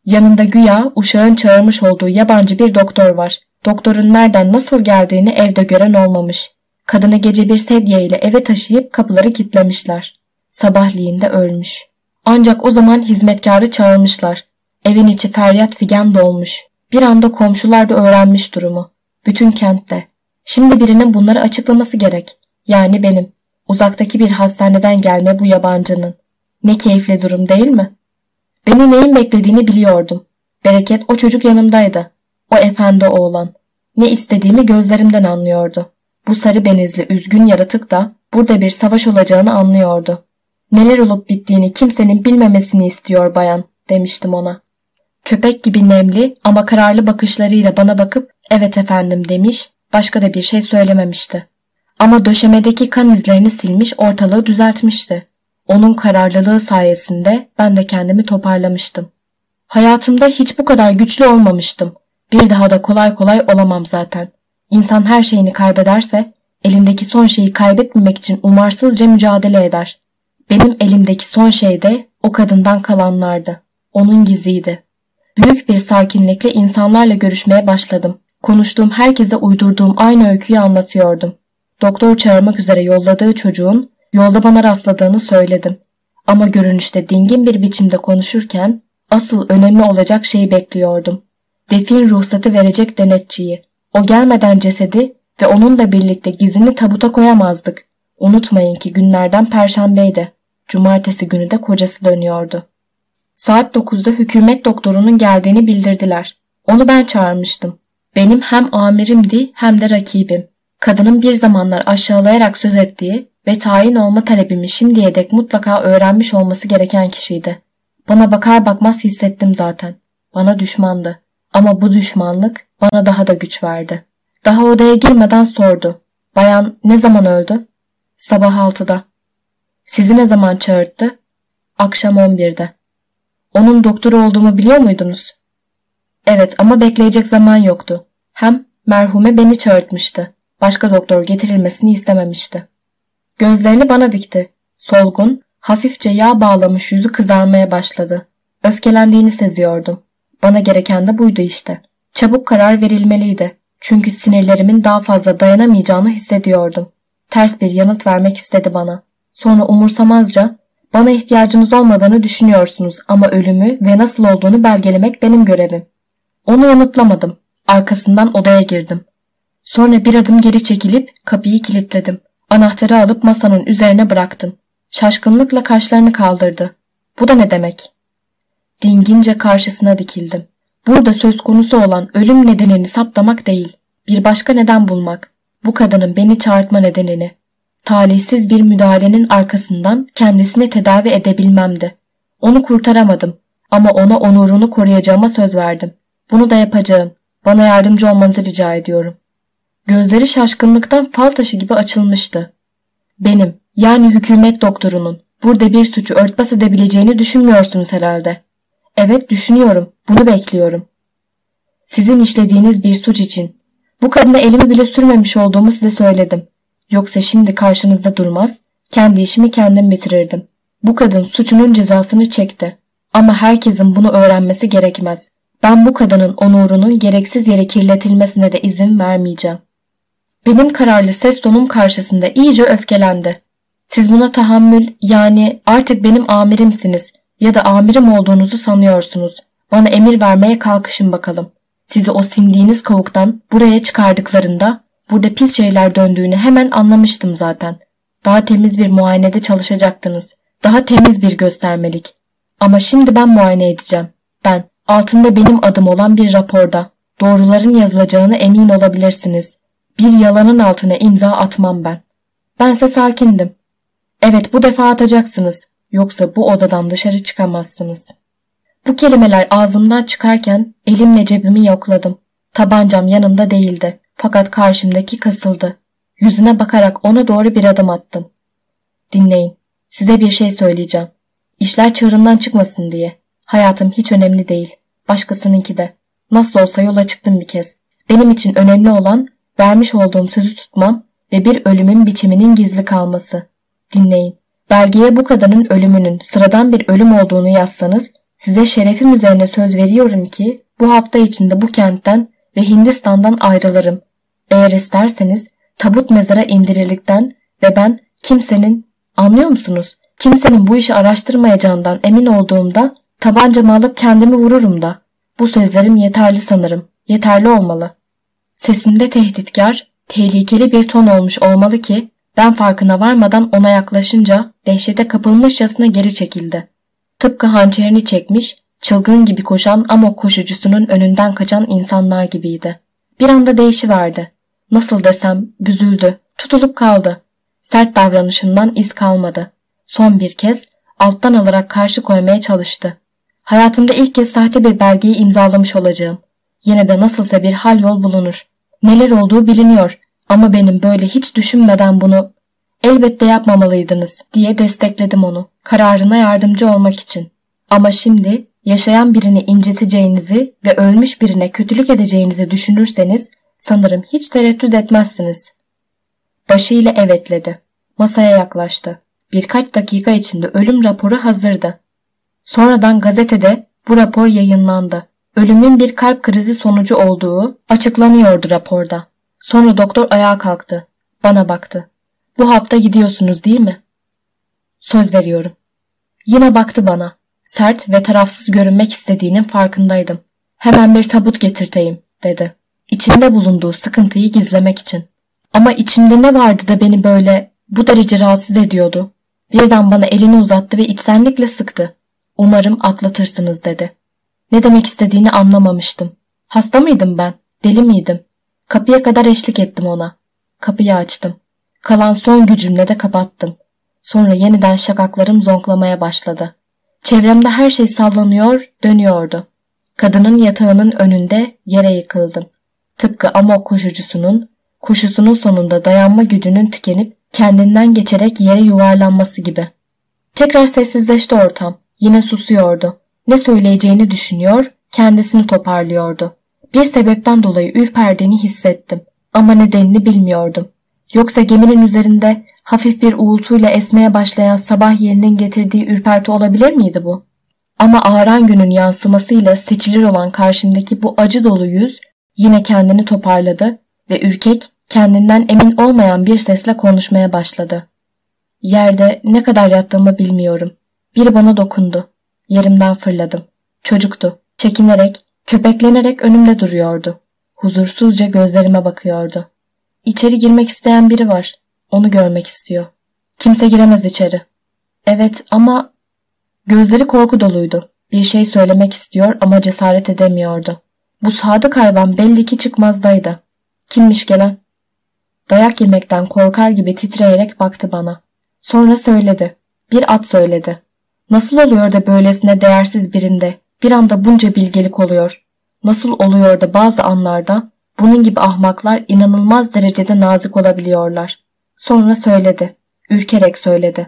Yanında güya uşağın çağırmış olduğu yabancı bir doktor var. Doktorun nereden nasıl geldiğini evde gören olmamış. Kadını gece bir sedye ile eve taşıyıp kapıları kilitlemişler. Sabahleyin de ölmüş. Ancak o zaman hizmetkarı çağırmışlar. Evin içi feryat figan dolmuş. Bir anda komşular da öğrenmiş durumu. Bütün kentte. Şimdi birinin bunları açıklaması gerek. Yani benim. Uzaktaki bir hastaneden gelme bu yabancının. Ne keyifli durum değil mi? Beni neyin beklediğini biliyordum. Bereket o çocuk yanımdaydı. O efendi oğlan. Ne istediğimi gözlerimden anlıyordu. Bu sarı benizli üzgün yaratık da burada bir savaş olacağını anlıyordu. Neler olup bittiğini kimsenin bilmemesini istiyor bayan, demiştim ona. Köpek gibi nemli ama kararlı bakışlarıyla bana bakıp evet efendim demiş, başka da bir şey söylememişti. Ama döşemedeki kan izlerini silmiş, ortalığı düzeltmişti. Onun kararlılığı sayesinde ben de kendimi toparlamıştım. Hayatımda hiç bu kadar güçlü olmamıştım. Bir daha da kolay kolay olamam zaten. İnsan her şeyini kaybederse elindeki son şeyi kaybetmemek için umarsızca mücadele eder. Benim elimdeki son şey de o kadından kalanlardı. Onun giziydi. Büyük bir sakinlikle insanlarla görüşmeye başladım. Konuştuğum herkese uydurduğum aynı öyküyü anlatıyordum. Doktor çağırmak üzere yolladığı çocuğun yolda bana rastladığını söyledim. Ama görünüşte dingin bir biçimde konuşurken asıl önemli olacak şeyi bekliyordum. Defin ruhsatı verecek denetçiyi. O gelmeden cesedi ve onunla birlikte gizini tabuta koyamazdık. Unutmayın ki günlerden perşembeydi. Cumartesi günü de kocası dönüyordu. Saat dokuzda hükümet doktorunun geldiğini bildirdiler. Onu ben çağırmıştım. Benim hem amirimdi hem de rakibim. Kadının bir zamanlar aşağılayarak söz ettiği ve tayin olma talebimi şimdiye dek mutlaka öğrenmiş olması gereken kişiydi. Bana bakar bakmaz hissettim zaten. Bana düşmandı. Ama bu düşmanlık bana daha da güç verdi. Daha odaya girmeden sordu. Bayan ne zaman öldü? Sabah altıda. Sizi ne zaman çağırttı? Akşam on birde. Onun doktoru olduğumu biliyor muydunuz? Evet ama bekleyecek zaman yoktu. Hem merhume beni çağırtmıştı. Başka doktor getirilmesini istememişti. Gözlerini bana dikti. Solgun, hafifçe yağ bağlamış yüzü kızarmaya başladı. Öfkelendiğini seziyordum. Bana gereken de buydu işte. Çabuk karar verilmeliydi. Çünkü sinirlerimin daha fazla dayanamayacağını hissediyordum. Ters bir yanıt vermek istedi bana. Sonra umursamazca, bana ihtiyacınız olmadığını düşünüyorsunuz ama ölümü ve nasıl olduğunu belgelemek benim görevim. Onu yanıtlamadım. Arkasından odaya girdim. Sonra bir adım geri çekilip kapıyı kilitledim. Anahtarı alıp masanın üzerine bıraktım. Şaşkınlıkla kaşlarını kaldırdı. Bu da ne demek? Dingince karşısına dikildim. Burada söz konusu olan ölüm nedenini saptamak değil, bir başka neden bulmak. Bu kadının beni çağırtma nedenini. Talihsiz bir müdahalenin arkasından kendisini tedavi edebilmemdi. Onu kurtaramadım ama ona onurunu koruyacağıma söz verdim. Bunu da yapacağım. Bana yardımcı olmanızı rica ediyorum. Gözleri şaşkınlıktan fal taşı gibi açılmıştı. Benim, yani hükümet doktorunun burada bir suçu örtbas edebileceğini düşünmüyorsunuz herhalde. Evet düşünüyorum. Bunu bekliyorum. Sizin işlediğiniz bir suç için. Bu kadına elimi bile sürmemiş olduğumu size söyledim. Yoksa şimdi karşınızda durmaz, kendi işimi kendim bitirirdim. Bu kadın suçunun cezasını çekti. Ama herkesin bunu öğrenmesi gerekmez. Ben bu kadının onurunun gereksiz yere kirletilmesine de izin vermeyeceğim. Benim kararlı ses tonum karşısında iyice öfkelendi. Siz buna tahammül, yani artık benim amirimsiniz ya da amirim olduğunuzu sanıyorsunuz. Bana emir vermeye kalkışın bakalım. Sizi o sindiğiniz kavuktan buraya çıkardıklarında burada pis şeyler döndüğünü hemen anlamıştım zaten. Daha temiz bir muayenede çalışacaktınız. Daha temiz bir göstermelik. Ama şimdi ben muayene edeceğim. Ben, altında benim adım olan bir raporda. Doğruların yazılacağına emin olabilirsiniz. Bir yalanın altına imza atmam ben. Bense sakindim. Evet bu defa atacaksınız. Yoksa bu odadan dışarı çıkamazsınız. Bu kelimeler ağzımdan çıkarken elimle cebimi yokladım. Tabancam yanımda değildi. Fakat karşımdaki kasıldı. Yüzüne bakarak ona doğru bir adım attım. Dinleyin. Size bir şey söyleyeceğim. İşler çığırından çıkmasın diye. Hayatım hiç önemli değil. Başkasınınki de. Nasıl olsa yola çıktım bir kez. Benim için önemli olan vermiş olduğum sözü tutmam ve bir ölümün biçiminin gizli kalması. Dinleyin. Belgeye bu kadının ölümünün sıradan bir ölüm olduğunu yazsanız Size şerefim üzerine söz veriyorum ki bu hafta içinde bu kentten ve Hindistan'dan ayrılırım. Eğer isterseniz tabut mezara indirildikten ve ben kimsenin, anlıyor musunuz? Kimsenin bu işi araştırmayacağından emin olduğumda tabancamı alıp kendimi vururum da. Bu sözlerim yeterli sanırım. Yeterli olmalı. Sesinde tehditkar, tehlikeli bir ton olmuş olmalı ki ben farkına varmadan ona yaklaşınca dehşete kapılmışçasına geri çekildi. Tıpkı hançerini çekmiş, çılgın gibi koşan amok koşucusunun önünden kaçan insanlar gibiydi. Bir anda değişiverdi. Nasıl desem büzüldü, tutulup kaldı. Sert davranışından iz kalmadı. Son bir kez alttan alarak karşı koymaya çalıştı. Hayatımda ilk kez sahte bir belgeyi imzalamış olacağım. Yine de nasılsa bir hal yol bulunur. Neler olduğu biliniyor ama benim böyle hiç düşünmeden bunu elbette yapmamalıydınız diye destekledim onu, kararına yardımcı olmak için. Ama şimdi yaşayan birini inciteceğinizi ve ölmüş birine kötülük edeceğinizi düşünürseniz sanırım hiç tereddüt etmezsiniz. Başıyla evetledi. Masaya yaklaştı. Birkaç dakika içinde ölüm raporu hazırdı. Sonradan gazetede bu rapor yayınlandı. Ölümün bir kalp krizi sonucu olduğu açıklanıyordu raporda. Sonra doktor ayağa kalktı. Bana baktı. Bu hafta gidiyorsunuz değil mi? Söz veriyorum. Yine baktı bana. Sert ve tarafsız görünmek istediğinin farkındaydım. Hemen bir tabut getirteyim dedi. İçimde bulunduğu sıkıntıyı gizlemek için. Ama içimde ne vardı da beni böyle bu derece rahatsız ediyordu. Birden bana elini uzattı ve içtenlikle sıktı. Umarım atlatırsınız dedi. Ne demek istediğini anlamamıştım. Hasta mıydım ben? Deli miydim? Kapıya kadar eşlik ettim ona. Kapıyı açtım. Kalan son gücümle de kapattım. Sonra yeniden şakaklarım zonklamaya başladı. Çevremde her şey sallanıyor, dönüyordu. Kadının yatağının önünde yere yıkıldım. Tıpkı amok koşucusunun, koşusunun sonunda dayanma gücünün tükenip kendinden geçerek yere yuvarlanması gibi. Tekrar sessizleşti ortam. Yine susuyordu. Ne söyleyeceğini düşünüyor, kendisini toparlıyordu. Bir sebepten dolayı ürperdiğini hissettim. Ama nedenini bilmiyordum. Yoksa geminin üzerinde hafif bir uğultuyla esmeye başlayan sabah yeninin getirdiği ürperti olabilir miydi bu? Ama ağaran günün yansımasıyla seçilir olan karşımdaki bu acı dolu yüz yine kendini toparladı ve ürkek, kendinden emin olmayan bir sesle konuşmaya başladı. Yerde ne kadar yattığımı bilmiyorum. Biri bana dokundu. Yerimden fırladım. Çocuktu. Çekinerek, köpeklenerek önümde duruyordu. Huzursuzca gözlerime bakıyordu. İçeri girmek isteyen biri var. Onu görmek istiyor. Kimse giremez içeri. Evet ama... Gözleri korku doluydu. Bir şey söylemek istiyor ama cesaret edemiyordu. Bu sadık hayvan belli ki çıkmazdaydı. Kimmiş gelen? Dayak yemekten korkar gibi titreyerek baktı bana. Sonra söyledi. Bir at söyledi. Nasıl oluyor da böylesine değersiz birinde bir anda bunca bilgelik oluyor? Nasıl oluyor da bazı anlarda bunun gibi ahmaklar inanılmaz derecede nazik olabiliyorlar? Sonra söyledi. Ürkerek söyledi.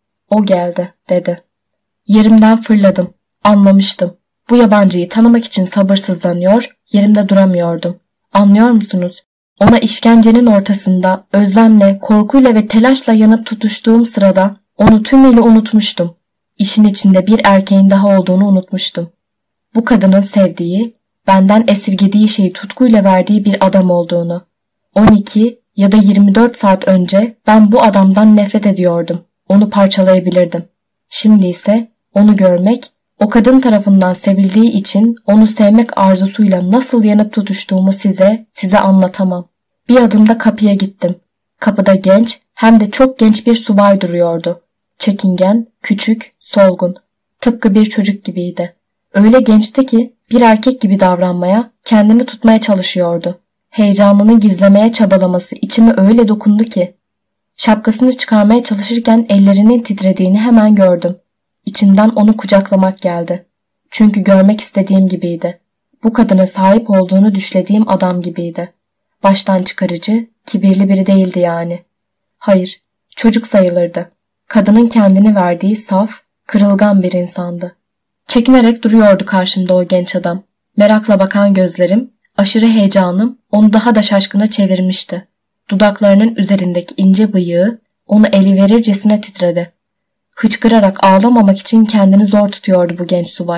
O geldi, dedi. Yerimden fırladım. Anlamıştım. Bu yabancıyı tanımak için sabırsızlanıyor, yerimde duramıyordum. Anlıyor musunuz? Ona işkencenin ortasında, özlemle, korkuyla ve telaşla yanıp tutuştuğum sırada onu tümüyle unutmuştum. İşin içinde bir erkeğin daha olduğunu unutmuştum. Bu kadının sevdiği, benden esirgediği şeyi tutkuyla verdiği bir adam olduğunu. on iki ya da yirmi dört saat önce ben bu adamdan nefret ediyordum. Onu parçalayabilirdim. Şimdi ise onu görmek, o kadın tarafından sevildiği için onu sevmek arzusuyla nasıl yanıp tutuştuğumu size, size anlatamam. Bir adımda kapıya gittim. Kapıda genç, hem de çok genç bir subay duruyordu. Çekingen, küçük, solgun. Tıpkı bir çocuk gibiydi. Öyle gençti ki bir erkek gibi davranmaya, kendini tutmaya çalışıyordu. Heyecanını gizlemeye çabalaması içime öyle dokundu ki. Şapkasını çıkarmaya çalışırken ellerinin titrediğini hemen gördüm. İçimden onu kucaklamak geldi. Çünkü görmek istediğim gibiydi. Bu kadına sahip olduğunu düşlediğim adam gibiydi. Baştan çıkarıcı, kibirli biri değildi yani. Hayır, çocuk sayılırdı. Kadının kendini verdiği saf, kırılgan bir insandı. Çekinerek duruyordu karşımda o genç adam. Merakla bakan gözlerim, aşırı heyecanım onu daha da şaşkına çevirmişti. Dudaklarının üzerindeki ince bıyığı onu eli verircesine titredi. Hıçkırarak ağlamamak için kendini zor tutuyordu bu genç subay.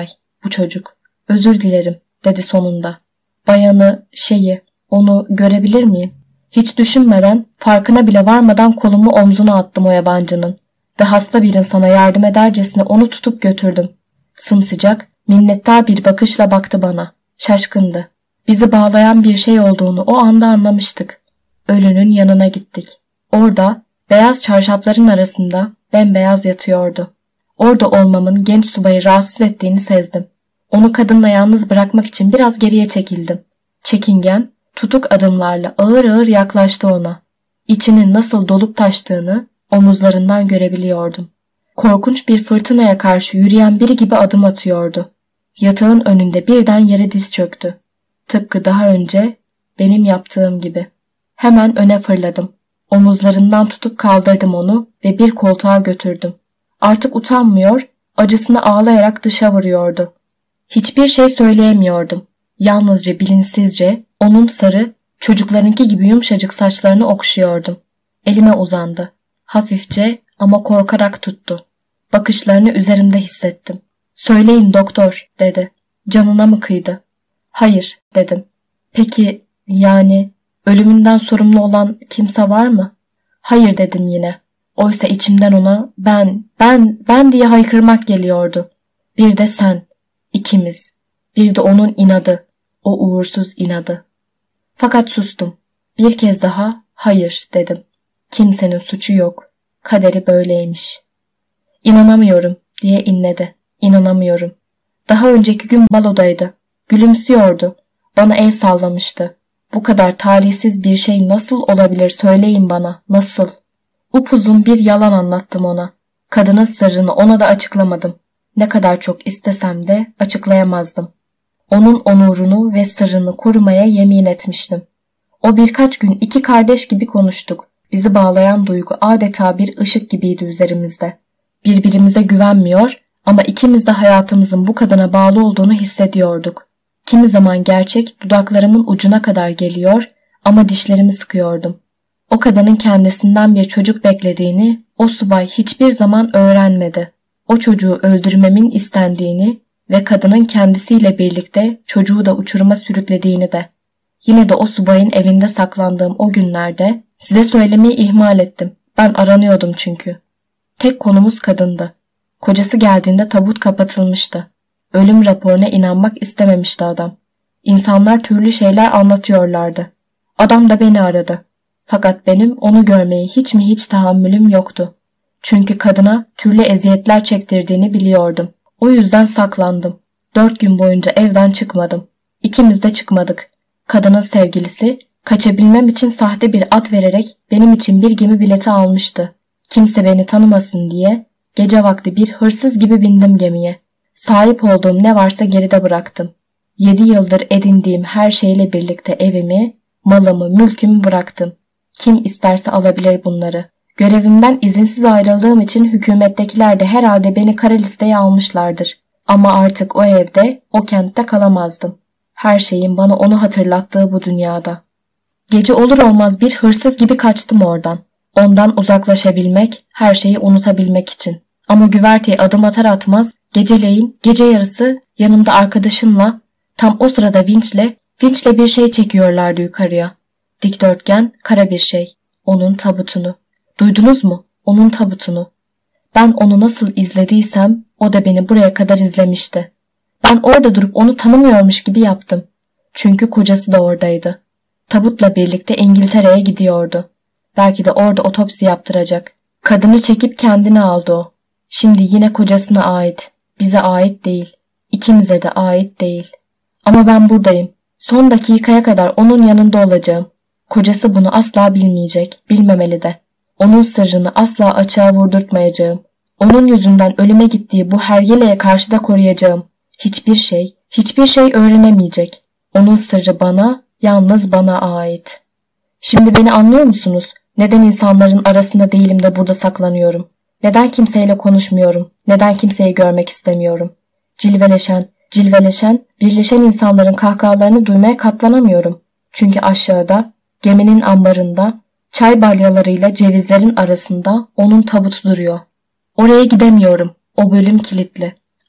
bu çocuk. Özür dilerim dedi sonunda. Bayanı, şeyi, onu görebilir miyim? Hiç düşünmeden, farkına bile varmadan kolumu omzuna attım o yabancının ve hasta bir insana yardım edercesine onu tutup götürdüm. Sımsıcak, minnettar bir bakışla baktı bana. Şaşkındı. Bizi bağlayan bir şey olduğunu o anda anlamıştık. Ölünün yanına gittik. Orada, beyaz çarşafların arasında bembeyaz yatıyordu. Orada olmamın genç subayı rahatsız ettiğini sezdim. Onu kadınla yalnız bırakmak için biraz geriye çekildim. Çekingen, tutuk adımlarla ağır ağır yaklaştı ona. İçinin nasıl dolup taştığını omuzlarından görebiliyordum. Korkunç bir fırtınaya karşı yürüyen biri gibi adım atıyordu. Yatağın önünde birden yere diz çöktü. Tıpkı daha önce benim yaptığım gibi. Hemen öne fırladım. Omuzlarından tutup kaldırdım onu ve bir koltuğa götürdüm. Artık utanmıyor, acısını ağlayarak dışa vuruyordu. Hiçbir şey söyleyemiyordum. Yalnızca bilinçsizce onun sarı, çocuklarınki gibi yumuşacık saçlarını okşuyordum. Elime uzandı. Hafifçe ama korkarak tuttu. Bakışlarını üzerimde hissettim. "Söyleyin doktor," dedi. "Canına mı kıydı?" "Hayır," dedim. "Peki, yani ölümünden sorumlu olan kimse var mı?" "Hayır," dedim yine. Oysa içimden ona ben, ben, ben diye haykırmak geliyordu. Bir de sen, ikimiz. Bir de onun inadı, o uğursuz inadı. Fakat sustum. Bir kez daha hayır dedim. Kimsenin suçu yok. Kaderi böyleymiş. "İnanamıyorum," diye inledi. "İnanamıyorum. Daha önceki gün balodaydı. Gülümsüyordu. Bana el sallamıştı. Bu kadar talihsiz bir şey nasıl olabilir söyleyin bana, nasıl?" Upuzun bir yalan anlattım ona. Kadının sırrını ona da açıklamadım. Ne kadar çok istesem de açıklayamazdım. Onun onurunu ve sırrını korumaya yemin etmiştim. O birkaç gün iki kardeş gibi konuştuk. Bizi bağlayan duygu adeta bir ışık gibiydi üzerimizde. Birbirimize güvenmiyor ama ikimiz de hayatımızın bu kadına bağlı olduğunu hissediyorduk. Kimi zaman gerçek dudaklarımın ucuna kadar geliyor ama dişlerimi sıkıyordum. O kadının kendisinden bir çocuk beklediğini o subay hiçbir zaman öğrenmedi. O çocuğu öldürmemin istendiğini ve kadının kendisiyle birlikte çocuğu da uçuruma sürüklediğini de. Yine de o subayın evinde saklandığım o günlerde size söylemeyi ihmal ettim. Ben aranıyordum çünkü. Tek konumuz kadındı. Kocası geldiğinde tabut kapatılmıştı. Ölüm raporuna inanmak istememişti adam. İnsanlar türlü şeyler anlatıyorlardı. Adam da beni aradı. Fakat benim onu görmeye hiç mi hiç tahammülüm yoktu. Çünkü kadına türlü eziyetler çektirdiğini biliyordum. O yüzden saklandım. Dört gün boyunca evden çıkmadım. İkimiz de çıkmadık. Kadının sevgilisi kaçabilmem için sahte bir at vererek benim için bir gemi bileti almıştı. Kimse beni tanımasın diye gece vakti bir hırsız gibi bindim gemiye. Sahip olduğum ne varsa geride bıraktım. Yedi yıldır edindiğim her şeyle birlikte evimi, malımı, mülkümü bıraktım. Kim isterse alabilir bunları. Görevimden izinsiz ayrıldığım için hükümettekiler de herhalde beni kara listeye almışlardır. Ama artık o evde, o kentte kalamazdım. Her şeyin bana onu hatırlattığı bu dünyada. Gece olur olmaz bir hırsız gibi kaçtım oradan. Ondan uzaklaşabilmek, her şeyi unutabilmek için. Ama güverteye adım atar atmaz, geceleyin, gece yarısı yanımda arkadaşımla, tam o sırada vinçle, vinçle bir şey çekiyorlardı yukarıya. Dikdörtgen, kara bir şey. Onun tabutunu. Duydunuz mu? Onun tabutunu. Ben onu nasıl izlediysem o da beni buraya kadar izlemişti. Ben orada durup onu tanımıyormuş gibi yaptım. Çünkü kocası da oradaydı. Tabutla birlikte İngiltere'ye gidiyordu. Belki de orada otopsi yaptıracak. Kadını çekip kendine aldı o. Şimdi yine kocasına ait. Bize ait değil. İkimize de ait değil. Ama ben buradayım. Son dakikaya kadar onun yanında olacağım. Kocası bunu asla bilmeyecek. Bilmemeli de. Onun sırrını asla açığa vurdurtmayacağım. Onun yüzünden ölüme gittiği bu hergeleye karşı da koruyacağım. Hiçbir şey, hiçbir şey öğrenemeyecek. Onun sırrı bana, yalnız bana ait. Şimdi beni anlıyor musunuz? Neden insanların arasında değilim de burada saklanıyorum? Neden kimseyle konuşmuyorum? Neden kimseyi görmek istemiyorum? Cilveleşen, cilveleşen, birleşen insanların kahkahalarını duymaya katlanamıyorum. Çünkü aşağıda, geminin ambarında, çay balyalarıyla cevizlerin arasında onun tabutu duruyor. Oraya gidemiyorum. O bölüm kilitli.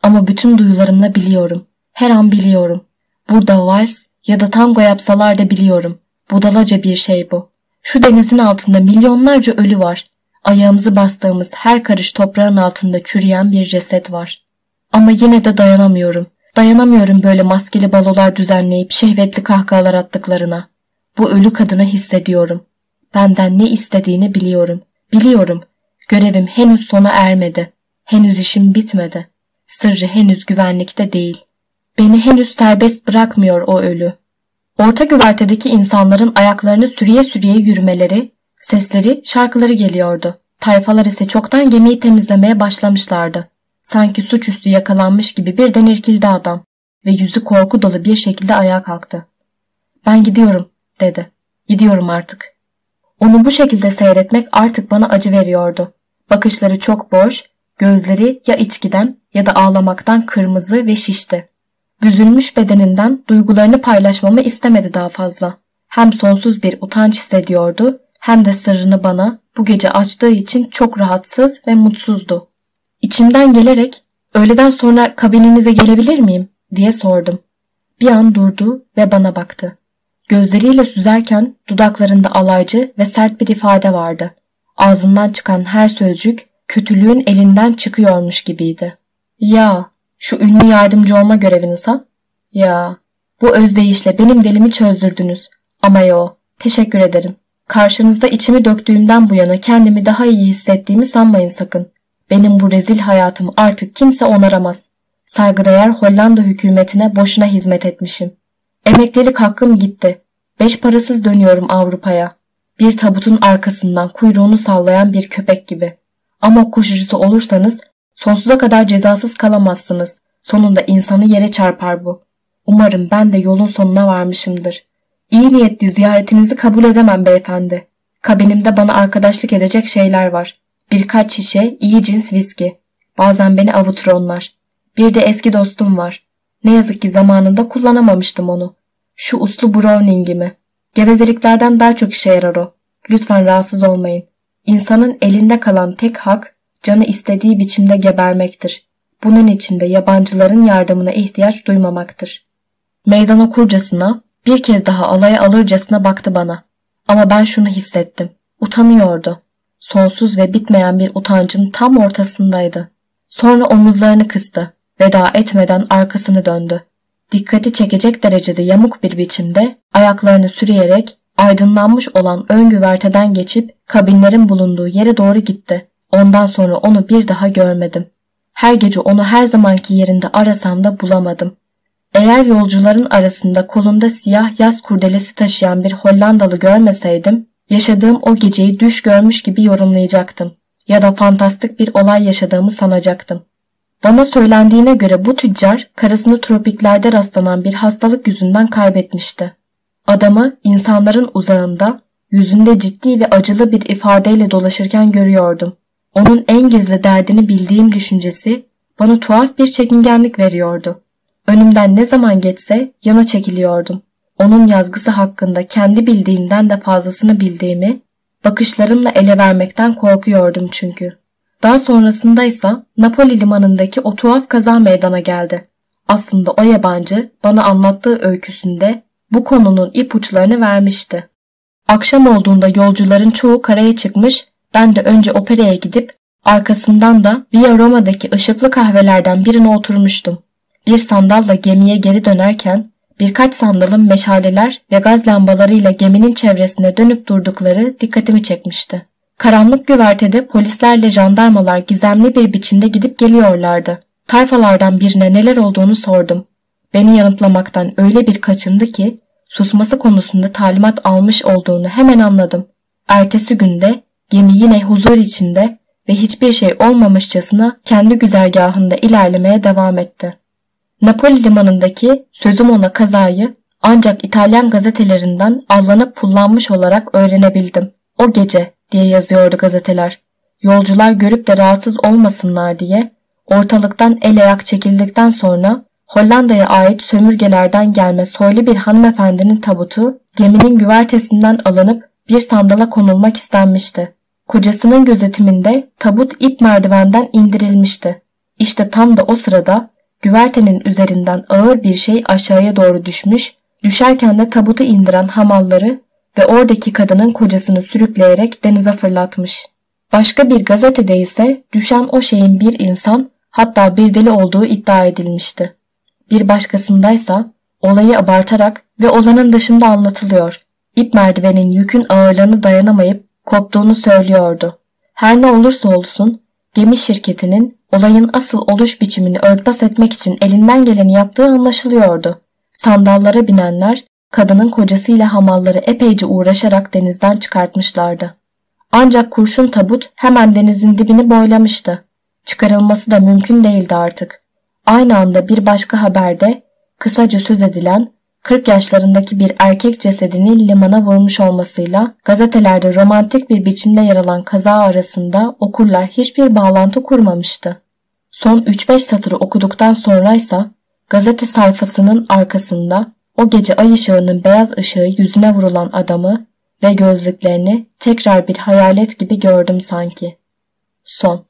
Ama bütün duyularımla biliyorum. Her an biliyorum. Burada vals ya da tango yapsalar da biliyorum. Budalaca bir şey bu. Şu denizin altında milyonlarca ölü var. Ayağımızı bastığımız her karış toprağın altında çürüyen bir ceset var. Ama yine de dayanamıyorum. Dayanamıyorum böyle maskeli balolar düzenleyip şehvetli kahkahalar attıklarına. Bu ölü kadını hissediyorum. Benden ne istediğini biliyorum. Biliyorum. Görevim henüz sona ermedi. Henüz işim bitmedi. Sırrı henüz güvenlikte değil. Beni henüz serbest bırakmıyor o ölü. Orta güvertedeki insanların ayaklarını sürüye sürüye yürümeleri, sesleri, şarkıları geliyordu. Tayfalar ise çoktan gemiyi temizlemeye başlamışlardı. Sanki suçüstü yakalanmış gibi birden irkildi adam ve yüzü korku dolu bir şekilde ayağa kalktı. "Ben gidiyorum," dedi. "Gidiyorum artık." Onu bu şekilde seyretmek artık bana acı veriyordu. Bakışları çok boş, gözleri ya içkiden ya da ağlamaktan kırmızı ve şişti. Büzülmüş bedeninden duygularını paylaşmamı istemedi daha fazla. Hem sonsuz bir utanç hissediyordu hem de sırrını bana bu gece açtığı için çok rahatsız ve mutsuzdu. İçimden gelerek "Öğleden sonra kabininize gelebilir miyim?" diye sordum. Bir an durdu ve bana baktı. Gözleriyle süzerken dudaklarında alaycı ve sert bir ifade vardı. Ağzından çıkan her sözcük kötülüğün elinden çıkıyormuş gibiydi. "Ya, şu ünlü yardımcı olma göreviniz ha? Ya, bu özdeyişle benim delimi çözdürdünüz. Ama yo, teşekkür ederim. Karşınızda içimi döktüğümden bu yana kendimi daha iyi hissettiğimi sanmayın sakın. Benim bu rezil hayatımı artık kimse onaramaz. Saygıdeğer Hollanda hükümetine boşuna hizmet etmişim. Emeklilik hakkım gitti. Beş parasız dönüyorum Avrupa'ya. Bir tabutun arkasından kuyruğunu sallayan bir köpek gibi. Amok koşucusu olursanız sonsuza kadar cezasız kalamazsınız. Sonunda insanı yere çarpar bu. Umarım ben de yolun sonuna varmışımdır. İyi niyetli ziyaretinizi kabul edemem beyefendi. Kabinimde bana arkadaşlık edecek şeyler var. Birkaç şişe iyi cins viski. Bazen beni avutur onlar. Bir de eski dostum var. Ne yazık ki zamanında kullanamamıştım onu. Şu uslu Browning'imi. Gevezeliklerden daha çok işe yarar o. Lütfen rahatsız olmayın. İnsanın elinde kalan tek hak, canı istediği biçimde gebermektir. Bunun için de yabancıların yardımına ihtiyaç duymamaktır. Meydan okurcasına, bir kez daha alaya alırcasına baktı bana. Ama ben şunu hissettim. Utanıyordu. Sonsuz ve bitmeyen bir utancın tam ortasındaydı. Sonra omuzlarını kıstı. Veda etmeden arkasını döndü. Dikkati çekecek derecede yamuk bir biçimde ayaklarını sürüyerek aydınlanmış olan ön güverteden geçip kabinlerin bulunduğu yere doğru gitti. Ondan sonra onu bir daha görmedim. Her gece onu her zamanki yerinde arasam da bulamadım. Eğer yolcuların arasında kolunda siyah yaz kurdelesi taşıyan bir Hollandalı görmeseydim, yaşadığım o geceyi düş görmüş gibi yorumlayacaktım. Ya da fantastik bir olay yaşadığımı sanacaktım. Bana söylendiğine göre bu tüccar karısını tropiklerde rastlanan bir hastalık yüzünden kaybetmişti. Adamı insanların uzağında, yüzünde ciddi ve acılı bir ifadeyle dolaşırken görüyordum. Onun en gizli derdini bildiğim düşüncesi bana tuhaf bir çekingenlik veriyordu. Önümden ne zaman geçse yana çekiliyordum. Onun yazgısı hakkında kendi bildiğimden de fazlasını bildiğimi, bakışlarımla ele vermekten korkuyordum çünkü. Daha sonrasındaysa Napoli limanındaki o tuhaf kaza meydana geldi. Aslında o yabancı bana anlattığı öyküsünde bu konunun ipuçlarını vermişti. Akşam olduğunda yolcuların çoğu karaya çıkmış, ben de önce operaya gidip arkasından da Via Roma'daki ışıklı kahvelerden birine oturmuştum. Bir sandalla gemiye geri dönerken birkaç sandalın meşaleler ve gaz lambalarıyla geminin çevresine dönüp durdukları dikkatimi çekmişti. Karanlık güvertede polislerle jandarmalar gizemli bir biçimde gidip geliyorlardı. Tayfalardan birine neler olduğunu sordum. Beni yanıtlamaktan öyle bir kaçındı ki susması konusunda talimat almış olduğunu hemen anladım. Ertesi günde gemi yine huzur içinde ve hiçbir şey olmamışçasına kendi güzergahında ilerlemeye devam etti. Napoli limanındaki sözüm ona kazayı ancak İtalyan gazetelerinden allanıp pullanmış olarak öğrenebildim. O gece diye yazıyordu gazeteler. Yolcular görüp de rahatsız olmasınlar diye ortalıktan el ayak çekildikten sonra Hollanda'ya ait sömürgelerden gelme soylu bir hanımefendinin tabutu geminin güvertesinden alınıp bir sandala konulmak istenmişti. Kocasının gözetiminde tabut ip merdivenden indirilmişti. İşte tam da o sırada güvertenin üzerinden ağır bir şey aşağıya doğru düşmüş, düşerken de tabutu indiren hamalları ve oradaki kadının kocasını sürükleyerek denize fırlatmış. Başka bir gazetede ise düşen o şeyin bir insan, hatta bir deli olduğu iddia edilmişti. Bir başkasındaysa olayı abartarak ve olanın dışında anlatılıyor. İp merdivenin yükün ağırlığını dayanamayıp koptuğunu söylüyordu. Her ne olursa olsun gemi şirketinin olayın asıl oluş biçimini örtbas etmek için elinden geleni yaptığı anlaşılıyordu. Sandallara binenler kadının kocasıyla hamalları epeyce uğraşarak denizden çıkartmışlardı. Ancak kurşun tabut hemen denizin dibini boylamıştı. Çıkarılması da mümkün değildi artık. Aynı anda bir başka haberde kısaca söz edilen kırk yaşlarındaki bir erkek cesedini limana vurmuş olmasıyla gazetelerde romantik bir biçimde yer alan kaza arasında okurlar hiçbir bağlantı kurmamıştı. Son üç beş satırı okuduktan sonraysa gazete sayfasının arkasında o gece ay ışığının beyaz ışığı yüzüne vurulan adamı ve gözlüklerini tekrar bir hayalet gibi gördüm sanki. Son.